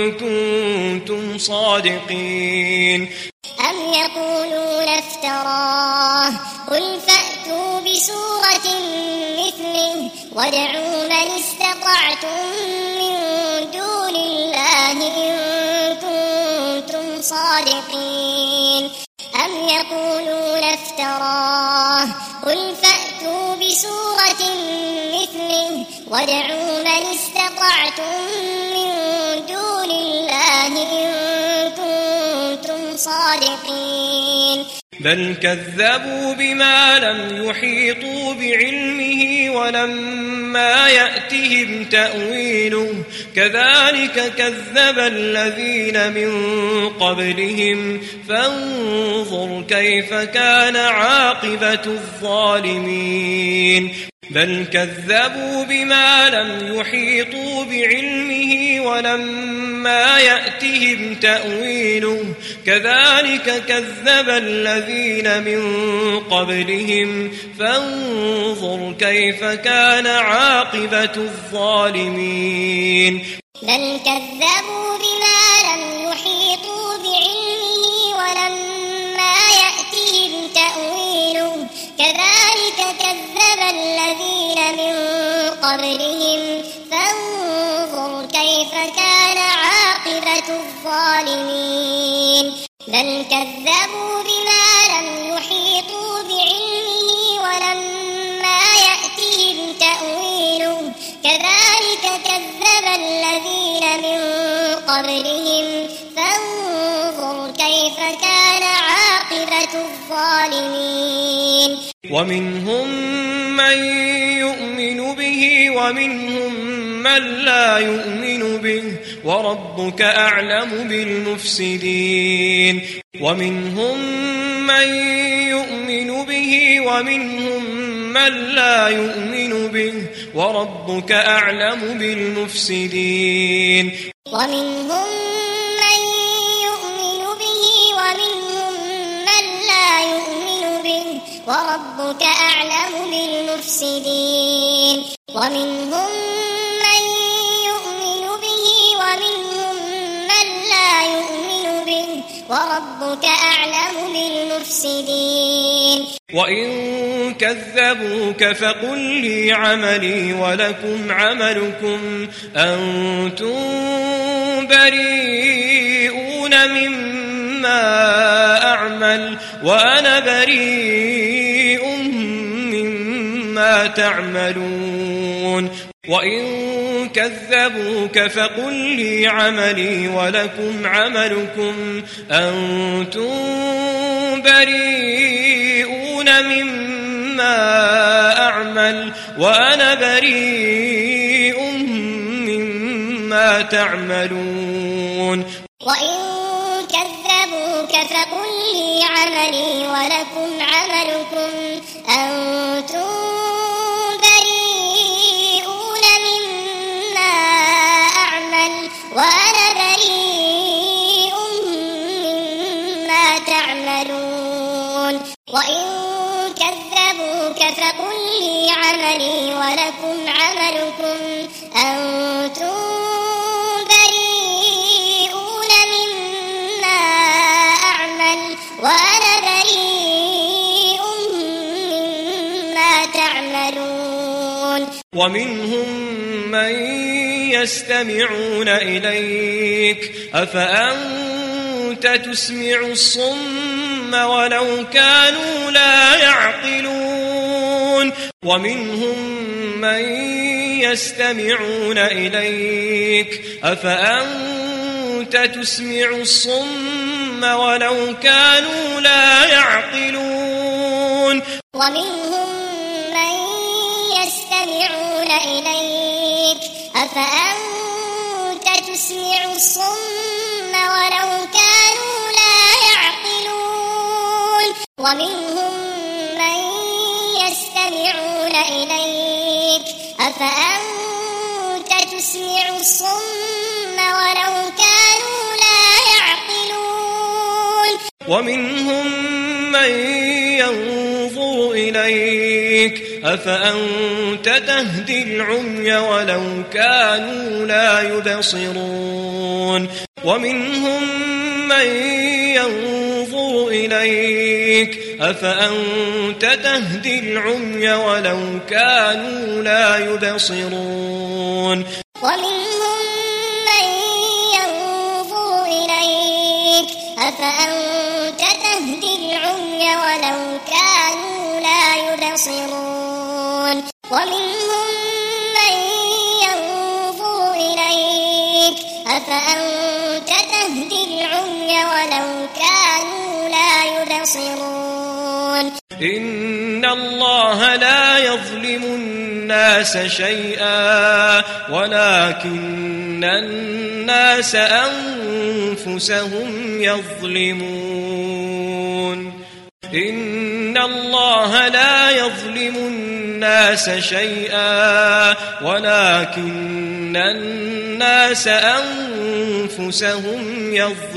كنتم صادقين. أم يقولون افتراه قل فأتوا بسورة مثله وادعوا من استطعتم من دون الله إن كنتم صادقين. أم يقولون افتراه قل فأتوا بسورة مثله وادعوا من استطعتم من دون الله إن كنتم صادقين. بل كذبوا بما لم يحيطوا بعلمه ولما يأتهم تأويله كذلك كذب الذين من قبلهم فانظر كيف كان عاقبة الظالمين. بل كذبوا بما لم يحيطوا بعلمه ولما يأتهم تأويله كذلك كذب الذين من قبلهم فانظر كيف كان عاقبة الظالمين. بل كذبوا بما لم يحيطوا بعلمه ولما يأتهم تأويله كذلك كذب الذين من قبلهم فانظر كيف كان عاقبة الظالمين. بل كذبوا بما لم يحيطوا بعلمه ولما يأتهم تأويله كذلك كذب الذين من قبلهم فانظر كيف كان عاقبة الظالمين. ومنهم من يؤمن به ومنهم من لا يؤمن به وربك أعلم بالمفسدين. ومنهم من يؤمن به ومنهم من لا يؤمن به وربك أعلم بالمفسدين. ومنهم من يؤمن به ومنهم من لا يؤمن به وربك أعلم بالمفسدين. ومنهم من يؤمن به ومنهم من لا يؤمن به وربك أعلم بالمفسدين. وإن كذبوك فقل لي عملي ولكم عملكم أنتم بريئون مما أعمل وأنا بريء مما تعملون. وإن كذبوك فقل لي عملي ولكم عملكم أنتم بريئون مما أعمل وأنا بريء مما تعملون. وإن كذبوك فقل لي عملي ولكم عملكم أنتم بريئون مما أعمل وأنا بريء مما تعملون. وإن كذبوك فقل لي عملي ولكم عملكم أنتم بريئون مما أعمل وأنا بريء مما تعملون. ومنهم من يستمعون إليك أفأنت تسمع الصم ولو كانوا لا يعقلون. ومنهم من يستمعون إليك أفأنت تسمع الصم ولو كانوا لا يعقلون. ومنهم من يستمعون إليك أفأنت تسمع الصم ولو كانوا لا يعقلون ومنهم من يستمعون إليك أفأنت تسمع الصم ولو كانوا لا يعقلون ومنهم من ينظر إليك أفأنت تهدي العمي ولو كانوا لا يبصرون ومنهم من ينظر إليك أفأنت تهدي العمي ولو كانوا لا يبصرون ومنهم من ينظر إليك أفأنت تهدي العمي ولو كانوا لا يبصرون ومنهم من ينظر إليك أفأنت تهدي العمي ولو كانوا لا يبصرون إن الله لا يظلم الناس شيئا ولكن الناس أنفسهم يظلمون إن الله لا يظلم الناس شيئا ولكن الناس أنفسهم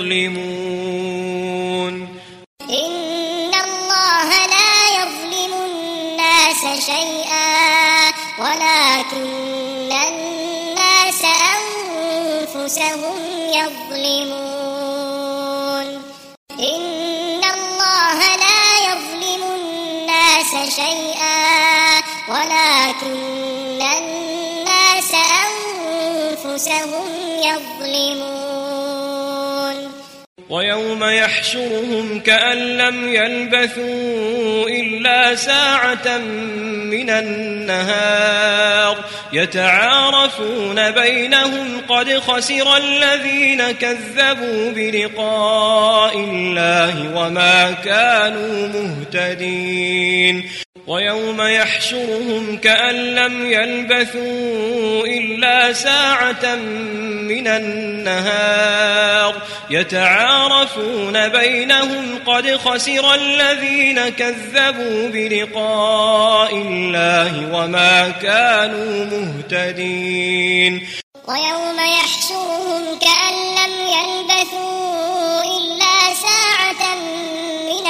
يظلمون إن الله لا يظلم الناس شيئا ولكن الناس أنفسهم يظلمون إن الله لا يظلم الناس شيئا ولكن الناس أنفسهم يظلمون ويوم يحشرهم كأن لم يلبثوا إلا ساعة من النهار يتعارفون بينهم قد خسر الذين كذبوا بلقاء الله وما كانوا مهتدين ويوم يحشرهم كأن لم يلبثوا إلا ساعة من النهار يتعارفون بينهم قد خسر الذين كذبوا بلقاء الله وما كانوا مهتدين ويوم يحشرهم كأن لم يلبثوا إلا ساعة من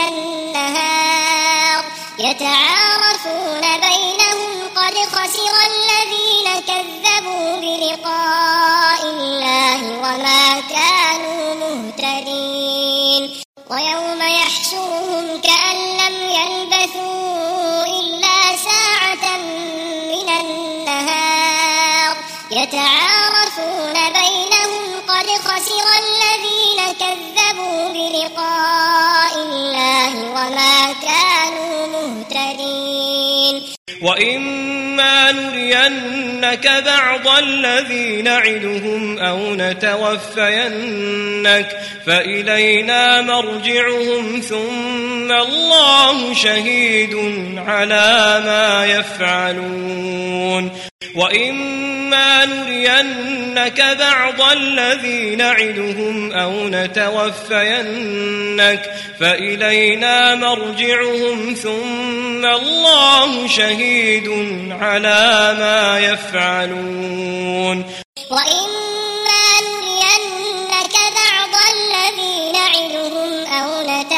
النهار يتعارفون بينهم قد خسر الذين كذبوا بلقاء الله وما كانوا مهتدين ويوم يحشرهم كأن لم يلبثوا إلا ساعة من النهار يتعارفون بينهم قد خسر الذين كذبوا بلقاء الله وما كانوا مهتدين وإما نرينك بعض الذي نعدهم أو نتوفينك فإلينا مرجعهم ثم الله شهيد على ما يفعلون وإما نرينك بعض الذي نعدهم أو نتوفينك فإلينا مرجعهم ثم الله شهيد على ما يفعلون وإما نرينك بعض الذي نعدهم أو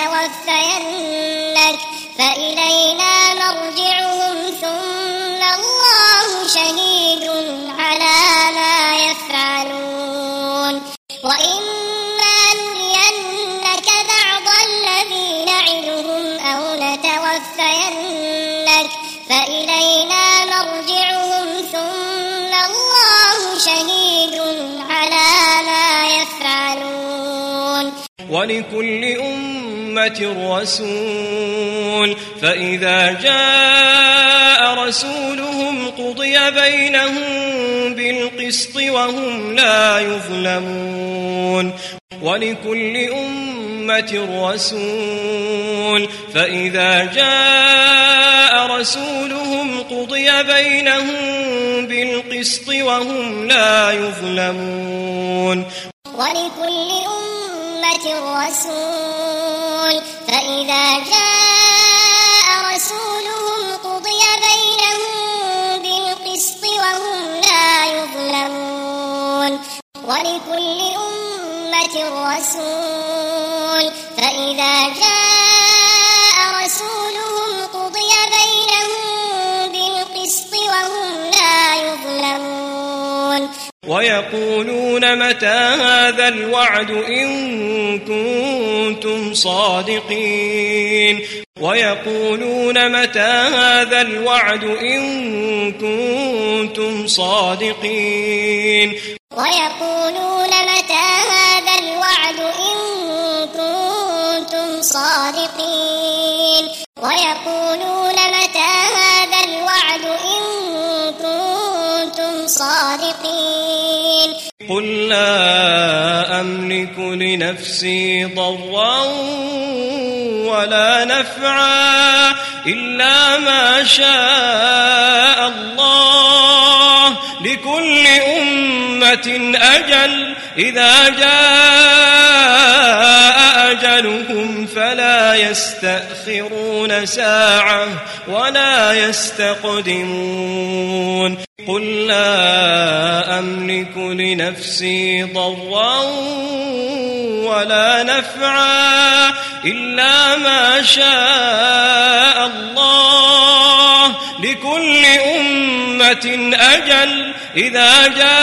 نتوفينك فإلينا مرجعهم ثم الله شهيد على ما يفعلون وإما نرينك بعض الذي نعدهم أو نتوفينك فإلينا مرجعهم ثم الله شهيد على ما يفعلون ولكل أمة رسول فإذا جاء رسولهم قضي بينهم بالقسط وهم لا يظلمون ولكل أمة رسول فإذا جاء رسولهم قضي قضي بينهم بالقسط وهم لا يظلمون ولكل أمة رسول فإذا جاء رسولهم قضي بينهم بالقسط وهم لا يظلمون ولكل أمة رسول فإذا جاء رسولهم قضي بينهم بالقسط وهم لا يظلمون ويقولون متى هذا الوعد إن كنتم صادقين ويقولون متى هذا الوعد إن كنتم صادقين ويقولون متى هذا الوعد إن كنتم صادقين ويقولون متى هذا الوعد إن كنتم صادقين قل لا أملك لنفسي ضرا ولا نفعا إلا ما شاء الله لكل أمة أجل إذا جاء أجلهم فلا يستأخرون ساعة ولا يستقدمون قل لا أملك لنفسي ضرا ولا نفعا إلا ما شاء الله لكل أمة أجل إذا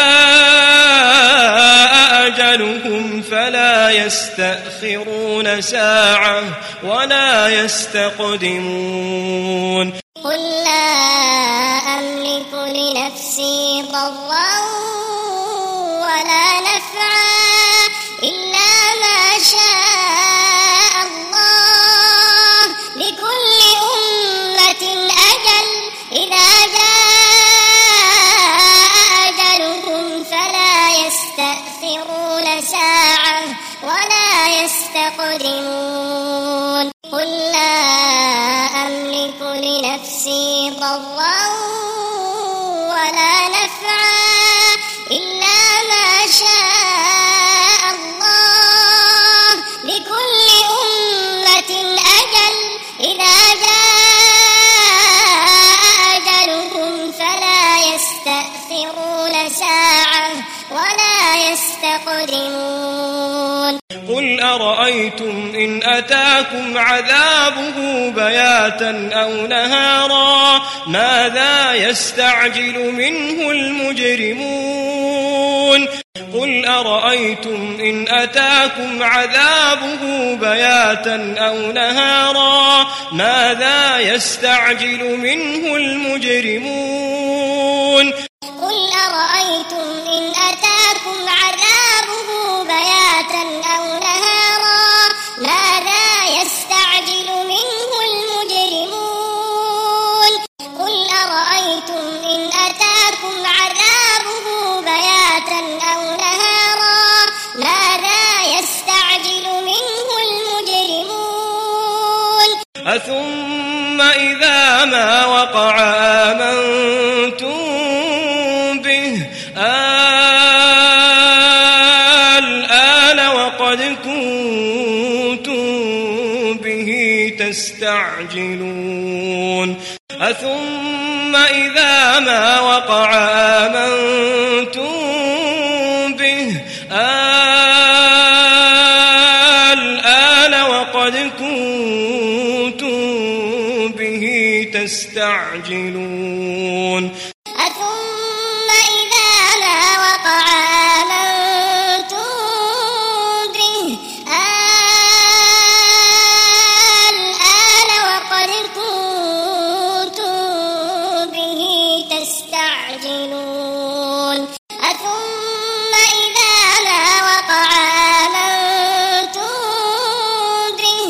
جاء أجلهم فلا يستأخرون ساعة ولا يستقدمون قل لا أملك لنفسي ضرا ولا نفعا إلا ما شاء الله لكل أمة أجل إذا جاء أجلهم فلا يستأخرون ساعة ولا يستقدمون قل لا أملك لنفسي ضرا ولا نفعا إلا ما شاء الله لكل أمة أجل إذا جاء أجلهم فلا يستأخرون ساعة ولا يستقدمون قل أرأيتم إن أتاكم عذابه بياتا أو نهارا ماذا يستعجل منه المجرمون قل أرأيتم إن أتاكم عذابه بياتا أو نهارا ماذا يستعجل منه المجرمون قل أرأيتم إن أتاكم عذابه بياتا أو نهارا ماذا يستعجل منه المجرمون قل أرأيتم إن أتاكم عذابه بياتا أو نهارا ماذا يستعجل منه المجرمون أثم إذا ما وقع آمنتم به الآن وقد كنتم به تستعجلون أثم إذا ما وقع آمنتم به الآن وقد كنتم به تستعجلون أثم إذا ما وقع آمنتم به الآن وقد كنتم به تستعجلون أثم إذا ما وقع آمنتم به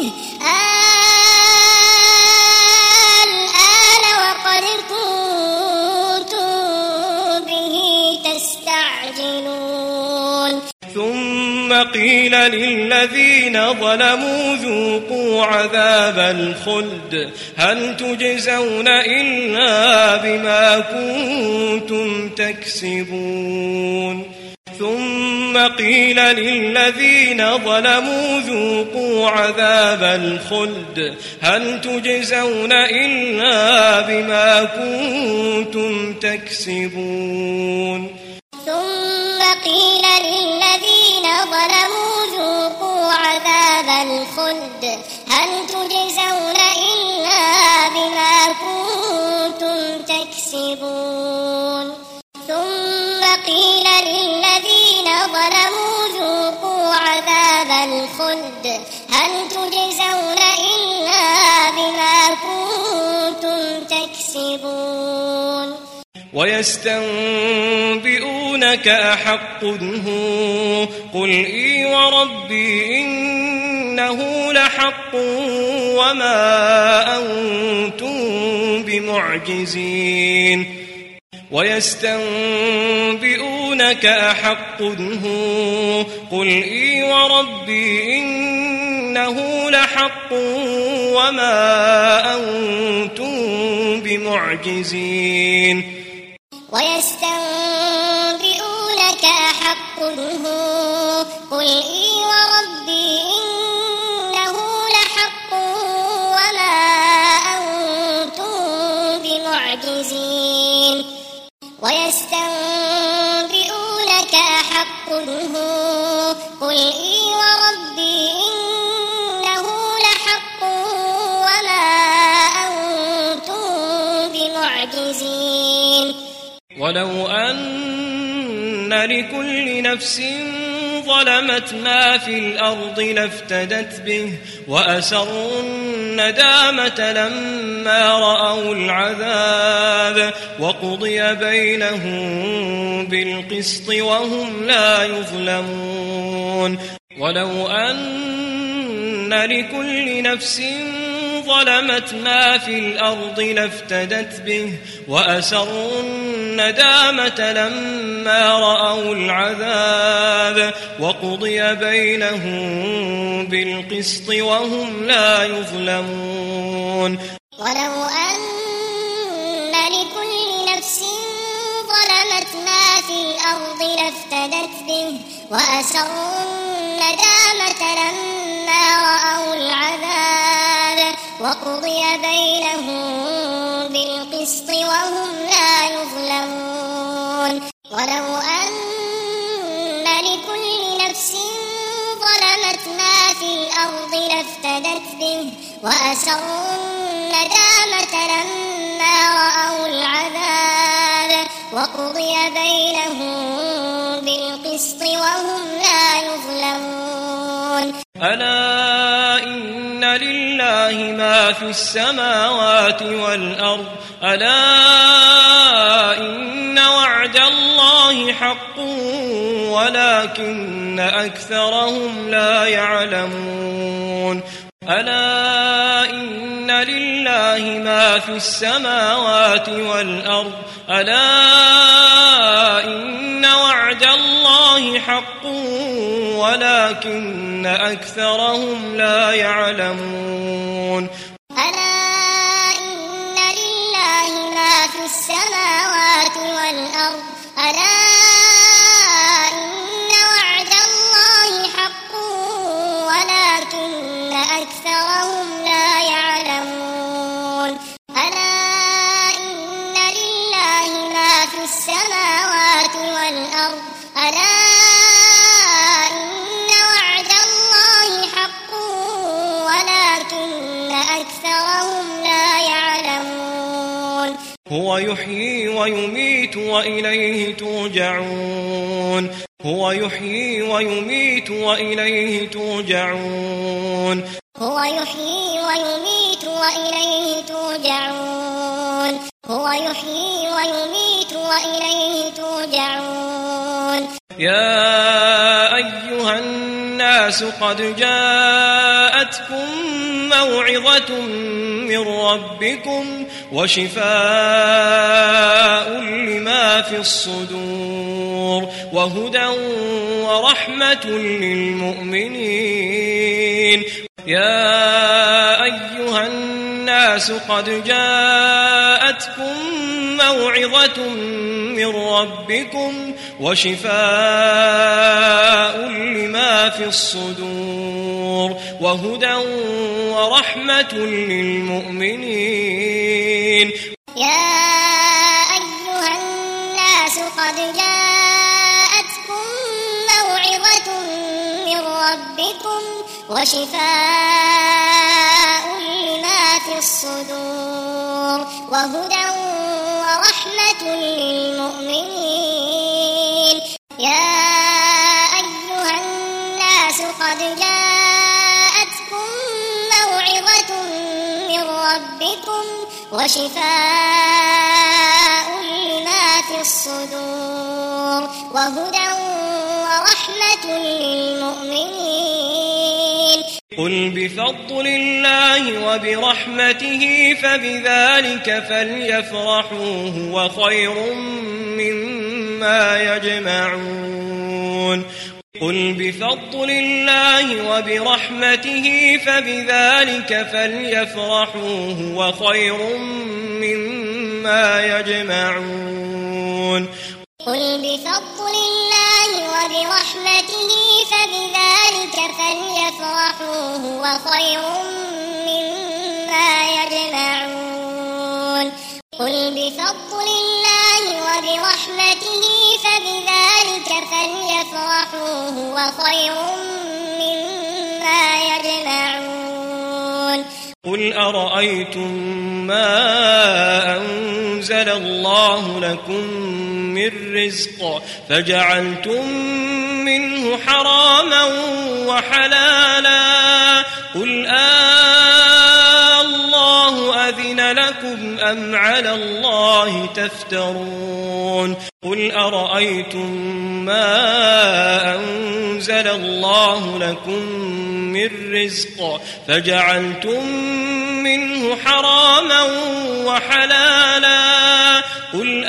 الآن وقد كنتم قيل للذين ظلموا ذوقوا عذاب الخلد هل تجزون إلا بما كنتم تكسبون ثم قيل للذين ظلموا ذوقوا عذاب الخلد هل تجزون إلا بما كنتم تكسبون ثم قيل للذين ظلموا ذوقوا عذاب الخلد هل تجزون إلا بما كنتم تكسبون ثم قيل للذين ظلموا ذوقوا عذاب الخلد هل تجزون إلا بما كنتم تكسبون ويستنبئونك أحق هو قل إي وربي إنه لحق وما أنتم بمعجزين ويستنبئونك أحق هو قل إي وربي إنه لحق وما أنتم بمعجزين ويستنبئونك أحق هو قل إي وربي إنه لحق وما أنتم بمعجزين ويستنبئونك أحق هو قل إي وربي إنه لحق وما أنتم بمعجزين ولو أن لكل نفس ظلمت ما في الأرض لافتدت به وأسروا الندامة لما رأوا العذاب وقضي بينهم بالقسط وهم لا يظلمون ولو أن لكل نفس ظلمت ما في الأرض لافتدت به وأسروا الندامة لما رأوا العذاب وقضي بينهم بالقسط وهم لا يظلمون ولو أن لكل نفس ظلمت ما في الأرض لافتدت به وأسروا الندامة لما رأوا العذاب وقضي بينهم بالقسط وهم لا يظلمون ولو أن لكل نفس ظلمت ما في الأرض لافتدت به وأسروا الندامة لما رأوا العذاب وقضي بينهم بالقسط وهم لا يظلمون ألا إن لله ما في السماوات والأرض ألا إن وعد الله حق ولكن أكثرهم لا يعلمون ألا إن لله ما في السماوات والأرض ألا إن وعد الله حق ولكن أكثرهم لا يعلمون ألا إن لله ما في السماوات والأرض ألا إن وعد الله حق ولكن أكثرهم لا يعلمون ألا إن لله ما في السماوات والأرض ألا إن وعد الله حق ولكن أكثرهم لا يعلمون هو يحيي ويميت وإليه ترجعون هو يحيي ويميت وإليه ترجعون هو يحيي ويميت وإليه ترجعون هو يحيي ويميت وإليه ترجعون يا أيها الناس قد جاءتكم موعظة من ربكم وشفاء لما في الصدور وهدى ورحمة للمؤمنين. يا أيها الناس قد جاءتكم موعظة من ربكم وشفاء لما في الصدور وهدى ورحمة للمؤمنين. يا أيها الناس قد جاءتكم موعظة من ربكم وشفاء لما في الصدور وهدى ورحمة للمؤمنين. يا أيها الناس قد جاءتكم موعظة من ربكم وشفاء لما في الصدور وهدى ورحمة للمؤمنين. قل بفضل الله وبرحمته فبذلك فليفرحوا هو خير مما يجمعون. قل بفضل الله وبرحمته فبذلك فليفرحوا هو خير مما يجمعون. قل بفضل الله وبرحمته فبذلك فليفرحوا هو خير مما يجمعون. قل بفضل الله وبرحمته فبذلك فليفرحوا هو خير مما يجمعون. قل أرأيتم ما أنزل الله لكم من رزق فجعلتم منه حراما وحلالا قل الله أذن لكم أم على الله تفترون. قل أرأيتم ما أنزل الله لكم من رزق فجعلتم منه حراما وحلالا قل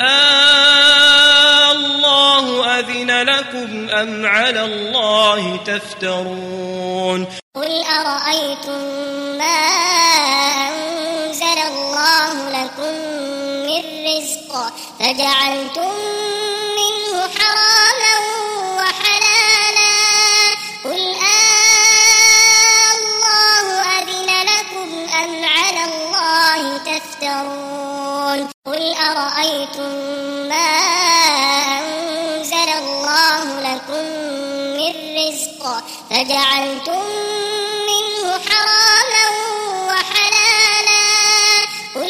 الله أذن لكم أم على الله تفترون. قل أرأيتم ما أنزل الله لكم من رزق فجعلتم منه حراما وحلالا قل الله أذن لكم أم على الله تفترون. قل أرأيتم ما أنزل الله لكم من رزق فجعلتم منه حراما وحلالا قل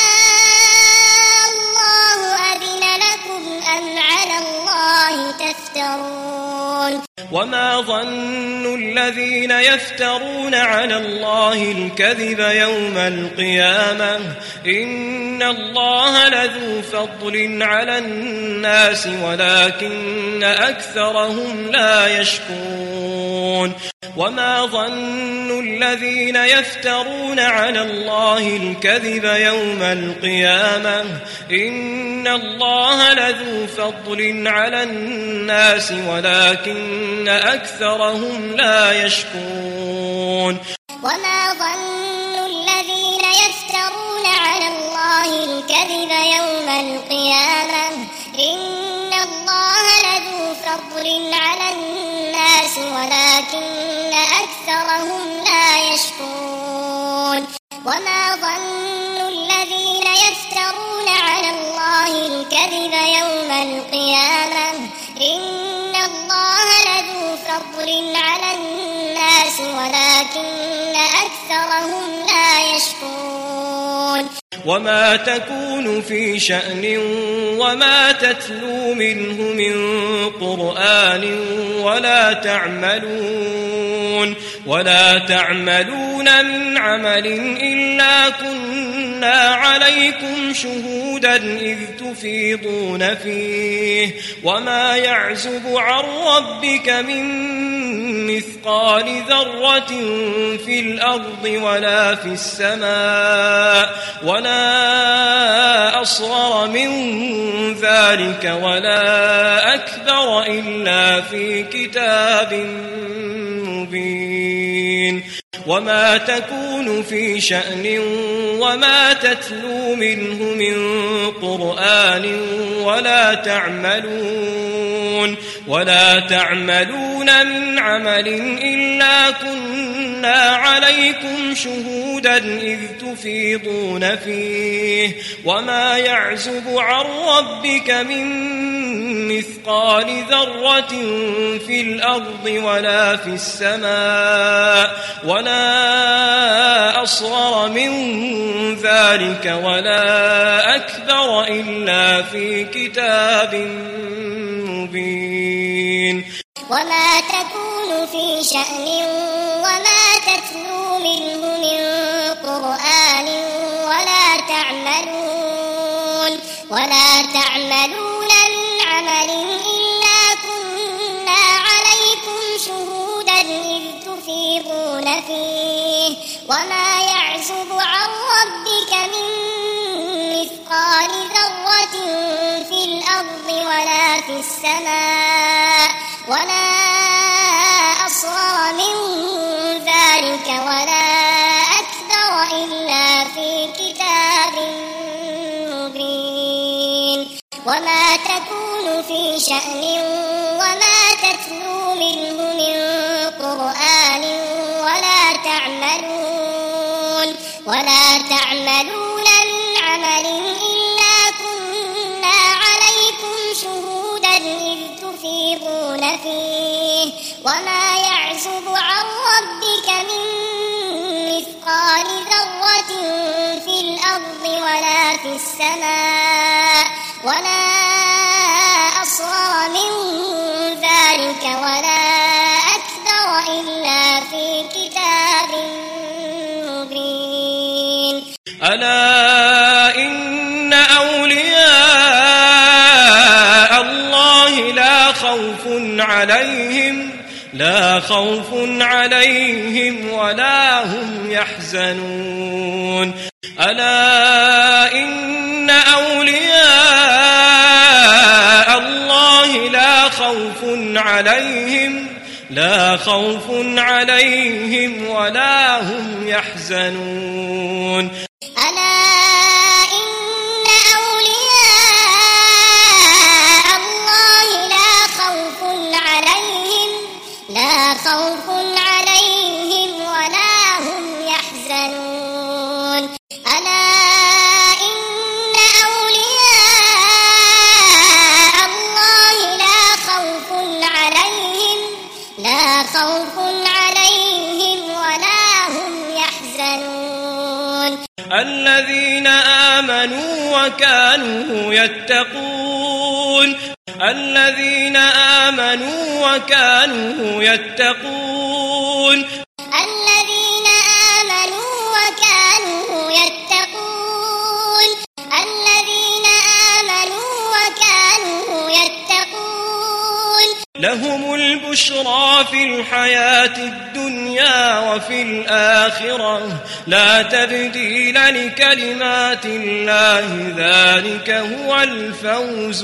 الله أذن لكم أم على الله تفترون. وما ظن الذين يفترون على الله الكذب يوم القيامة إن الله لذو فضل على الناس ولكن أكثرهم لا يشكرون. وما ظن الذين يفترون على الله الكذب يوم القيامة إن الله لذو فضل على الناس ولكن أكثرهم لا يشكرون. وما ظن الذين يفترون على الله الكذب يوم القيامة إن الله لذو فضل على الناس ولكن أكثرهم لا يشكرون. وما ظن الذين يفترون على الله الكذب يوم القيامة إن الله لذو فضل على الناس ولكن أكثرهم لا يشكرون. وما تكون في شأن وما تتلو منه من قرآن ولا تعملون من عمل إلا كنا عليكم شهودا إذ تفيضون فيه وما يعزب عن ربك من مثقال ذرة في الأرض ولا في السماء ولا أصغر من ذلك ولا أكبر إلا في كتاب مبين. وما تكون في شأن وما تتلو منه من قرآن ولا تعملون من عمل إلا كنا عليكم شهودا إذ تفيضون فيه وما يعزب عن ربك من مثقال ذرة في الأرض ولا في السماء ولا أصغر من ذلك ولا أكبر إلا في كتاب مبين. وما تكون في شأن وما تتلو منه من قرآن ولا تعملون من عمل إلا كنا عليكم شهودا إذ تفيضون فيه وما يعزب عن ربك من مثقال ذرة في الأرض ولا في السماء ولا أصغر من ذلك ولا أكبر إلا في كتاب مبين. وما تكون في شأن وما تتلو منه من قرآن ولا تعملون من عمل إلا كنا عليكم شهودا إذ تفيضون فيه وما يعزب عن ربك من مثقال ذرة في الأرض ولا في السماء ولا أصغر من ذلك ولا أكبر إلا في كتاب مبين. ألا إن أولياء الله لا خوف عليهم ولا هم يحزنون. ألا إن أولياء الله لا خوف عليهم ولا هم يحزنون. ألا إن أولياء الله لا خوف عليهم ولا هم يحزنون. ألا إن أولياء الله لا خوف عليهم ولا هم يحزنون. الذين آمنوا وكانوا يتقون. الذين آمنوا وكانوا يتقون. الذين آمنوا وكانوا يتقون. الذين آمنوا وكانوا يتقون. لهم البشرى في الحياة الدنيا وفي الآخرة لا تبديل لكلمات الله ذلك هو الفوز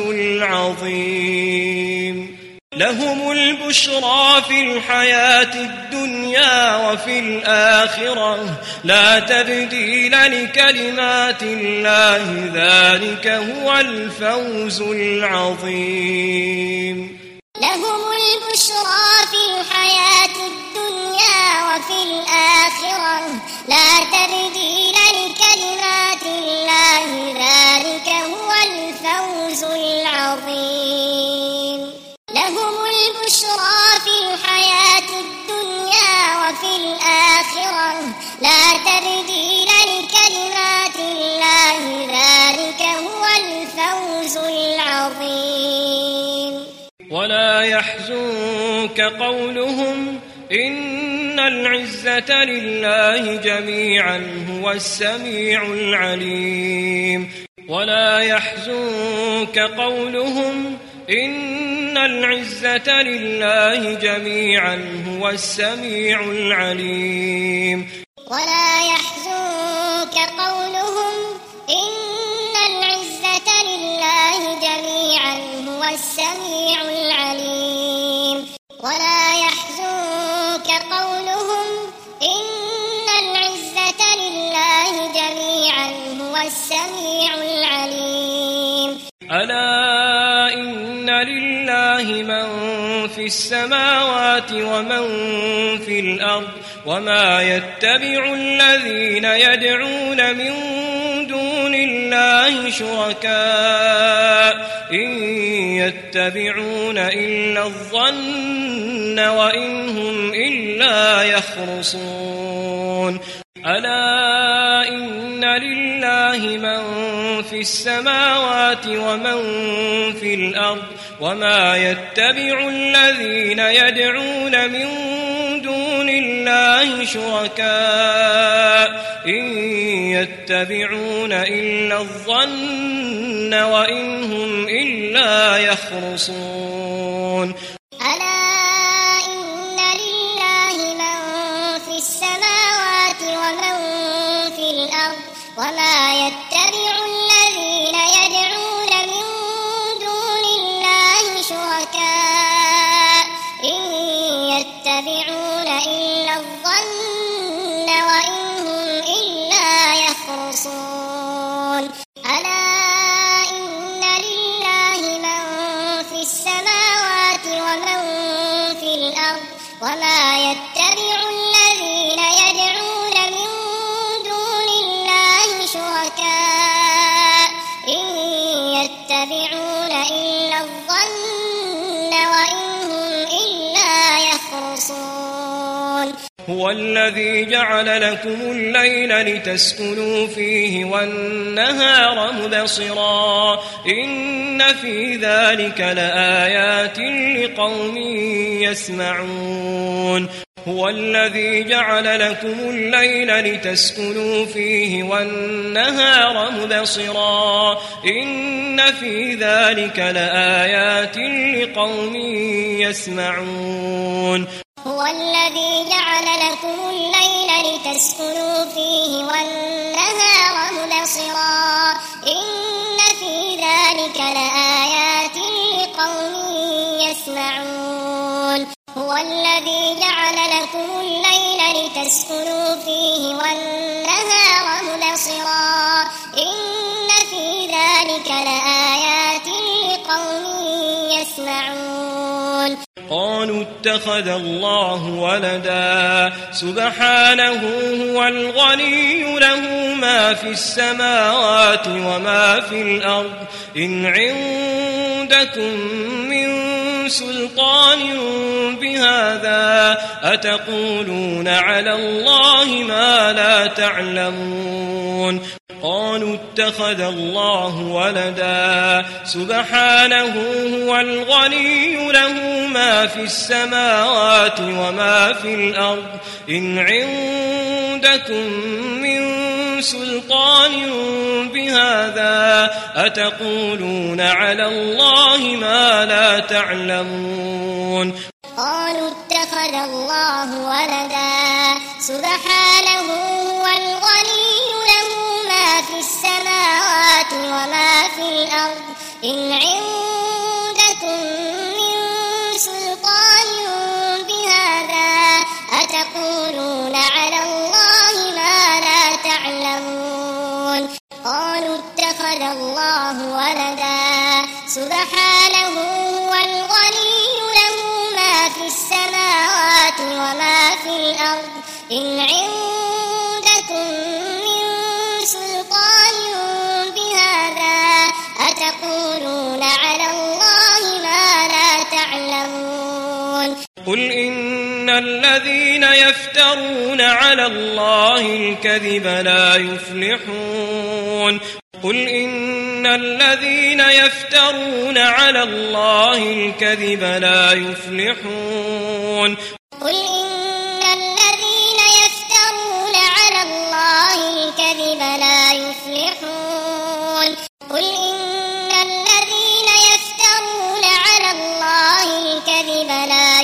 العظيم. لهم البشرى في الحياة الدنيا وفي الآخرة لا تبديل لكلمات الله ذلك هو الفوز العظيم. لهم البشرى في الحياة الدنيا وفي الآخرة لا تبديل لكلمات الله ذلك هو الفوز العظيم. لهم البشرى في الحياة الدنيا وفي الآخرة لا تبديل لكلمات الله ذلك هو الفوز العظيم. ولا يحزنك قولهم إن العزة لله جميعا هو السميع العليم. ولا يحزنك قولهم إن العزة لله جميعا هو السميع العليم. ولا يحزنك قولهم إن العزة لله جميعا السميع العليم ولا يحزنك قولهم إن العزة لله جميعا هو السميع العليم ألا إن لله من في السماوات ومن في الأرض وما يتبع الذين يدعون من دون الله شركاء إن يتبعون إلا الظن وإن هم إلا يخرصون ألا إن لله من في السماوات ومن في الأرض وما يتبع الذين يدعون من دون الله شركاء إن يتبعون إلا الظن وإن هم إلا يخرصون ألا إن لله من في السماوات ومن في الأرض وما يتبع الذين يدعون من دون الله شركاء إن يتبعون إلا الظن وإن هم إلا يخرصون ألا إن لله من في السماوات ومن في الأرض وما يتبع الذين يدعون من دون الله شركاء إن يتبعون إلا الظن وإن هم إلا يخرصون هو الذي جعل لكم الليل لتسكنوا فيه والنهار مبصرا إن في ذلك لآيات لقوم يسمعون هو الذي جعل لكم الليل لتسكنوا فيه والنهار مبصرا إن في ذلك لآيات لقوم يسمعون هو الذي جعل لكم الليل لتسكنوا فيه والنهار مبصرا إن في ذلك لآيات لقوم يسمعون هو الذي جعل لكم الليل لتسكنوا فيه والنهار مبصرا إن في ذلك لآيات لقوم يسمعون قالوا اتخذ الله ولدا سبحانه هو الغني له ما في السماوات وما في الأرض إن عندكم من سلطان بهذا أتقولون على الله ما لا تعلمون قالوا اتخذ الله ولدا سبحانه هو الغني له ما في السماوات وما في الأرض إن عندكم من سلطان بهذا أتقولون على الله ما لا تعلمون قالوا اتخذ الله ولدا سبحانه هو الغني له ما في السماوات وما في الأرض إن عندكم من سلطان بهذا أتقولون على الله ما لا تعلمون قالوا اتخذ الله ولدا سبحانه هو الغني له ما في السماوات وما في الأرض إن عندكم من سلطان بهذا أتقولون على الله ما لا تعلمون قل إن الذين يفترون على الله الكذب لا يفلحون قل إن الذين يفترون على الله الكذب لا يفلحون قل إن الذين يفترون على الله الكذب لا يفلحون قل إن الذين يفترون على الله الكذب لا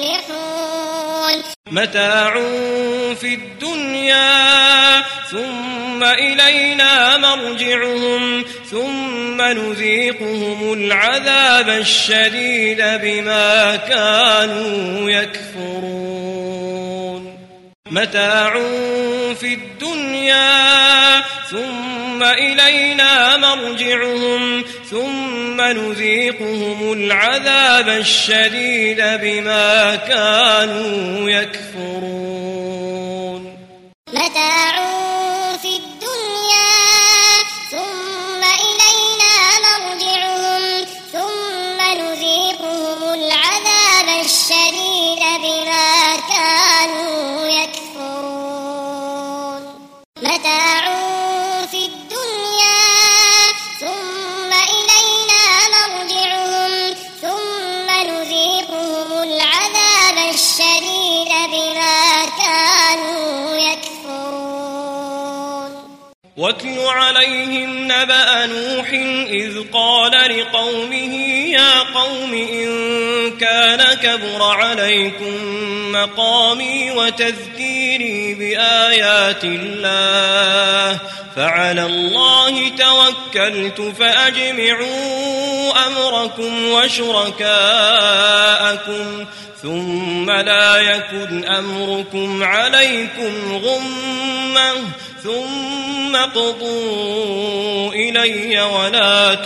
يفلحون متاع في الدنيا ثم إلينا مرجعهم ثم ثم نذيقهم العذاب الشديد بما كانوا يكفرون متاع في الدنيا ثم إلينا مرجعهم ثم نذيقهم العذاب الشديد بما كانوا يكفرون متاع في الدنيا ثم إلينا مرجعهم ثم نذيقهم العذاب الشديد بما كانوا يكفرون متاع في الدنيا ثم إلينا مرجعهم ثم نذيقهم العذاب الشديد بما كانوا يكفرون واتل عليهم نبأ نوح إذ قال لقومه يا قوم إن كان كبر عليكم مقامي وتذكيري بآيات الله فعلى الله توكلت فأجمعوا أمركم وشركاءكم ثم لا يكن أمركم عليكم غمة ثم اقضوا إلي ولا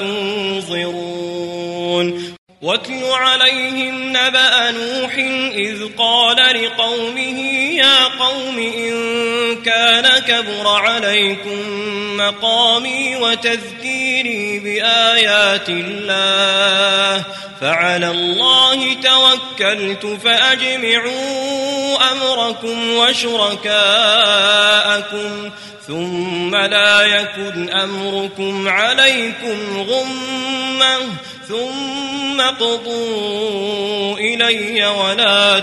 تنظرون واتل عليهم نبأ نوح إذ قال لقومه يا قوم إن كان كبر عليكم مقامي وتذكيري بآيات الله فعلى الله توكلت فأجمعوا أمركم وشركاءكم ثم لا يكن أمركم عليكم غمة ثم اقضوا إلي ولا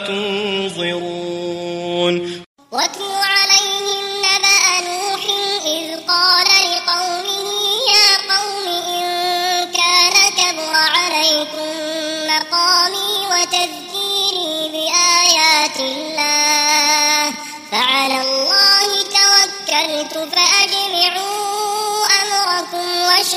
تنظرون واتل عليهم نبأ نوح إذ قال لقومه يا قوم إن كان كبر عليكم مقامي وتذكيري بآيات الله فعلى الله توكلت فأجمعوا أمركم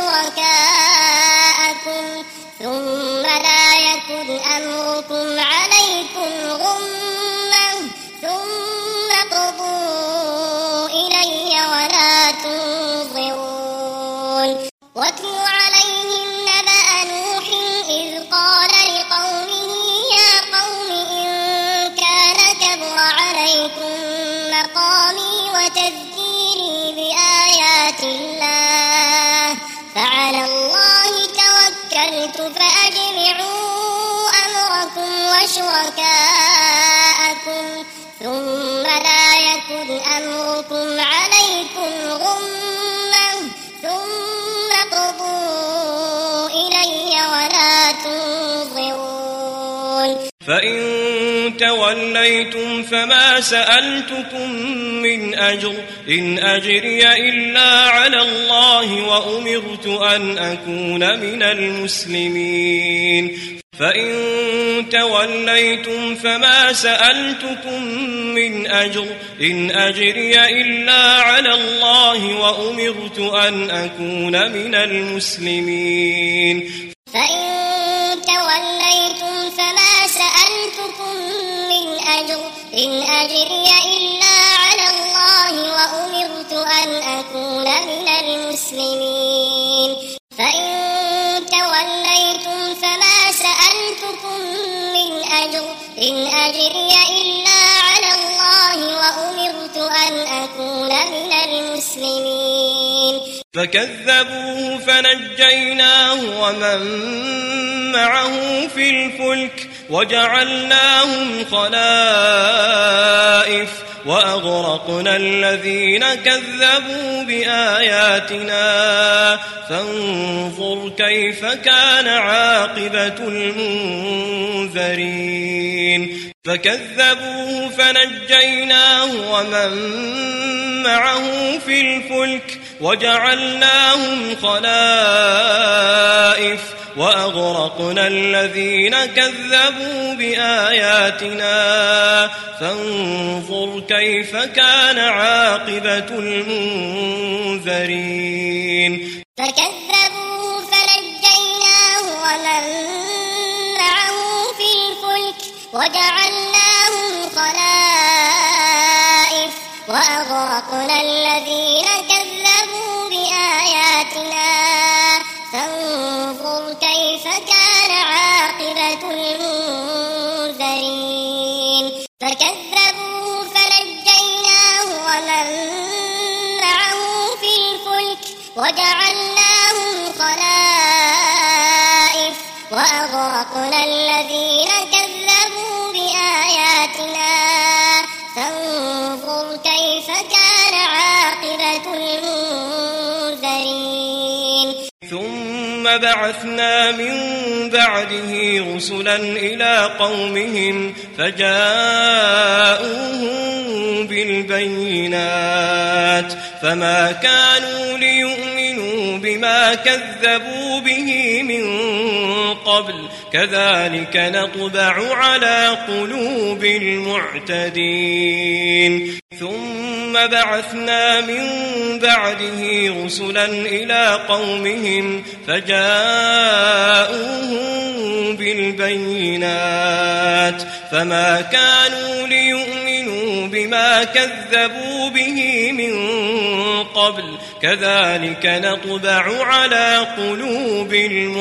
وشركاءكم ثم لا يكن أمركم عليكم غمة ثم اقضوا إلي ولا تنظرون واتل عليهم نبأ نوح إذ قال لقومه يا قوم إن كان كبر عليكم مقامي وتذكيري بآيات الله فعلى الله توكلت فأجمعوا أمركم وشركاءكم ثم لا يكن أمركم عليكم غمة ثم اقضوا إلي ولا تنظرون فإن توليتم فما سألتكم من أجر إن أجري إلا على الله وأمرت أن أكون من المسلمين فإن توليتم فما سألتكم من أجر إن أجري إلا على الله وأمرت أن أكون من المسلمين فإن توليتم فما سألتكم من أجر إن أجري إلا على الله وأمرت أن أكون من المسلمين فإن توليتم فما سألتكم من أجر إن أجري إلا على الله وأمرت أن أكون من المسلمين فكذبوه فنجيناه ومن معه في الفلك وجعلناهم خلائف وأغرقنا الذين كذبوا بآياتنا فانظر كيف كان عاقبة المنذرين فكذبوه فنجيناه ومن معه في الفلك وجعلناهم خلائف وأغرقنا الذين كذبوا بآياتنا فانظر كيف كان عاقبة المنذرين فكذبوه وجعلناهم خلائف وأغرقنا الذين كذبوا بآياتنا فانظر كيف كان عاقبة المنذرين فكذبوه فنجيناه ومن معه في الفلك وجعلناهم خلائف وأغرقنا الذين كذبوا بآياتنا فانظر كيف كان عاقبة المنذرين ثم بعثنا من بعده رسلا إلى قومهم فجاءوهم بالبينات فما كانوا ليؤمنوا بما كذبوا به من قبل كذلك نطبع على قلوب المعتدين ثم بعثنا من بعده رسلا إلى قومهم فجاءوهم بالبينات فما كانوا ليؤمنوا بما كذبوا به من قبل كذلك نطبع على قلوب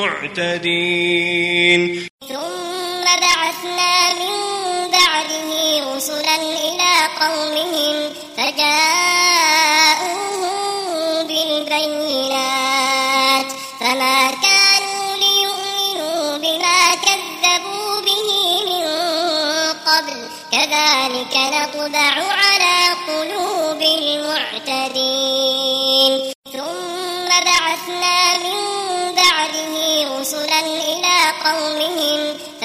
المعتدين ثم بعثنا من بعده رسلا إلى قومهم فجاءوهم بالبينات فما كانوا ليؤمنوا بما كذبوا به من قبل كذلك نطبع على قلوب المعتدين ثم بعثنا من بعده رسلا إلى قومهم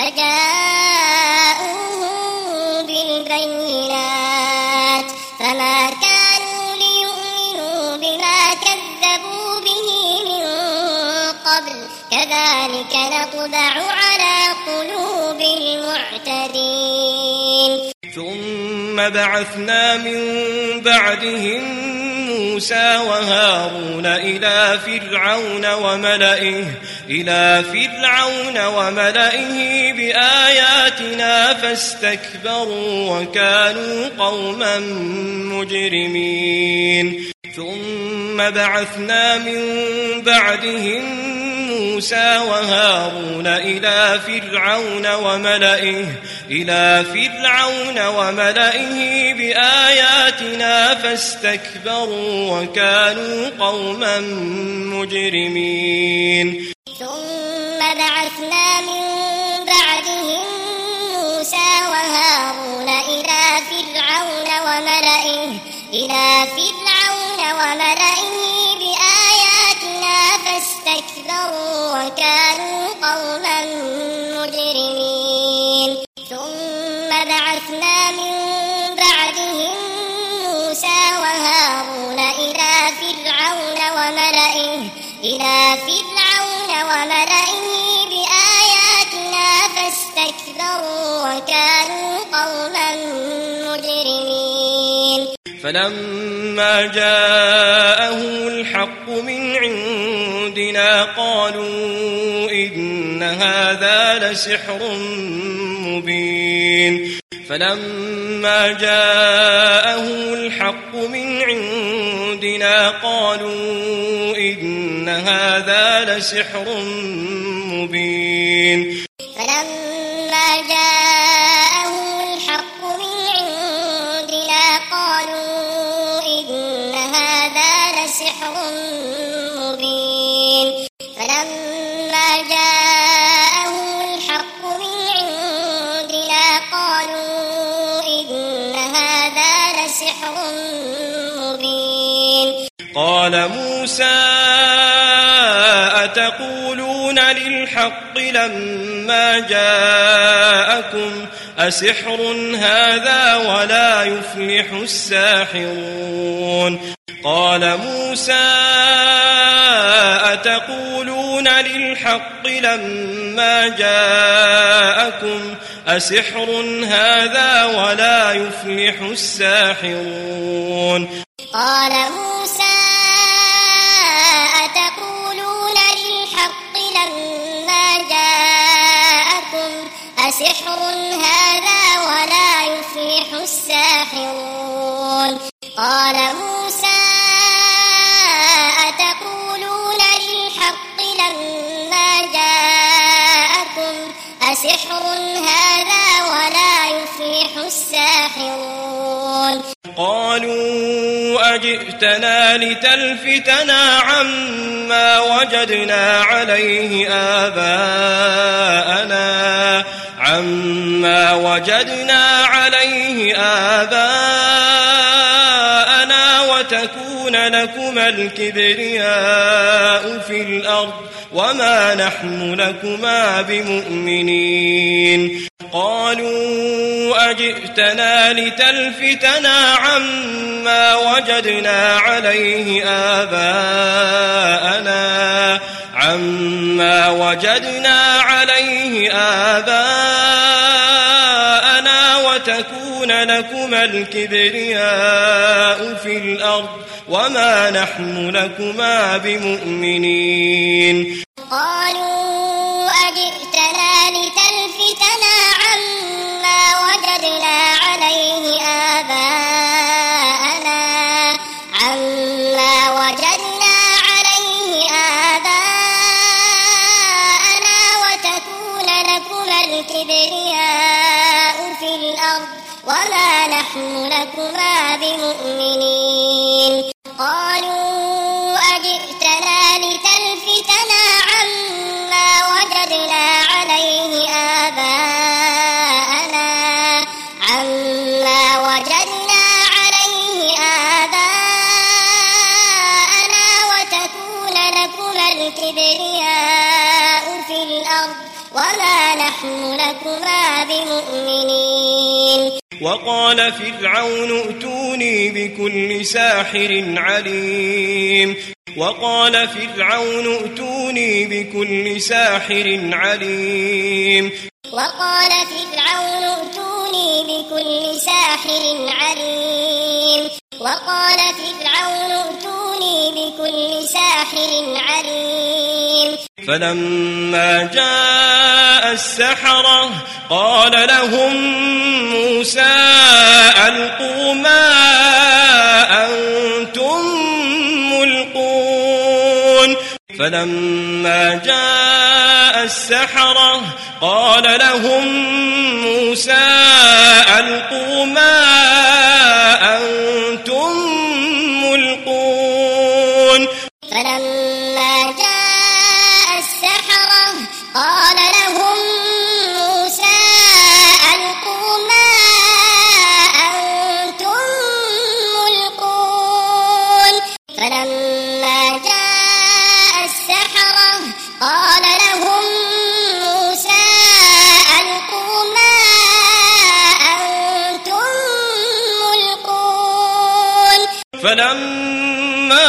فجاءوهم بالبينات فما كانوا ليؤمنوا بما كذبوا به من قبل كذلك نطبع على قلوب المعتدين ثم بعثنا من بعدهم موسى وهارون إلى فرعون وملئه بآياتنا فاستكبروا وكانوا قوما مجرمين ثم بعثنا من بعدهم موسى وهارون إلى فرعون وملئه بآياتنا فاستكبروا وكانوا قوما مجرمين ثم بعثنا من بعدهم موسى وهارون إلى فرعون وملئه بآياتنا فاستكبروا وكانوا قوما مجرمين ثم بعثنا من بعدهم موسى وهارون إلى فرعون وملئه بآياتنا فاستكبروا وكانوا قوما مجرمين فلما جاءهم الحق من عندنا قالوا إن هذا لسحر مبين فلما جاءهم الحق من عندنا قالوا إن هذا لسحر مبين فلما جاءهم الحق من عندنا قالوا إن هذا لسحر مبين فلما جاءهم الحق من عندنا قالوا إن هذا لسحر مبين قال موسى أتقولون للحق لما جاءكم أسحر هذا ولا يفلح الساحرون قال موسى أتقولون للحق لما جاءكم أسحر هذا ولا يفلح الساحرون قال موسى أتقولون للحق لما جاءكم أسحر هذا أسحر هذا ولا يفلح الساحرون قالوا أجئتنا لتلفتنا عما وجدنا عليه آباءنا وتكون لكما الكبرياء في الأرض وما نحن لكما بمؤمنين قالوا أجئتنا لتلفتنا عما وجدنا عليه آباءنا وتكون لكما الكبرياء في الأرض وما نحن لكما بمؤمنين قالوا أجئتنا لتلفتنا عما وجدنا عليه آباءنا وتكون لكما الكبرياء في الأرض وما نحن لكما بمؤمنين قالوا أجئتنا لتلفتنا عما وجدنا عليه آباءنا وتكون لكما الكبرياء في الأرض وما نحن لكما بمؤمنين وقال فرعون ائتوني بكل ساحر عليم وقال فرعون ائتوني بكل ساحر عليم فلما جاء السحرة قال لهم موسى ألقوا ما أنتم ملقون فلما جاء السحرة قال لهم موسى ألقوا ما أنتم ملقون فلما جاء السحرة قال لهم موسى ألقوا ما أنتم ملقون فلما جاء السحرة قال لهم موسى ألقوا ما أنتم ملقون فلما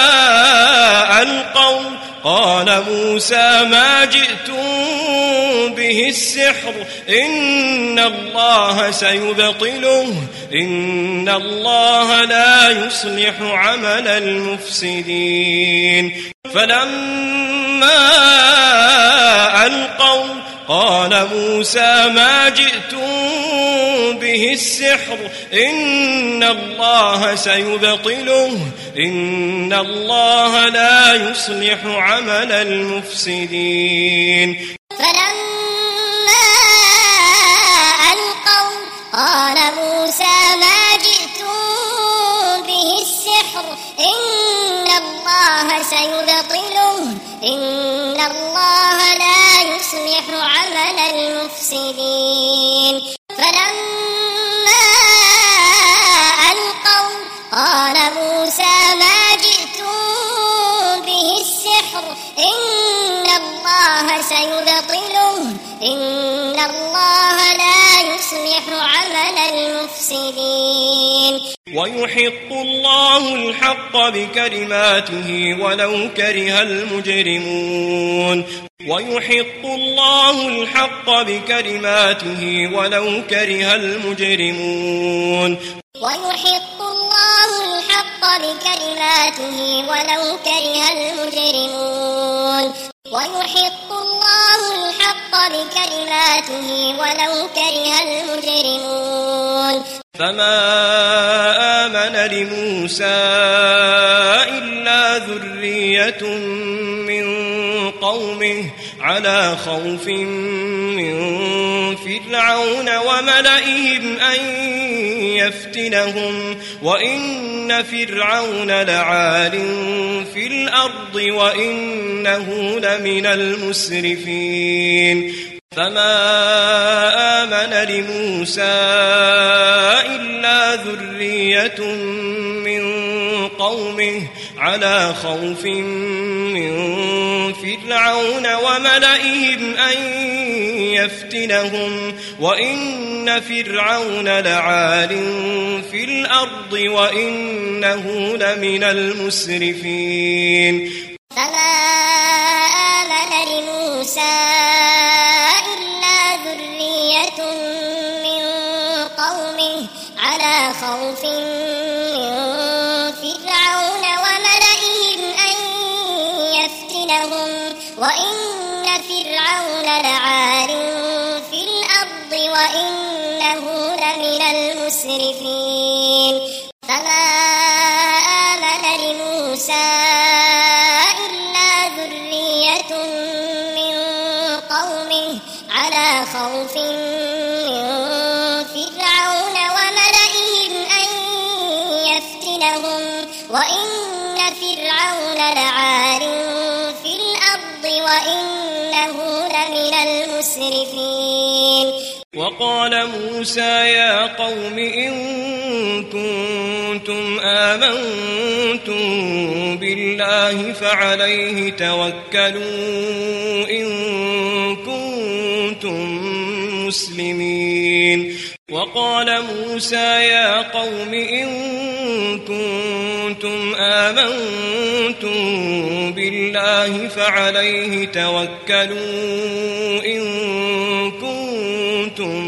ألقوا قال موسى ما جئتم به السحر إن الله سيبطله إن الله لا يصلح عمل المفسدين فلما ألقوا قال موسى ما جئتم به السحر إن الله سيبطله إن الله لا يصلح عمل المفسدين فلما ألقوا قال موسى ما جئتم به السحر إن الله سيبطله إن الله لا يصلح عمل المفسدين فلما ألقوا قال موسى ما جئتم به السحر إن الله سيبطله إن الله لا يصلح عمل المفسدين ويحق الله الحق بكلماته ولو كره المجرمون ويحق الله الحق بكلماته ولو كره المجرمون ويحق الله الحق بكلماته ولو كره المجرمون ويحق الله الحق بكلماته ولو كره المجرمون فما آمن لموسى إلا ذرية من قومه على خوف من فرعون وملئهم أن يفتنهم وإن فرعون لعال في الأرض وإنه لمن المسرفين فما آمن لموسى إلا ذرية من قومه على خوف من فرعون وملئهم أن يفتنهم وإن فرعون لعال في الأرض وإنه لمن المسرفين فما آمن لموسى إلا ذرية من قومه على خوف من فرعون وملئهم أن يفتنهم وإن فرعون لعال في الأرض وإنه لمن المسرفين فما آمن لموسى إلا ذرية من قومه على خوف من فرعون وملئهم أن يفتنهم وإن فرعون لعال في الأرض وإنه لمن المسرفين وقال موسى يا قوم إن كنتم آمنتم بالله فعليه توكلوا إن كنتم مسلمين وقال موسى يا قوم إن كنتم آمنتم بالله فعليه توكلوا إن كنتم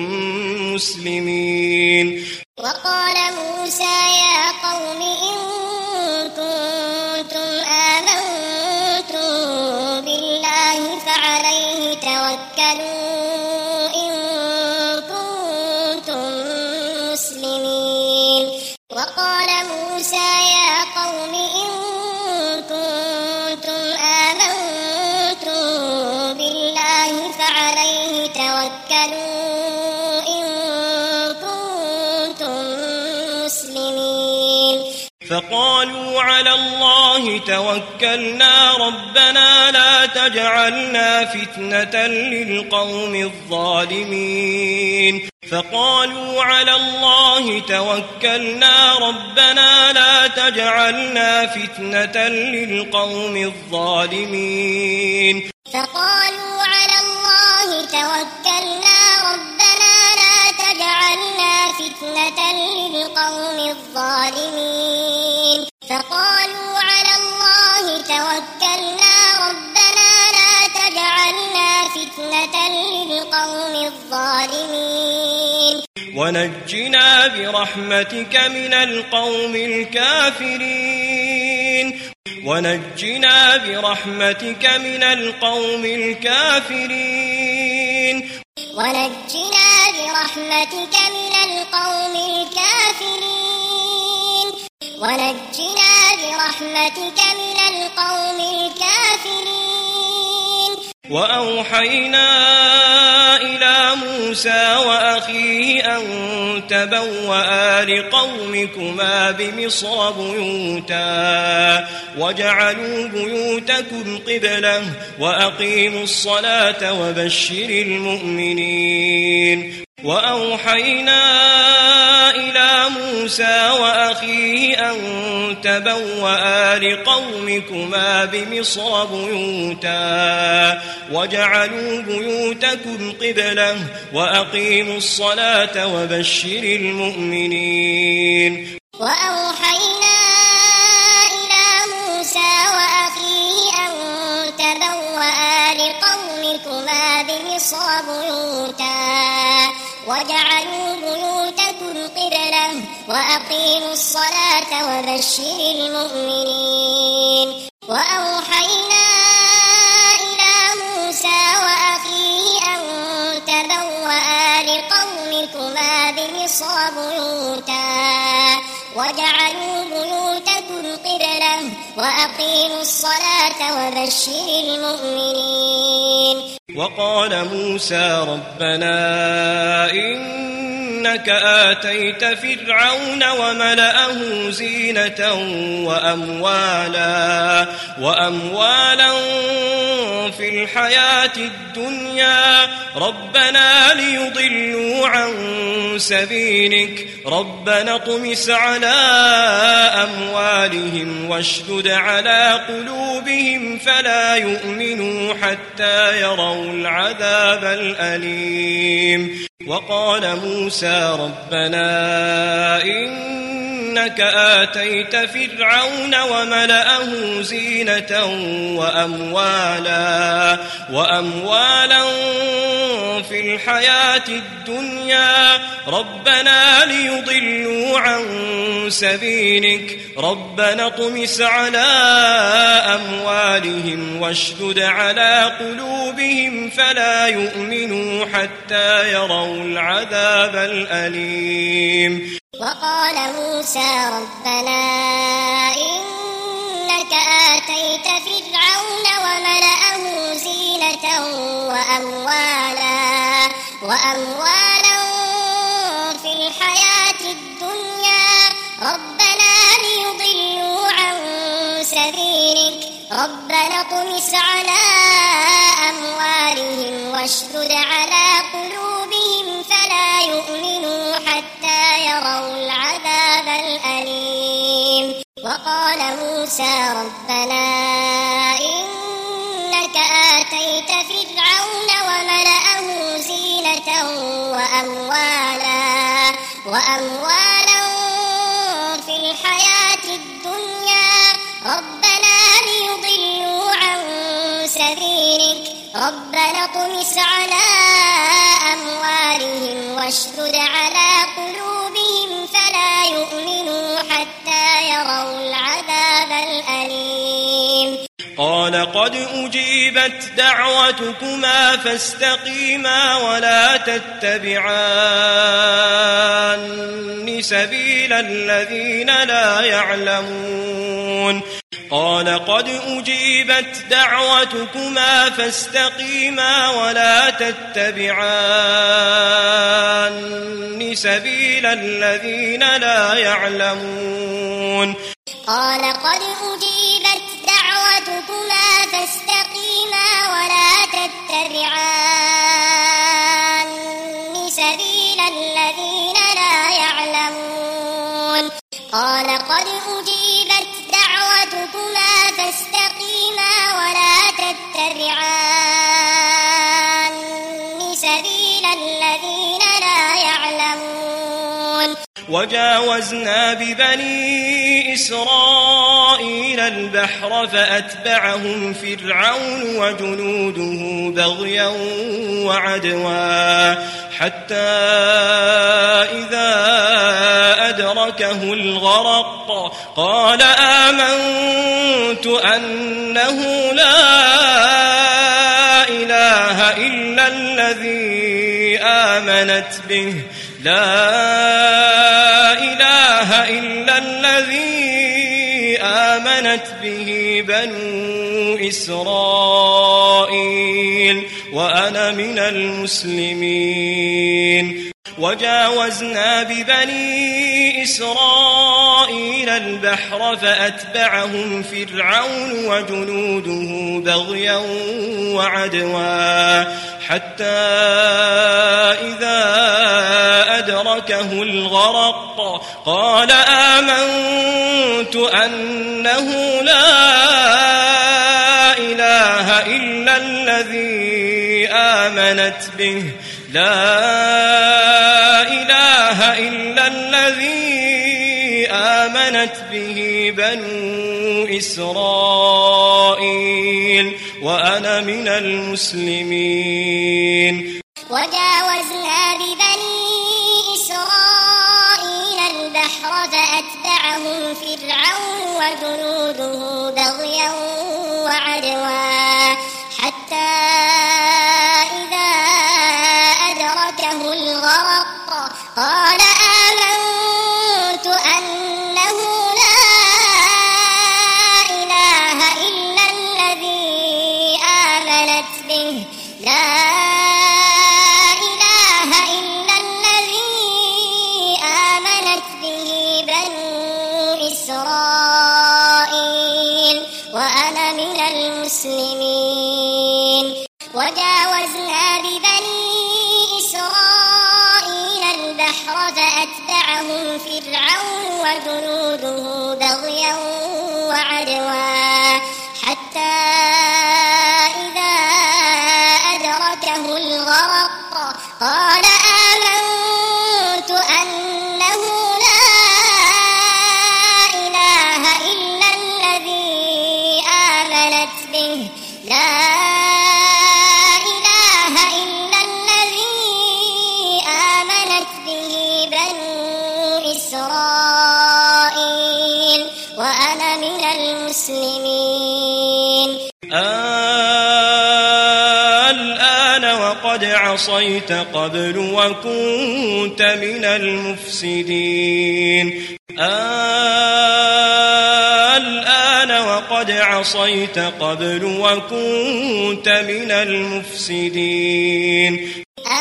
مسلمين وقال موسى يا قوم إن كنتم آمنتم بالله فعليه توكلوا إن كنتم مسلمين وقال موسى يا قوم إن كنتم آمنتم بالله فعليه توكلوا إن كنتم مسلمين فقالوا على الله توكلنا ربنا لا تجعلنا فتنة للقوم الظالمين فقالوا على الله توكلنا ربنا لا تجعلنا فتنة للقوم الظالمين فقالوا على الله توكلنا ربنا لا تجعلنا فتنة للقوم الظالمين فقالوا على الله توكلنا ربنا لا تجعلنا فتنة للقوم الظالمين ونجنا برحمتك من القوم الكافرين ونجنا برحمتك من القوم الكافرين ونجنا برحمتك من القوم الكافرين ونجنا برحمتك من القوم الكافرين وأوحينا إلى موسى وأخيه أن تبوأ لقومكما بمصر بيوتا وجعلوا بيوتكم قبلة وأقيموا الصلاة وبشر المؤمنين وأوحينا إلى موسى وأخيه أن تبوأ لقومكما بمصر بيوتا وجعلوا بيوتكم قبلة وأقيموا الصلاة وبشر المؤمنين وأوحينا إلى موسى وأخيه أن تبوأ لقومكما بمصر بيوتا وجعلوا بيوتكم قبلة وأقيموا الصلاة وبشر المؤمنين وأوحينا إلى موسى وأخيه أن تبوأ لقومكما بمصر بيوتا وجعلوا بيوتكم قبلة وأقيموا الصلاة وبشر المؤمنين. وقال موسى ربنا إنك آتيت فرعون وملأه زينة وأموالا في الحياة الدنيا ربنا ليضلوا عن سبيلك ربنا اطمس على أموالهم واشدد على قلوبهم فلا يؤمنوا حتى يروا العذاب الأليم. وقال موسى ربنا إنك آتيت فرعون وملأه زينة وأموالا في الحياة الدنيا ربنا ليضلوا عن سبيلك ربنا اطمس على أموالهم واشدد على قلوبهم فلا يؤمنوا حتى يروا العذاب الأليم. وقال موسى ربنا إنك آتيت فرعون وملأه زينة وأموالا في الحياة الدنيا ربنا ليضلوا عن سبيلك ربنا اطمس على أموالهم واشدد على قلوبهم فلا يؤمنوا حتى يروا العذاب الأليم. وقال موسى ربنا إنك آتيت فرعون وملأه زينة وأموالا في الحياة الدنيا ربنا ليضلوا عن سبيلك ربنا اطمس على أموالهم واشدد على قلوبهم فلا يؤمنوا حتى يروا العذاب الأليم. قال قد أجيبت دعوتكما فاستقيما ولا تتبعان سبيل الذين لا يعلمون. قال قد أجيبت دعوتكما فاستقيما ولا تتبعان سبيل الذين لا يعلمون. قال قد أجيبت دعوتكما فاستقيما ولا تتبعان سبيل الذين لا يعلمون. قال قد أجيبت دعوتكما فاستقيما ولا تتبعان سبيل الذين لا يعلمون. وجاوزنا ببني إسرائيل البحر فأتبعهم فرعون وجنوده بغيا وعدوا حتى إذا أدركه الغرق قال آمنت أنه لا إله إلا الذي آمنت به بنو إسرائيل وأنا من المسلمين. وجاوزنا ببني إسرائيل البحر فأتبعهم فرعون وجنوده بغيا وعدوا حتى إذا أدركه الغرق قال آمنت أنه لا إله إلا الذي آمنت به بنو إسرائيل وأنا من المسلمين. وجاوزنا ببني إسرائيل البحر فأتبعهم فرعون وجنوده بغيا وعدوا حتى إذا أدركه الغرق قال آمنت أنه لا لا إله إلا الذي آمنت به بنو إسرائيل وأنا من المسلمين وجاوزنا ببني إسرائيل البحر فأتبعهم فرعون وجنوده بغيا وعدوا حتى إذا أدركه الغرق قال آمنت أنه لا إله إلا الذي آمنت به لا إله إلا الذي آمنت به بنو إسرائيل وأنا من المسلمين الآن وقد عصيت قبل وكنت من المفسدين الآن وقد عصيت قبل وكنت من المفسدين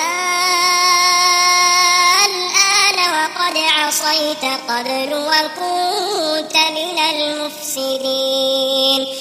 الآن وقد عصيت قبل وكنت من المفسدين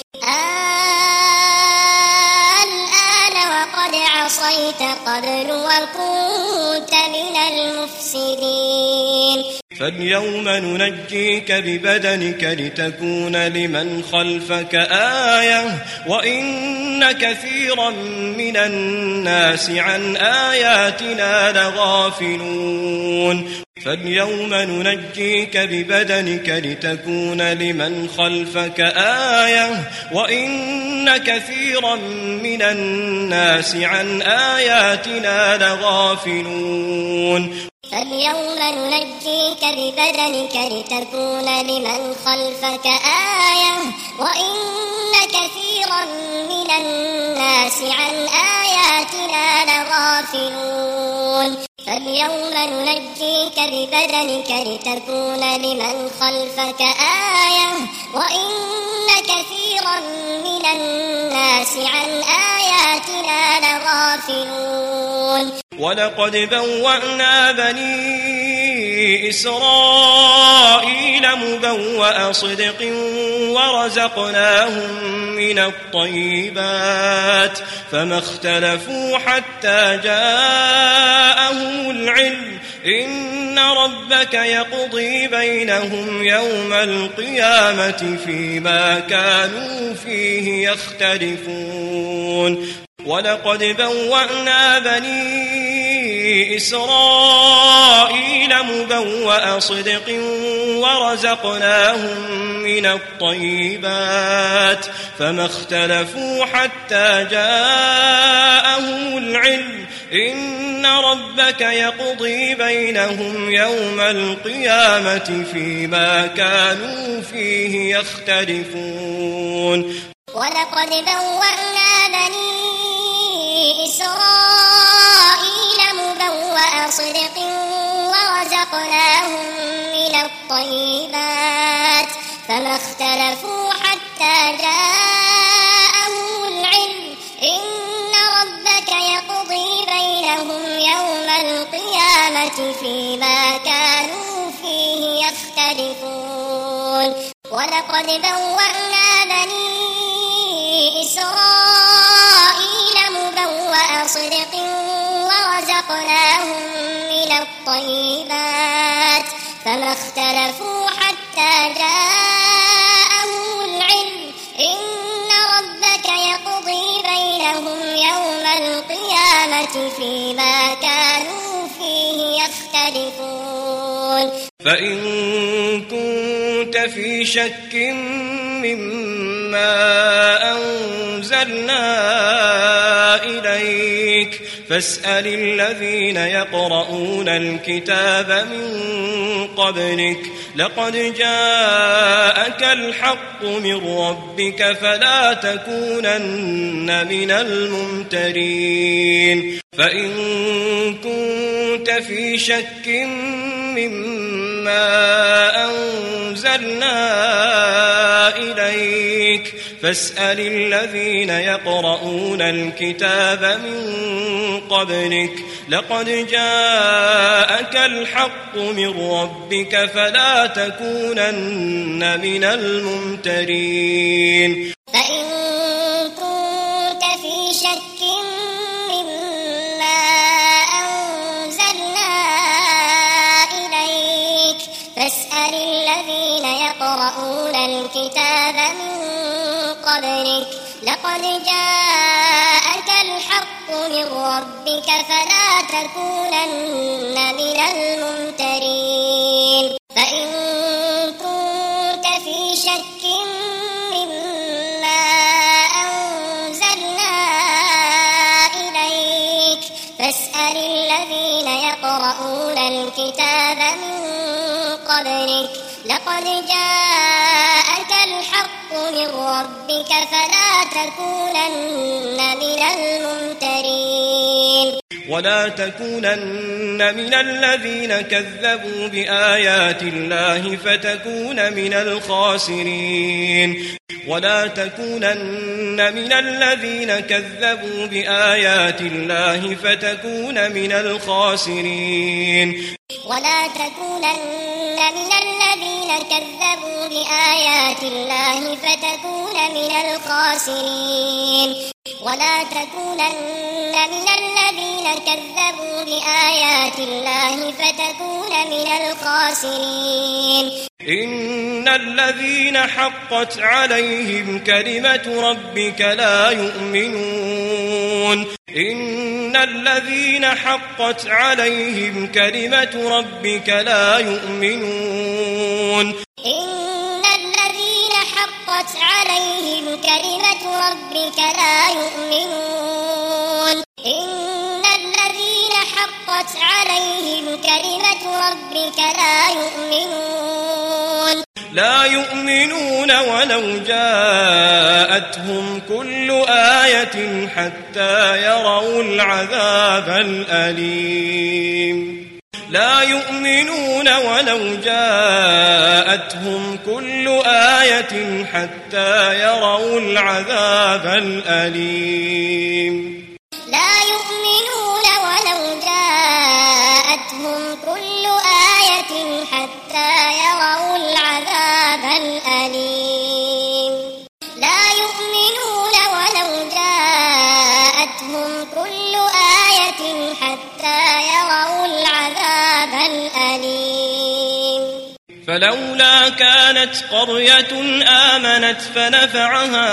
الآن وقد عصيت قبل وكنت من المفسدين فاليوم ننجيك ببدنك لتكون لمن خلفك آية وإن كثيرا من الناس عن آياتنا لغافلون فاليوم ننجيك ببدنك لتكون لمن خلفك آية وإن كثيرا من الناس عن آياتنا لغافلون فاليوم ننجيك ببدنك لتكون لمن خلفك آية وإن كثيرا من الناس عن آياتنا لغافلون فاليوم ننجيك ببدنك لتكون لمن خلفك آية وإن كثيرا من الناس عن آياتنا لغافلون ولقد بوأنا بني إسرائيل مبوأ صدق ورزقناهم من الطيبات فما اختلفوا حتى جاءهم العلم إن ربك يقضي بينهم يوم القيامة فيما كانوا فيه يختلفون ولقد بوأنا بني إسرائيل مبوأ صدق ورزقناهم من الطيبات فما اختلفوا حتى جاءهم العلم إن ربك يقضي بينهم يوم القيامة فيما كانوا فيه يختلفون ولقد بوأنا بني إسرائيل مبوأ صدق ورزقناهم من الطيبات فما اختلفوا حتى جاءهم العلم إن ربك يقضي بينهم يوم القيامة فيما كانوا فيه يختلفون ولقد بوأنا بني إسرائيل مبوأ صدق ورزقناهم من الطيبات فما اختلفوا حتى جاءهم العلم إن ربك يقضي بينهم يوم القيامة فيما كانوا فيه يختلفون فإن كنت في شك مما أنزلنا إليك فاسأل الذين يقرؤون الكتاب من قبلك لقد جاءك الحق من ربك فلا تكونن من الممترين فإن كنت في شك مما أنزلنا أنزلنا إليك فاسأل الذين يقرؤون الكتاب من قبلك لقد جاءك الحق من ربك فلا تكونن من الممترين. فإن كنت في شك مما أنزلنا إليك فاسأل الذين يقرؤون الكتاب من قبلك لقد جاءك الحق من ربك فلا تكونن من الممترين. فإن كنت في شك مما أنزلنا إليك فاسأل الذين يقرؤون الكتاب من قبلك لقد جاءك الحق من ربك فلا تكونن من الممترين. ولا تكونن من الذين كذبوا بآيات الله فتكون من الخاسرين. ولا تكونن من الذين كذبوا بآيات الله فتكون من الخاسرين. ولا تكونن من الذين كذبوا بآيات الله فتكون من الخاسرين. ولا تكونن من الذين كذبوا بآيات الله فتكون من الخاسرين. إن الذين حقت عليهم كلمة ربك لا يؤمنون. إن الذين حقت عليهم كلمة ربك لا يؤمنون. إن الذين حقت عليهم كلمة ربك لا يؤمنون. إن الذين حقت عليهم كلمة ربك لا يؤمنون ولو جاءتهم كل آية حتى يروا العذاب الأليم. لا يؤمنون ولو جاءتهم كل آية حتى يروا العذاب الأليم. لا يؤمنون ولو جاءتهم كل آية حتى يروا العذاب الأليم. لا يؤمنون ولو جاءتهم كل آية حتى يروا العذاب الأليم. فلولا كانت قرية آمنت فنفعها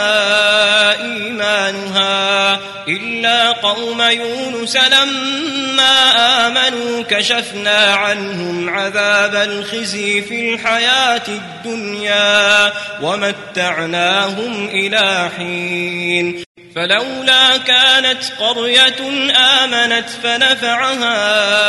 إيمانها إلا قوم يونس لما آمنوا كشفنا عنهم عذاب الخزي في الحياة الدنيا ومتعناهم إلى حين. فلولا كانت قرية آمنت فنفعها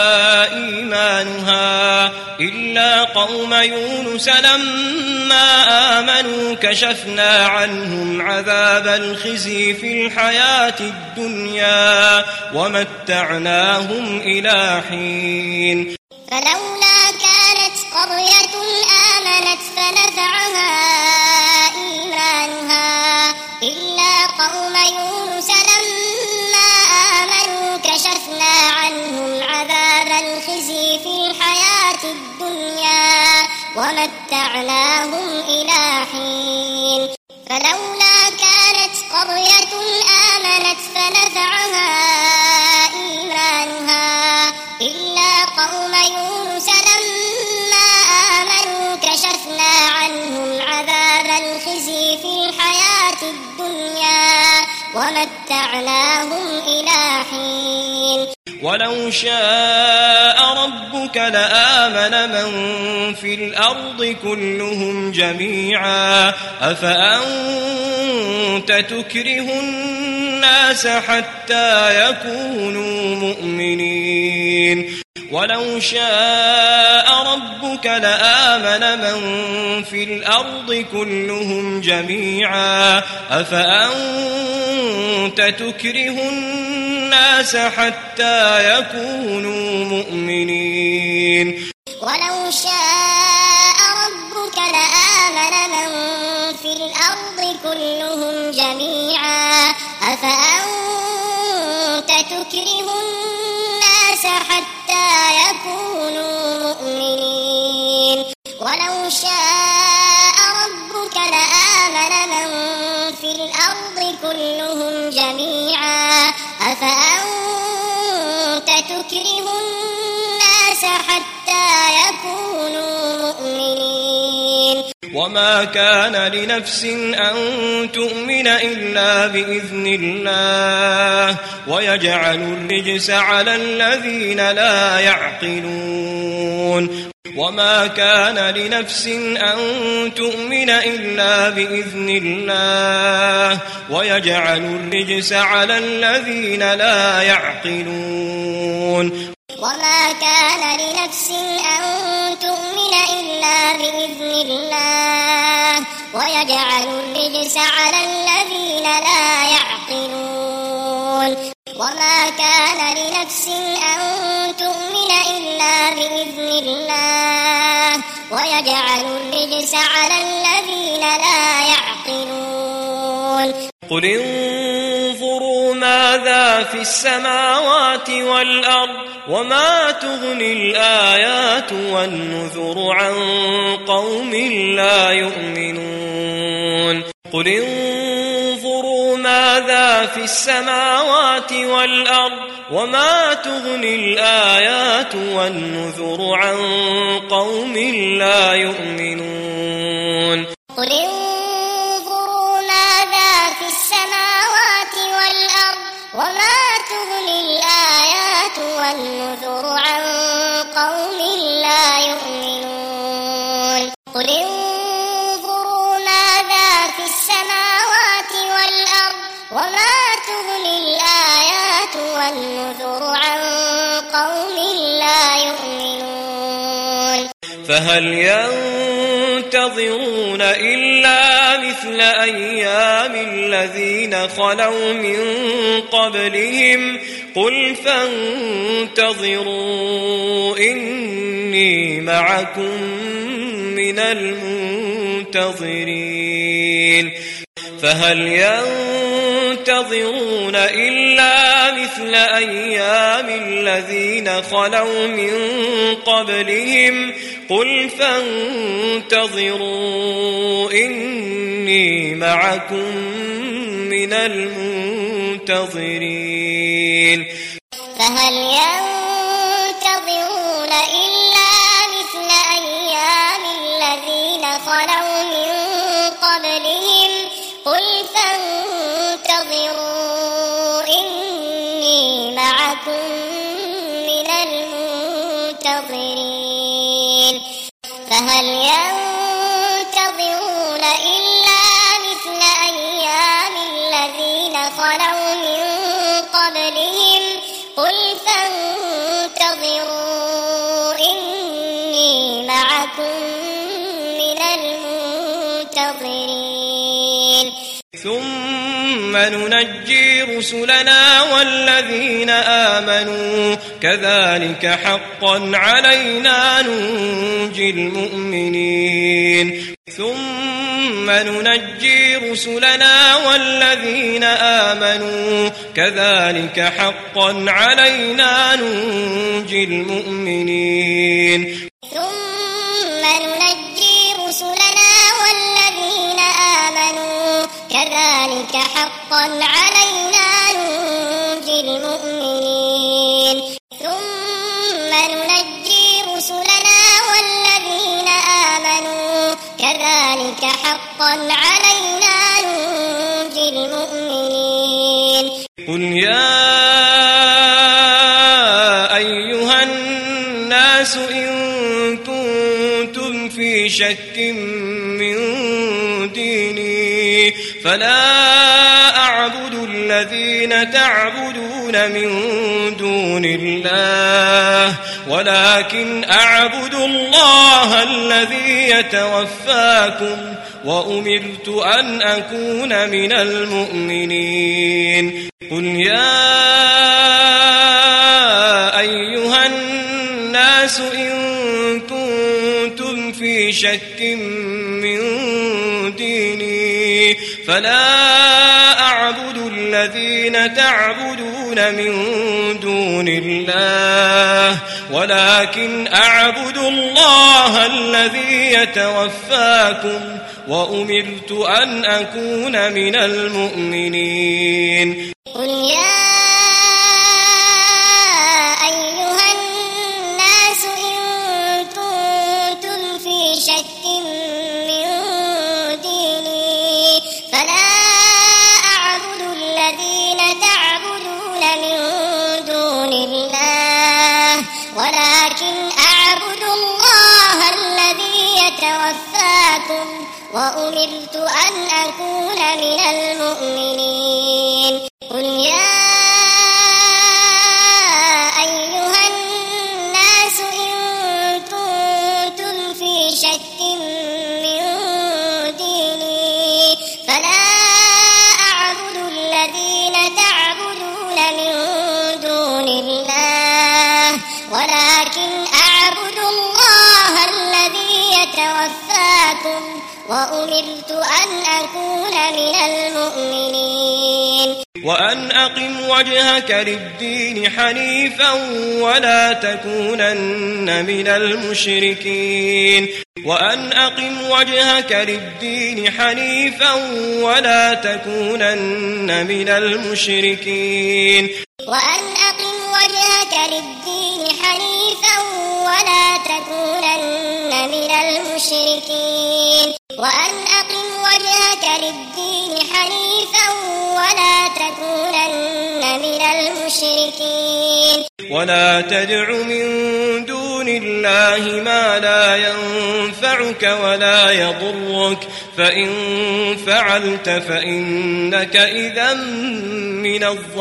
إيمانها إلا قوم يونس لما آمنوا كشفنا عنهم عذاب الخزي في الحياة الدنيا ومتعناهم إلى حين. فلولا كانت قرية آمنت فنفعها إيمانها إلا قوم يونس لما آمنوا كشفنا عنهم عذاب الخزي في الحياة الدنيا ومتعناهم إلى حين. فلولا كانت قرية آمنت فنفعها إيمانها إلا قوم يونس لما آمنوا كشفنا عنهم عذاب الخزي في الحياة الدنيا ومتعناهم إلى حين. ولو شاء ربك لآمن من في الأرض كلهم جميعا أفأنت تكره الناس حتى يكونوا مؤمنين. ولو شاء ربك لآمن من في الأرض كلهم جميعا أفأنت تكره الناس حتى يكونوا مؤمنين. ولو شاء ربك لآمن تكره الناس حتى يكونوا مؤمنين ولو شاء ربك لآمن من في الأرض كلهم جميعا أفأنت تكره الناس حتى يكونوا مؤمنين وما كان لنفس أن تؤمن إلا بإذن الله ويجعل الرجس على الذين لا يعقلون وما كان لنفس أن تؤمن إلا بإذن الله ويجعل الرجس على الذين لا يعقلون وما كان لنفس أن تؤمن إلا بإذن الله ويجعل الرجس على الذين لا يعقلون وما كان لنفس أن تؤمن إلا بإذن الله ويجعل الرجس على الذين لا يعقلون قل انظروا ماذا في السماوات والأرض وما تغني الآيات والنذر عن قوم لا يؤمنون قل انظروا ماذا في السماوات والأرض وما تغني الآيات والنذر عن قوم لا يؤمنون قل انظروا ماذا في السماوات والأرض وما تغني الآيات والنذر عن قوم لا يؤمنون قل انظروا ماذا في السماوات والأرض وما تغني الآيات والنذر عن قوم لا يؤمنون فهل ينتظرون إلا مثل أيام الذين خلوا من قبلهم قل فانتظروا إني معكم من المنتظرين فهل ينتظرون إلا مثل أيام الذين خلوا من قبلهم قل فانتظروا إني معكم من المنتظرين فهل ينتظرون إلا مثل أيام الذين خلوا من قبلهم قل فانتظروا إني معكم من المنتظرين فهل ينتظرون إلا مثل أيام الذين خلوا من قبلهم قل فانتظروا إني معكم من المنتظرين ثم ننجي رسلنا والذين آمنوا كذلك حقا علينا ننجي المؤمنين ثم ننجي رسلنا والذين آمنوا كذلك حقا علينا ننجي المؤمنين ثم ننجي رسلنا والذين آمنوا كذلك حقا علينا ننجي المؤمنين ثم ننجي رسلنا والذين آمنوا كذلك حقا علينا ننجي المؤمنين قل يا أيها الناس إن كنتم في شك من ديني فلا أعبد الذين تعبدون من دون الله ولكن أعبد الله الذي يتوفاكم وأمرت أن أكون من المؤمنين قل يا أيها الناس إن كنتم في شك من ديني فلا أعبد الذين تعبدون تعبدون من دون الله ولكن أعبد الله الذي يتوفاكم وأمرت أن أكون من المؤمنين. قل يا أيها الناس إن كنتم في شك من ديني فلا أعبد الذين تعبدون من دون الله ولكن أعبد الله الذي يتوفاكم وأمرت أن أكون من المؤمنين. قل يا أيها الناس إن كنتم في شك من ديني فلا أعبد الذين تعبدون من دون الله ولكن أعبد الله الذي يتوفاكم وأمرت أن أكون من المؤمنين. وأن أقم وجهك للدين حنيفا ولا تكونن من المشركين. وأن أقم وجهك للدين حنيفا ولا تكونن من المشركين. وأن أقم وجهك للدين حنيفا ولا تكونن من المشركين. وأن أقم وجهك للدين حنيفا ولا تكونن من المشركين. ولا تدع من دون الله ما لا ينفعك ولا يضرك فإن فعلت فإنك إذا من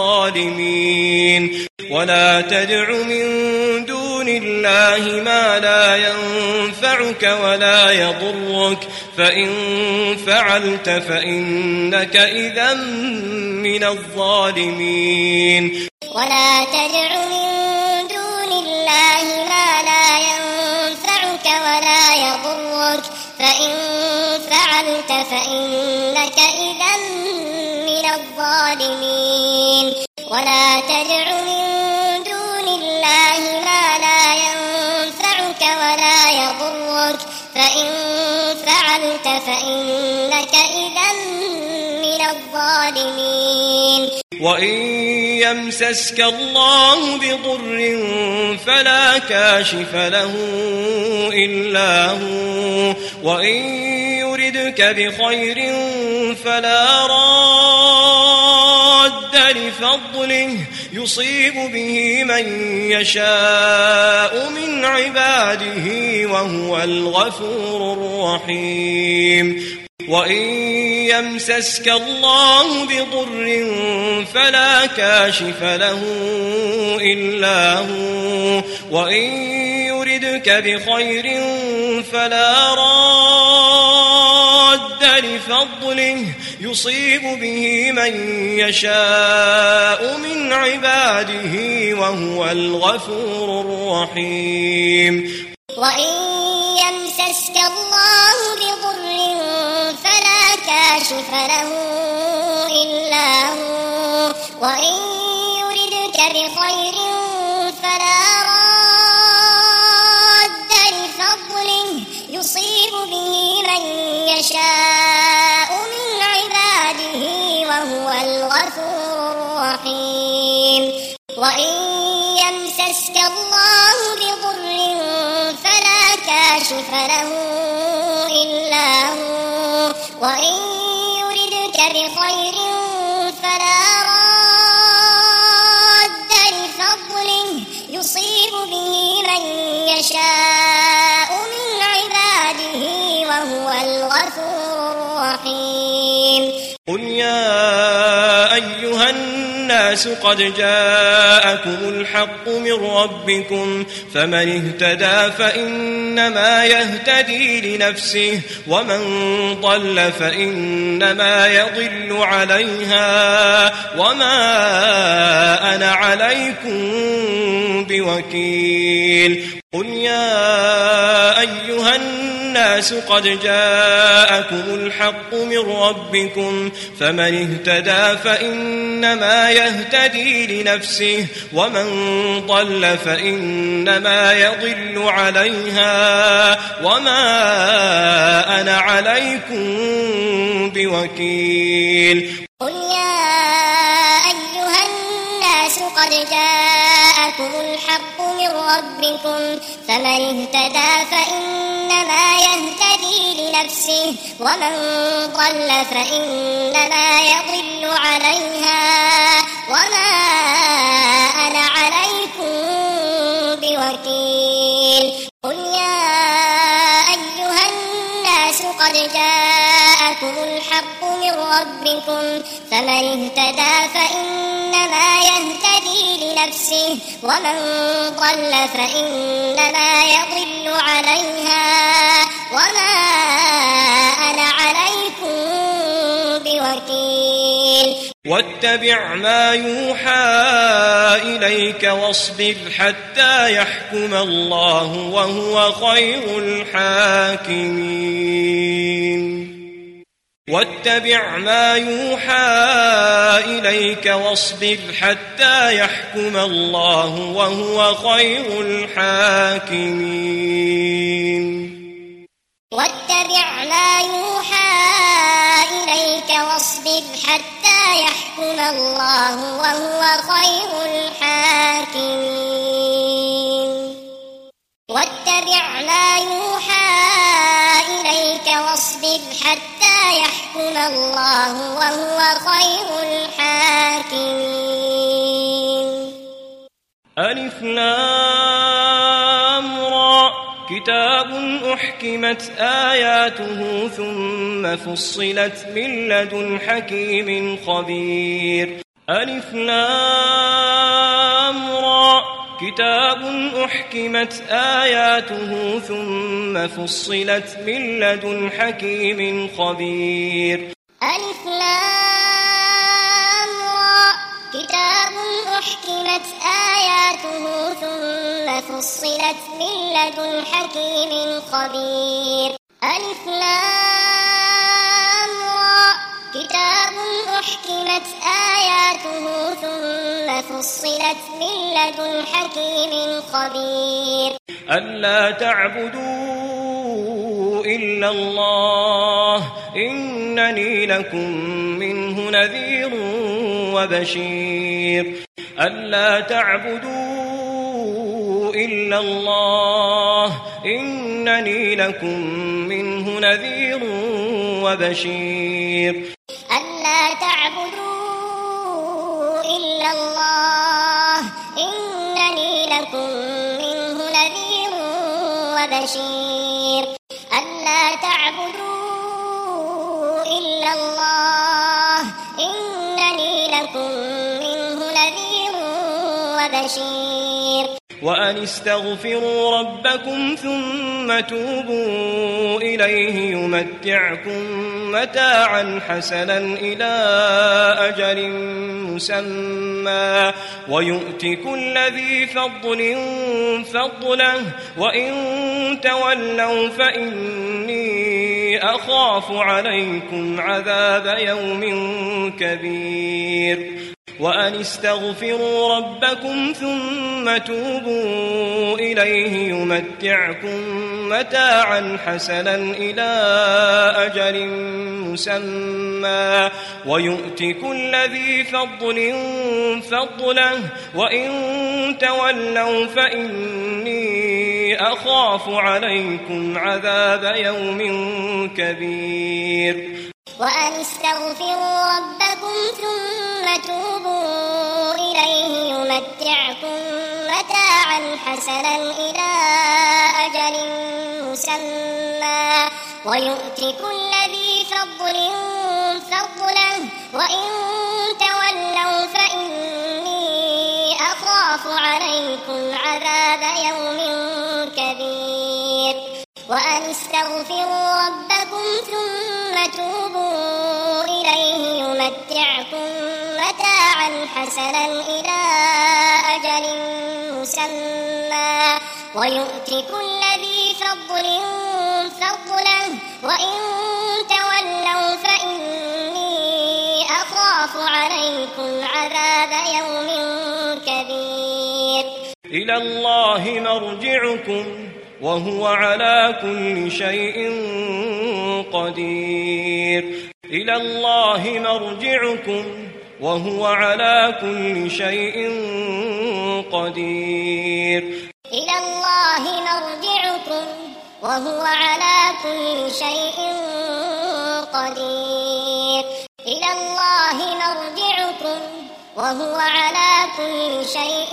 الظالمين. ولا تدع من دون الله ما لا ينفعك ولا يضرك فإن فعلت فإنك إذا من الظالمين. ولا تدع من دون الله ما لا ينفعك ولا يضرك فإن فعلت فإنك إذا من الظالمين. ولا تدع من دون الله ما لا ينفعك ولا يضرك فإن فعلت فإنك إذا من الظالمين. وإن يمسسك الله بضر فلا كاشف له إلا هو وإن يردك بخير فلا راد لفضله يصيب به من يشاء من عباده وهو الغفور الرحيم. وإن يمسسك الله بضر فلا كاشف له إلا هو وإن يردك بخير فلا راد لفضله يصيب به من يشاء من عباده وهو الغفور الرحيم. وإن يمسسك الله بضر فلا كاشف له إلا هو وإن يردك بخير فلا راد لفضله يصيب به من يشاء من عباده وهو الغفور الرحيم. وإن يمسسك الله بضر فلا كاشف له إلا هو وإن يردك بخير فلا راد لفضله يصيب به من يشاء من عباده وهو الغفور الرحيم. قل يا أيها الناس قد جاءكم الحق من ربكم فمن اهتدى فإنما يهتدي لنفسه ومن ضل فإنما يضل عليها وما أنا عليكم بوكيل. قل يا أيها الناس الناس قد جاءكم الحق من ربكم فمن اهتدى فإنما يهتدي لنفسه ومن ضل فإنما يضل عليها وما أنا عليكم بوكيل. قل يا أيها الناس قد جاءكم الحق من ربكم فمن اهتدى فإنما يهتدي لنفسه ومن ضل فإنما يضل عليها وما أنا عليكم بوكيل. قل يا أيها الناس قد جاءكم الحق من ربكم فمن اهتدى فإنما يهتدي لنفسه ومن ضل فإنما يضل عليها وما أنا عليكم بوكيل. واتبع ما يوحى إليك واصبر حتى يحكم الله وهو خير الحاكمين. واتبع ما يوحى إليك واصبر حتى يحكم الله وهو خير الحاكمين. واتبع ما يوحى إليك واصبر حتى يحكم الله وهو خير الحاكمين. واتبع ما يوحى إليك واصبر حتى يحكم الله وهو خير الحاكمين. ألف لام را كتاب أحكمت آياته ثم فصلت من لدن حكيم خبير. ألف لام را كتاب أحكمت آياته ثم فصلت من لدن حكيم خبير. ألف لام را كتاب أحكمت آياته ثم فصلت من لدن حكيم خبير. ألف لام را كتاب أحكمت آياته ثم فصلت من لدن حكيم خبير. ألا تعبدوا إلا الله إنني لكم منه نذير وبشير. ألا تعبدوا إلا الله إنني لكم منه نذير وبشير. ألا تعبدوا إلا الله إنني لكم منه نذير وبشير. ألا تعبدوا إلا الله إنني لكم منه نذير وبشير. وأن استغفروا ربكم ثم توبوا إليه يمتعكم متاعا حسنا إلى أجل مسمى ويؤت كل ذي فضل فضله وإن تولوا فإني أخاف عليكم عذاب يوم كبير. وأن استغفروا ربكم ثم توبوا إليه يمتعكم متاعا حسنا إلى أجل مسمى ويؤت كل ذي فضل فضله وإن تولوا فإني أخاف عليكم عذاب يوم كبير. وأن استغفروا ربكم ثم توبوا إليه يمتعكم متاعا حسنا إلى أجل مسمى ويؤت كل ذي فضل فضله وإن تولوا فإني أخاف عليكم عذاب يوم كبير. وأن استغفروا ربكم ثم توبوا إليه يمتعكم متاعا حسنا إلى أجل مسمى ويؤت كل ذي فضل نقله وإن تولوا فإني أخاف عليكم عذاب يوم كبير إلى الله مرجعكم وهو على كل شيء قدير إلى الله مرجعكم وهو على كل شيء قدير إلى الله مرجعكم وهو على كل شيء قدير إلى الله مرجعكم وهو على كل شيء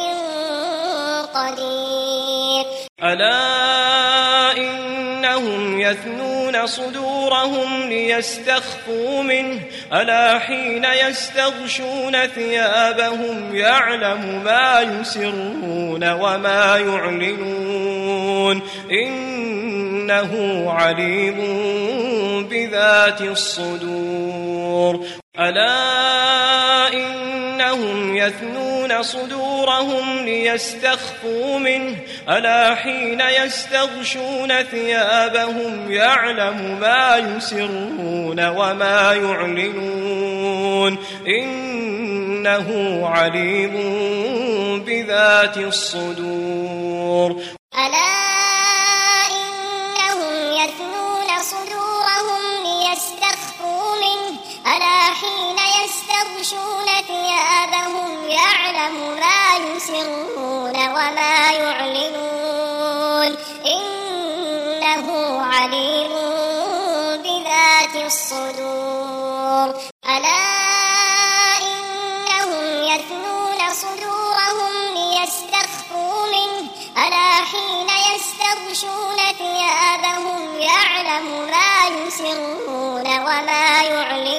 قدير ألا إنهم يثنون صدورهم ليستخفوا منه ألا حين يستغشون ثيابهم يعلم ما يسرون وما يعلنون إنه عليم بذات الصدور ألا إنهم يثنون صدورهم ليستخفوا منه ألا حين يستغشون ثيابهم يعلم ما يسرون وما يعلنون إنه عليم بذات الصدور ألا إنهم يثنون صدورهم ليستخفوا منه ألا حين يستغشون ثيابهم يعلم ما يسرون وما يعلنون إنه عليم بذات الصدور ألا إنهم يثنون صدورهم ليستخفوا منه ألا حين يستغشون ثيابهم يعلم ما يسرون وما يعلنون